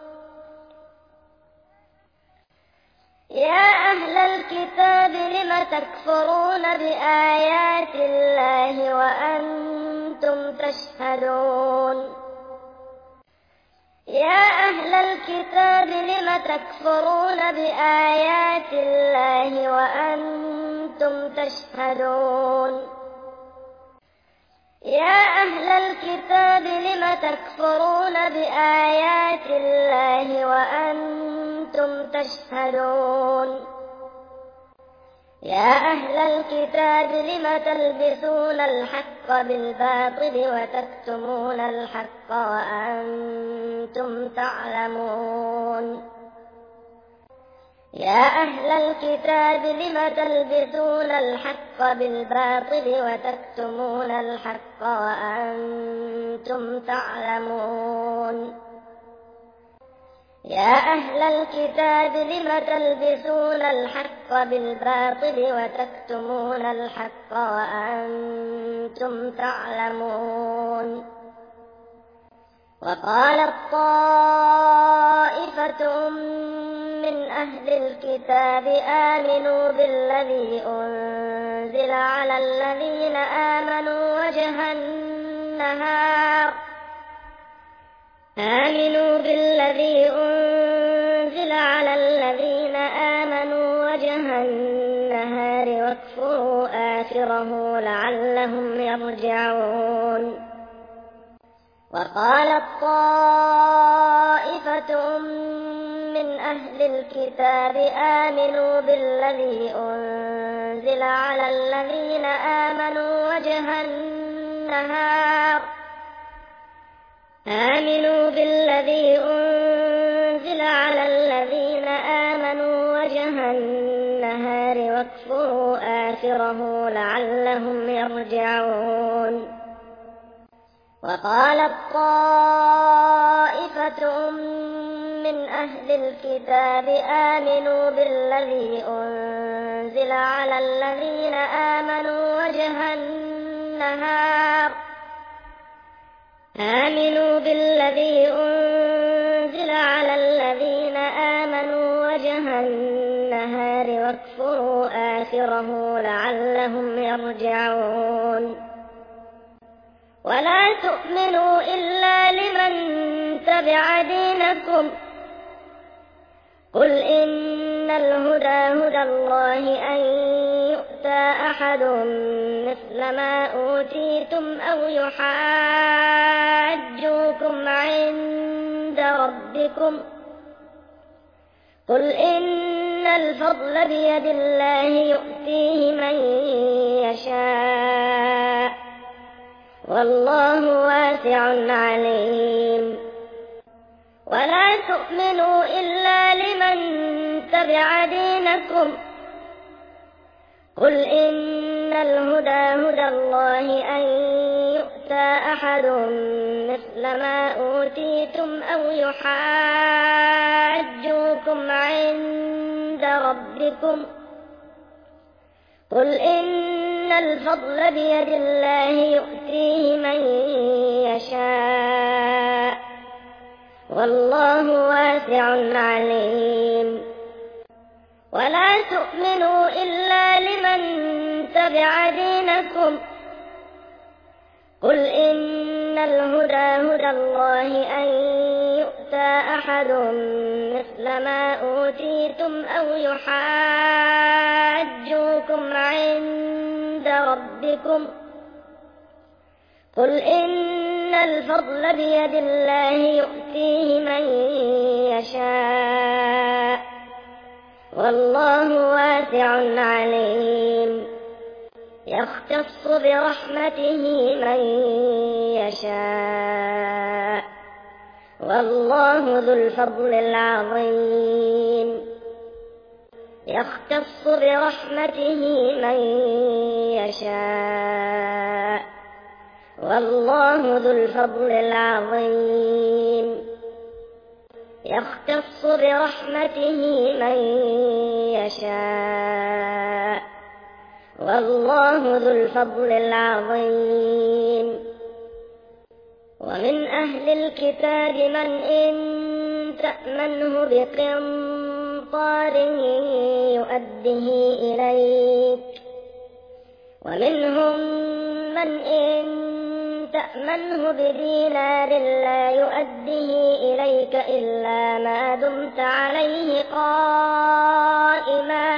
يا أهل الكتاب لم تكفرون بآيات الله وأنتم تشهدون. يا أهل الكتاب لم تكفرون بآيات الله وأنتم تشهدون. يا أهل الكتاب لم تكفرون بآيات الله وأنتم تشهدون. يا أهل الكتاب لم تلبسون الحق بالباطل وتكتمون الحق وأنتم تعلمون. يا أهل الكتاب لم تلبسون الحق بالباطل وتكتمون الحق وأنتم تعلمون. يا أهل الكتاب لم تلبسون الحق بالباطل وتكتمون الحق وأنتم تعلمون. وقالت طائفة من أهل الكتاب آمنوا بالذي أنزل على الذين آمنوا وجه النهار واكفروا آخره لعلهم يرجعون. وقالت طائفة من أهل الكتاب آمنوا بالذي أنزل على الذين آمنوا وجه النهار واكفروا آخره لعلهم يرجعون. وقالت طائفة من أهل الكتاب آمنوا بالذي أنزل على الذين آمنوا وجه النهار واكفروا آخره لعلهم يرجعون. ولا تؤمنوا إلا لمن تبع دينكم قل إن الهدى هدى الله أن يؤتى أحد مثل ما أوتيتم أو يحاجوكم عند ربكم قل إن الفضل بيد الله يؤتيه من يشاء والله واسع عليم. ولا تؤمنوا إلا لمن تبع دينكم قل إن الهدى هدى الله أن يؤتى أحد مثل ما أوتيتم أو يحاجوكم عند ربكم قل إن الفضل بيد الله يؤتيه من يشاء والله واسع عليم. ولا تؤمنوا إلا لمن تبع دينكم قل إن الهدى هدى الله أن يؤتى أحد مثل ما أوتيتم أو يحاجوكم عند ربكم قل إن الفضل بيد الله يؤتيه من يشاء والله واسع عليم. يختص برحمته من يشاء والله ذو الفضل العظيم. يختص برحمته من يشاء والله ذو الفضل العظيم. يختص برحمته من يشاء والله ذو الفضل العظيم. ومن أهل الكتاب من إن تأمنه بقنطار يؤده إليك ومنهم من إن تأمنه بدينار لا يؤده إليك إلا ما دمت عليه قائما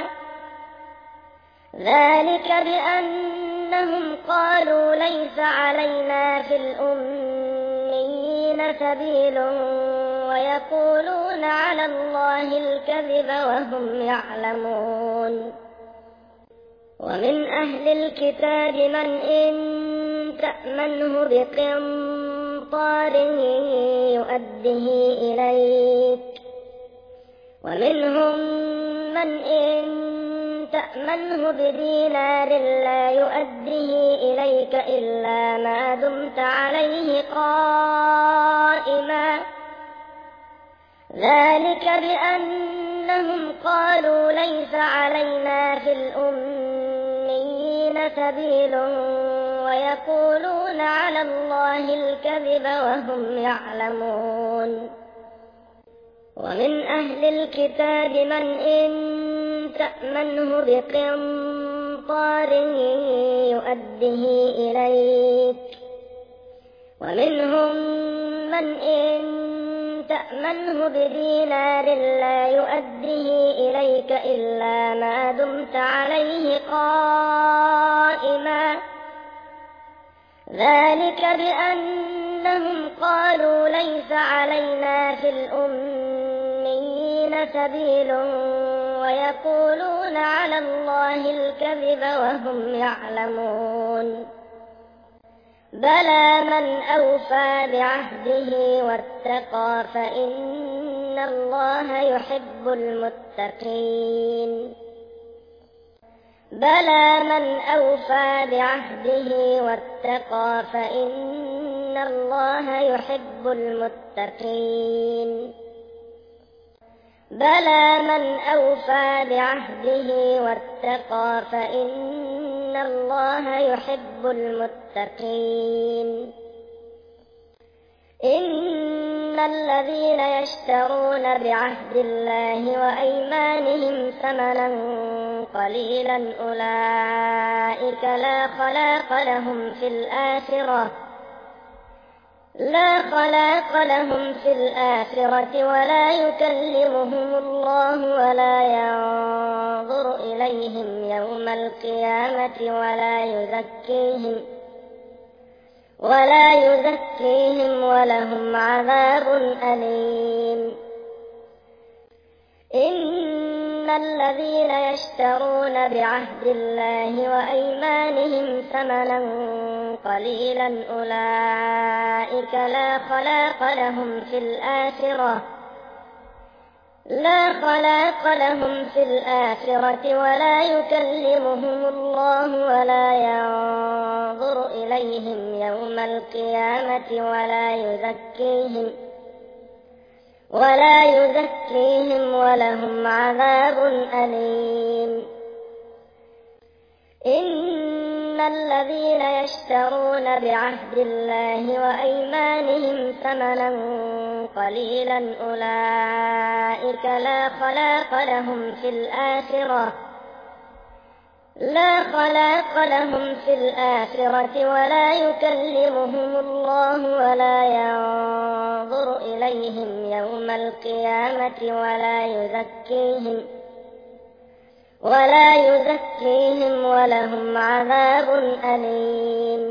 ذلك بأنهم قالوا ليس علينا في الأميين سبيل ويقولون على الله الكذب وهم يعلمون. ومن أهل الكتاب من إن تأمنه بقنطار يؤده إليك ومنهم من إن تأمنه بدينار لا يؤده إليك إلا ما دمت عليه قائما ذلك بأنهم قالوا ليس علينا في الأميين سبيل ويقولون على الله الكذب وهم يعلمون. ومن أهل الكتاب من إن تأمنه بقنطار يؤده إليك، ومنهم من إن تأمنه بدينار لا يؤده إليك إلا ما دمت عليه قائما، ذلك بأنهم قالوا ليس علينا في الأميين سبيل ويقولون على الله الكذب وهم يعلمون. بلى من أوفى بعهده واتقى فإن الله يحب المتقين. بلى من أوفى بعهده واتقى فإن الله يحب المتقين. بلى من أوفى بعهده واتقى فإن الله يحب المتقين. إن الذين يشترون بعهد الله وأيمانهم ثمنا قليلا أولئك لا خلاق لهم في الآخرة ولا يكلمهم الله ولا ينظر إليهم يوم القيامة ولا يزكيهم ولهم عذاب أليم. إن الذين يشترون بعهد الله وأيمانهم ثمنا قليلا أولئك لا خلاق لهم في الآخرة ولا يكلمهم الله ولا ينظر إليهم يوم القيامة ولا يزكيهم ولهم عذاب أليم. إن الذين يشترون بعهد الله وأيمانهم ثمنا قليلا أولئك لا خلاق لهم في الآخرة ولا يكلمهم الله ولا ينظر إليهم يوم القيامة ولا يزكيهم ولهم عذاب أليم.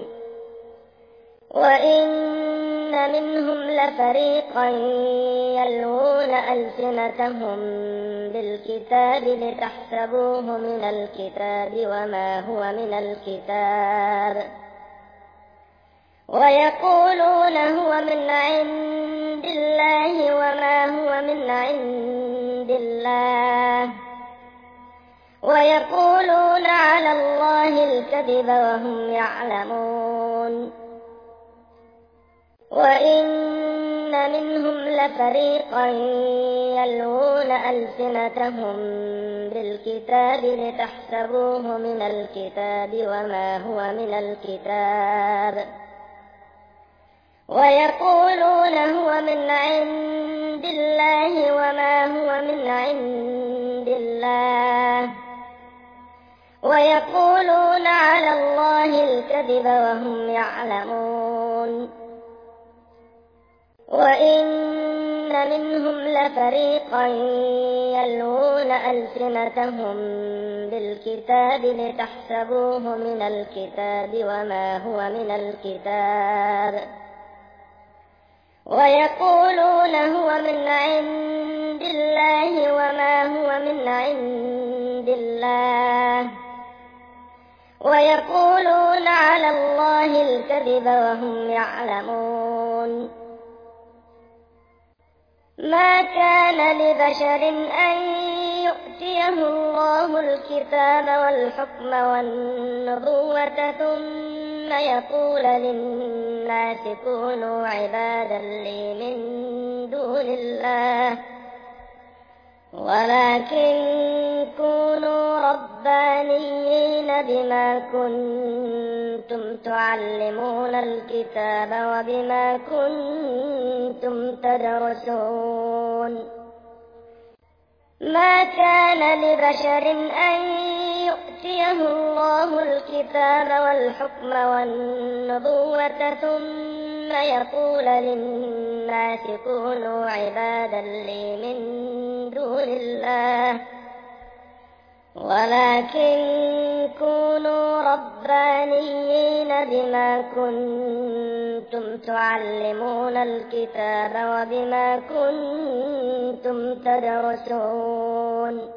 وإن منهم لفريقا يلوون ألسنتهم بالكتاب لتحسبوه من الكتاب وما هو من الكتاب ويقولون هو من عند الله وما هو من عند الله ويقولون على الله الكذب وهم يعلمون. وإن منهم لفريقا يلوون ألسنتهم بالكتاب لتحسبوه من الكتاب وما هو من الكتاب ويقولون هو من عند الله وما هو من عند الله ويقولون على الله الكذب وهم يعلمون. وإن منهم لفريقا يلوون ألسنتهم بالكتاب لتحسبوه من الكتاب وما هو من الكتاب ويقولون هو من عند الله وما هو من عند الله ويقولون على الله الكذب وهم يعلمون. ما كان لبشر أن يؤتيه الله الكتاب والحكم والنبوة ثم يقول للناس كونوا عبادا لي من دون الله ولكن كونوا ربانيين بما كنتم تعلمون الكتاب وبما كنتم تدرسون ما كان لبشر أن يؤتيه الله الكتاب والحكم والنبوة ثم يقول للناس كونوا عبادا لي من دون الله، ولكن كونوا ربانيين بما كنتم تعلمون الكتاب وبما كنتم تدرسون.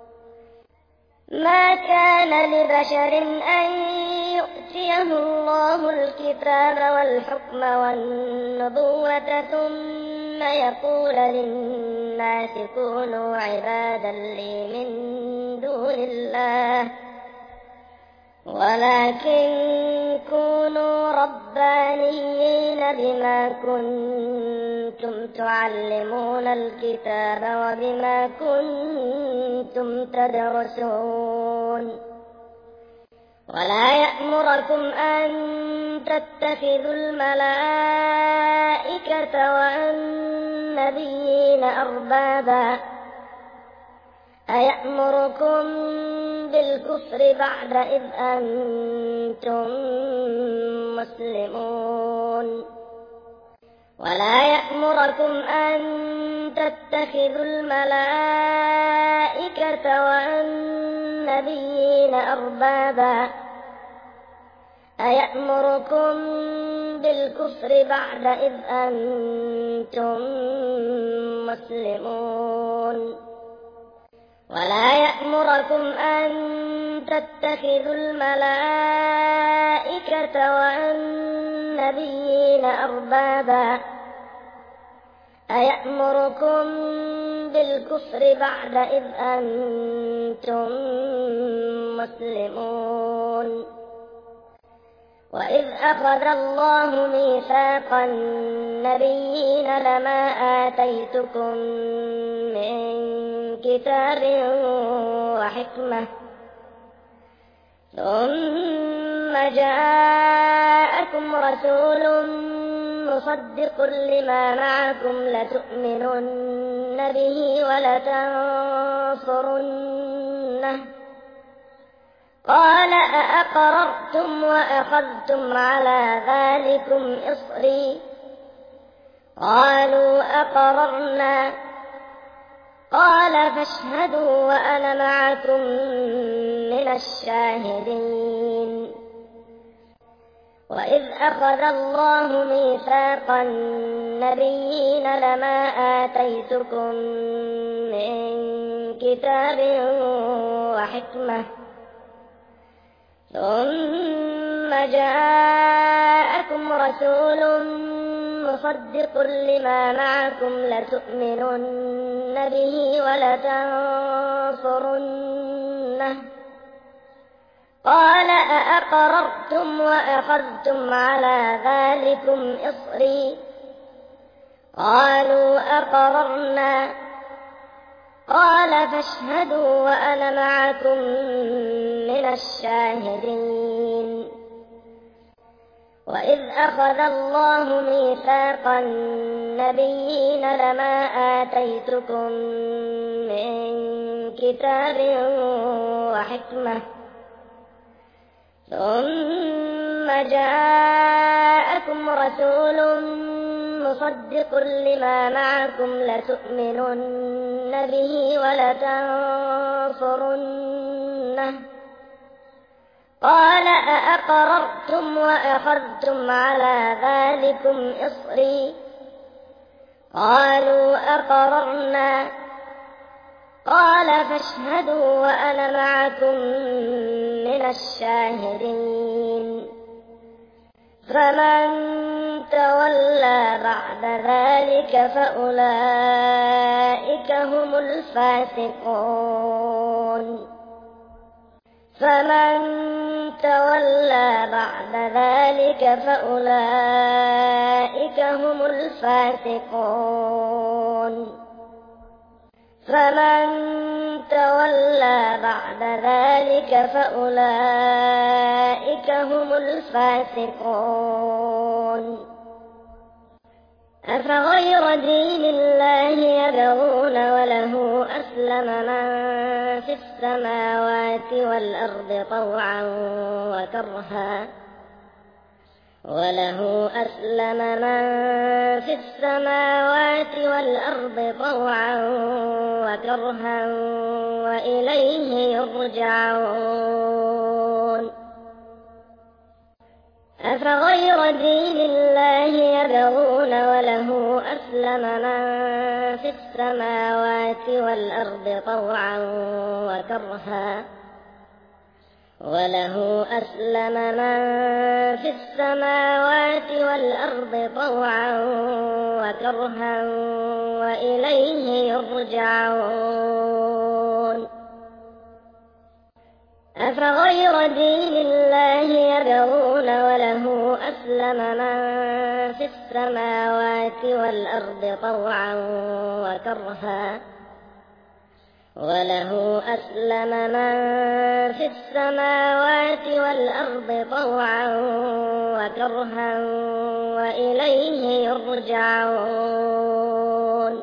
ما كان لبشر أن يؤتيه الله الكتاب والحكم والنبوة ثم يقول للناس كونوا عبادا لي من دون الله، ولكن كونوا ربانيين بما كنتم تعلمون الكتاب وبما كنتم تدرسون. ولا يأمركم أن تتخذوا الملائكة والنبيين أربابا، أيأمركم بالكفر بعد إذ أنتم مسلمون. ولا يأمركم أن تتخذوا الملائكة والنبيين أربابا، أيأمركم بالكفر بعد إذ أنتم مسلمون. ولا يأمركم أن تتخذوا الملائكة والنبيين أربابا، أيأمركم بالكفر بعد إذ أنتم مسلمون. وإذ أخذ الله ميثاق النبيين لما آتيتكم من كتاب وحكمة ثم جاءكم رسول مصدق لما معكم لتؤمنن به ولتنصرنه، قال أأقررتم وأخذتم على ذلكم إصري، قالوا أقررنا، قال فاشهدوا وأنا معكم من الشاهدين. وإذ أخذ الله ميثاق النبيين لما آتيتكم من كتاب وحكمة ثم جاءكم رسول مصدق لما معكم لتؤمنن به ولتنصرنه، قال أأقررتم وأخذتم على ذلكم إصري، قالوا أقررنا، قال فاشهدوا وأنا معكم من الشاهدين. وإذ أخذ الله ميثاق النبيين لما آتيتكم من كتاب وحكمة ثم جاءكم رسول مصدق لما معكم لتؤمنن به ولتنصرنه، قال أأقررتم وأخذتم على ذلكم إصري، قالوا أقررنا، قال فاشهدوا وأنا معكم من الشاهدين. فمن تولى بعد ذلك فأولئك هم الفاسقون. فمن تولى بعد ذلك فأولئك هم الفاسقون. فمن تولى بعد ذلك فأولئك هم الفاسقون. أفغير دين الله يبغون وله أسلم من في السماوات والأرض طوعا وكرها وإليه يرجعون أفغير دين الله يبغون وله أسلم من في السماوات والأرض طوعا وكرها وإليه يرجعون أفغير دين الله يبغون وله أسلم من في السماوات والأرض طوعا وكرها وإليه يرجعون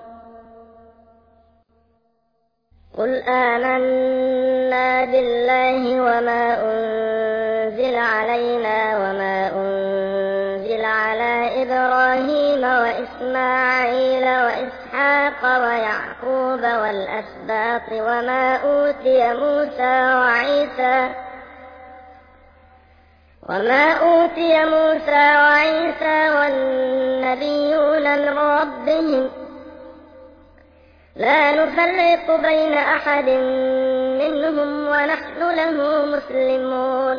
قل آمنا بالله وما أنزل علينا وما أنزل على إبراهيم وإسماعيل وإسحاق ويعقوب والأسباط وما أوتي موسى وعيسى والنبيون من ربهم لا نفرق بين أحد منهم ونحن له مسلمون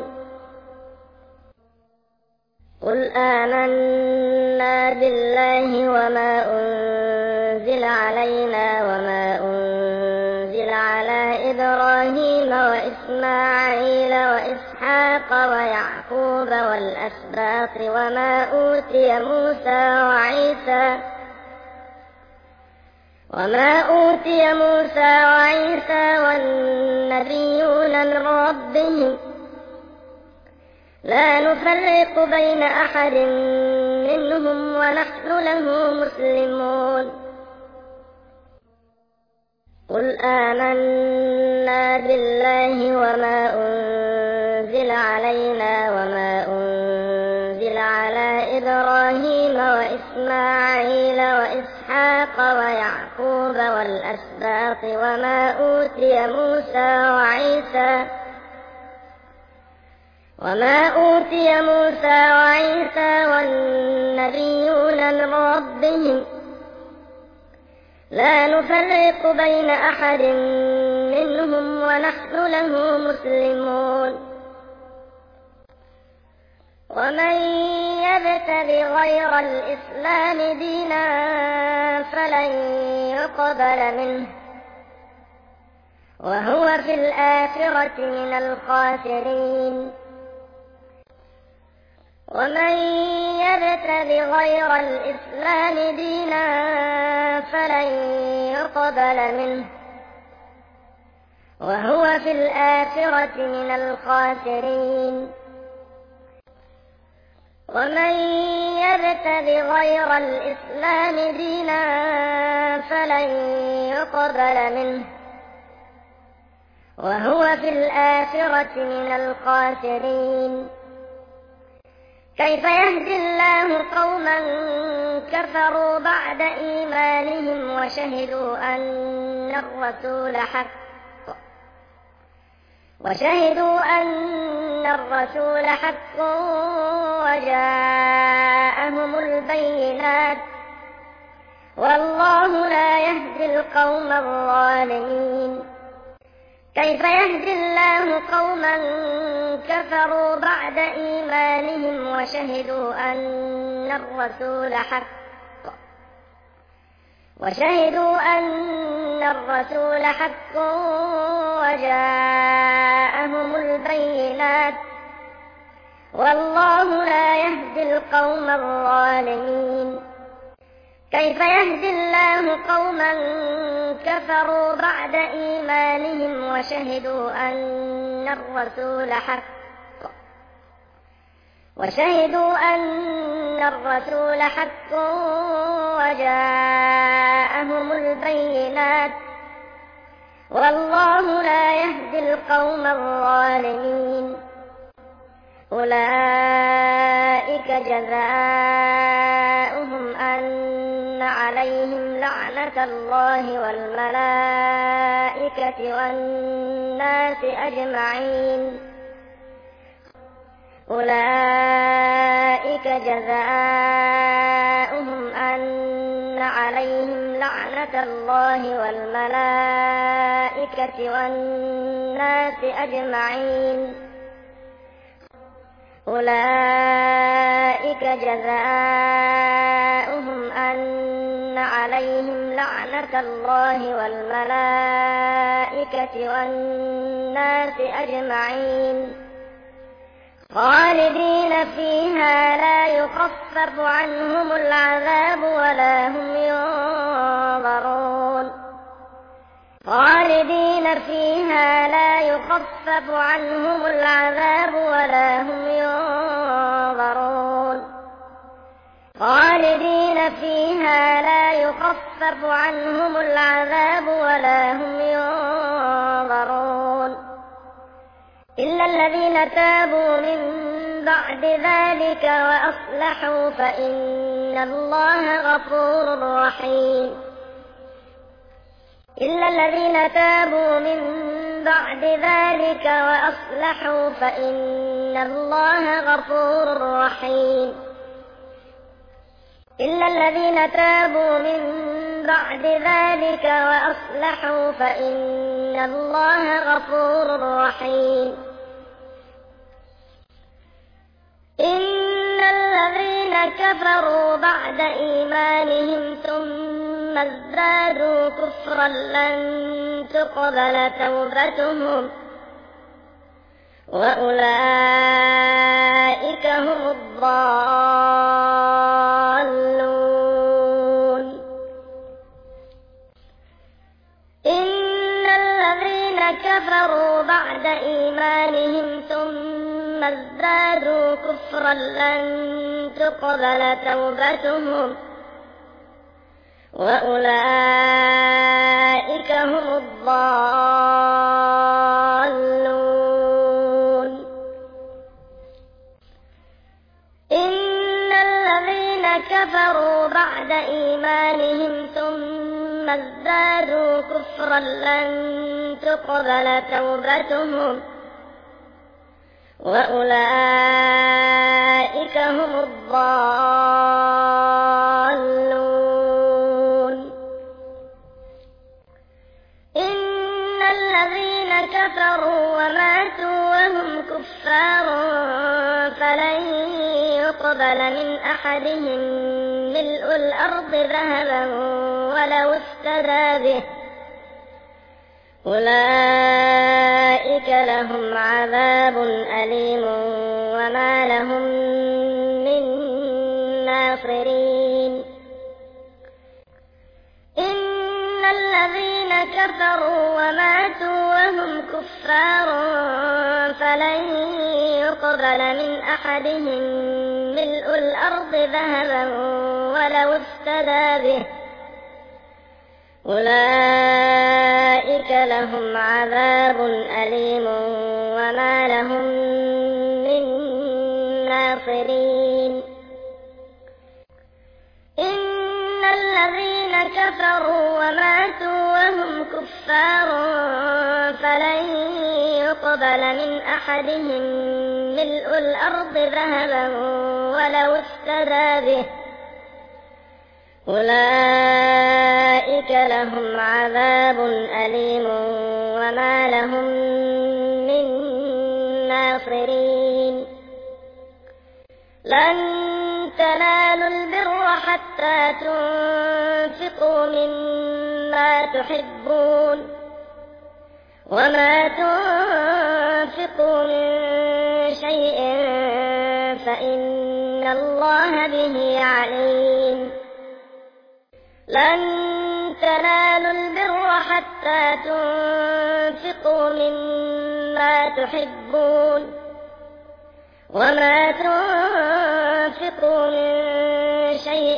قل آمنا بالله وما أنزل علينا وما أنزل على إبراهيم وإسماعيل وإسحاق ويعقوب والأسباط وما أوتي موسى وعيسى والنبيون من ربهم لا نفرق بين أحد منهم ونحن له مسلمون قل آمنا بالله وما أنزل علينا وما أنزل على إبراهيم وإسماعيل وإسحاق ويعقوب والأسباط وما أوتي موسى وعيسى والنبيون من ربهم لا نفرق بين أحد منهم ونحن له مسلمون ومن يبتغ غير الإسلام دينا فلن يقبل منه وهو في الآخرة من الخاسرين ومن يبتغ غير الإسلام دينا فلن يقبل منه وهو في الآخرة من الخاسرين ومن يبتغ غير الإسلام دينا فلن يقبل منه وهو في الآخرة من الخاسرين كيف يهدي الله قوما كفروا بعد إيمانهم وشهدوا أن الرسول حق وجاءهم البينات والله لا يهدي القوم الظالمين كيف يهدي الله قوما كفروا بعد إيمانهم وشهدوا أن الرسول حق وجاءهم البينات والله لا يهدي القوم الظالمين كيف يهدي الله قوما كفروا بعد إيمانهم وشهدوا أن الرسول حق وشهدوا أن الرسول حق وجاءهم البينات والله لا يهدي القوم الظالمين. أولئك جزاؤهم أن عليهم لعنة الله والملائكة والناس أجمعين. أولئك جزاؤهم أن عليهم لعنة الله والملائكة والناس أجمعين. أولئك جزاؤهم أن عليهم لعنة الله والملائكة والناس أجمعين خالدين فيها لا يخفف عنهم العذاب ولا هم ينظرون. خالدين فيها لا يخفف عنهم العذاب ولا هم ينظرون. خالدين فيها لا يخفف عنهم العذاب ولا هم ينظرون إلا الذين تابوا من بعد ذلك وأصلحوا فإن الله غفور رحيم. إلا الذين تابوا من بعد ذلك وأصلحوا فإن الله غفور رحيم. إلا الذين تابوا من بعد ذلك وأصلحوا فإن الله غفور رحيم. إن الذين كفروا بعد إيمانهم ثم ازدادوا كفرا لن تقبل توبتهم وأولئك هم الضالون. إن الذين كفروا بعد إيمانهم ثم ازدادوا كفرا لن تقبل توبتهم وأولئك هم الضالون. إن الذين كفروا بعد إيمانهم ثم ازدادوا كفرا لن تقبل توبتهم وأولئك هم الضالون. إن الذين كفروا وماتوا وهم كفار فلن يقبل من أحدهم ملء الأرض ذهبا ولو افتدى به أولئك لهم عذاب أليم وما لهم من ناصرين. إن الذين كفروا وماتوا وهم كفار فلن يقبل من أحدهم ملء الأرض ذهبا ولو افتدى به أولئك لهم عذاب أليم وما لهم من ناصرين. إن الذين كفروا وماتوا وهم كفار فلن يقبل من أحدهم ملء الأرض ذهبا ولو افتدى به أولئك لهم عذاب أليم وما لهم من ناصرين. لن تنالوا البر حتى تنفقوا مما تحبون وما تنفقوا من شيء فإن الله به عليم. لن تنالوا البر حتى تنفقوا مما تحبون وما تنفقوا من شيء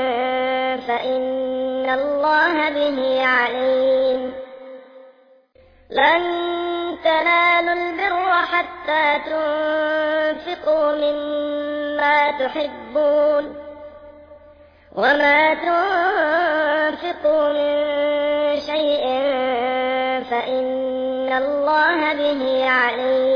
فإن الله به عليم. لن تنالوا البر حتى تنفقوا مما تحبون وما تنفقوا من شيء فإن الله به عليم.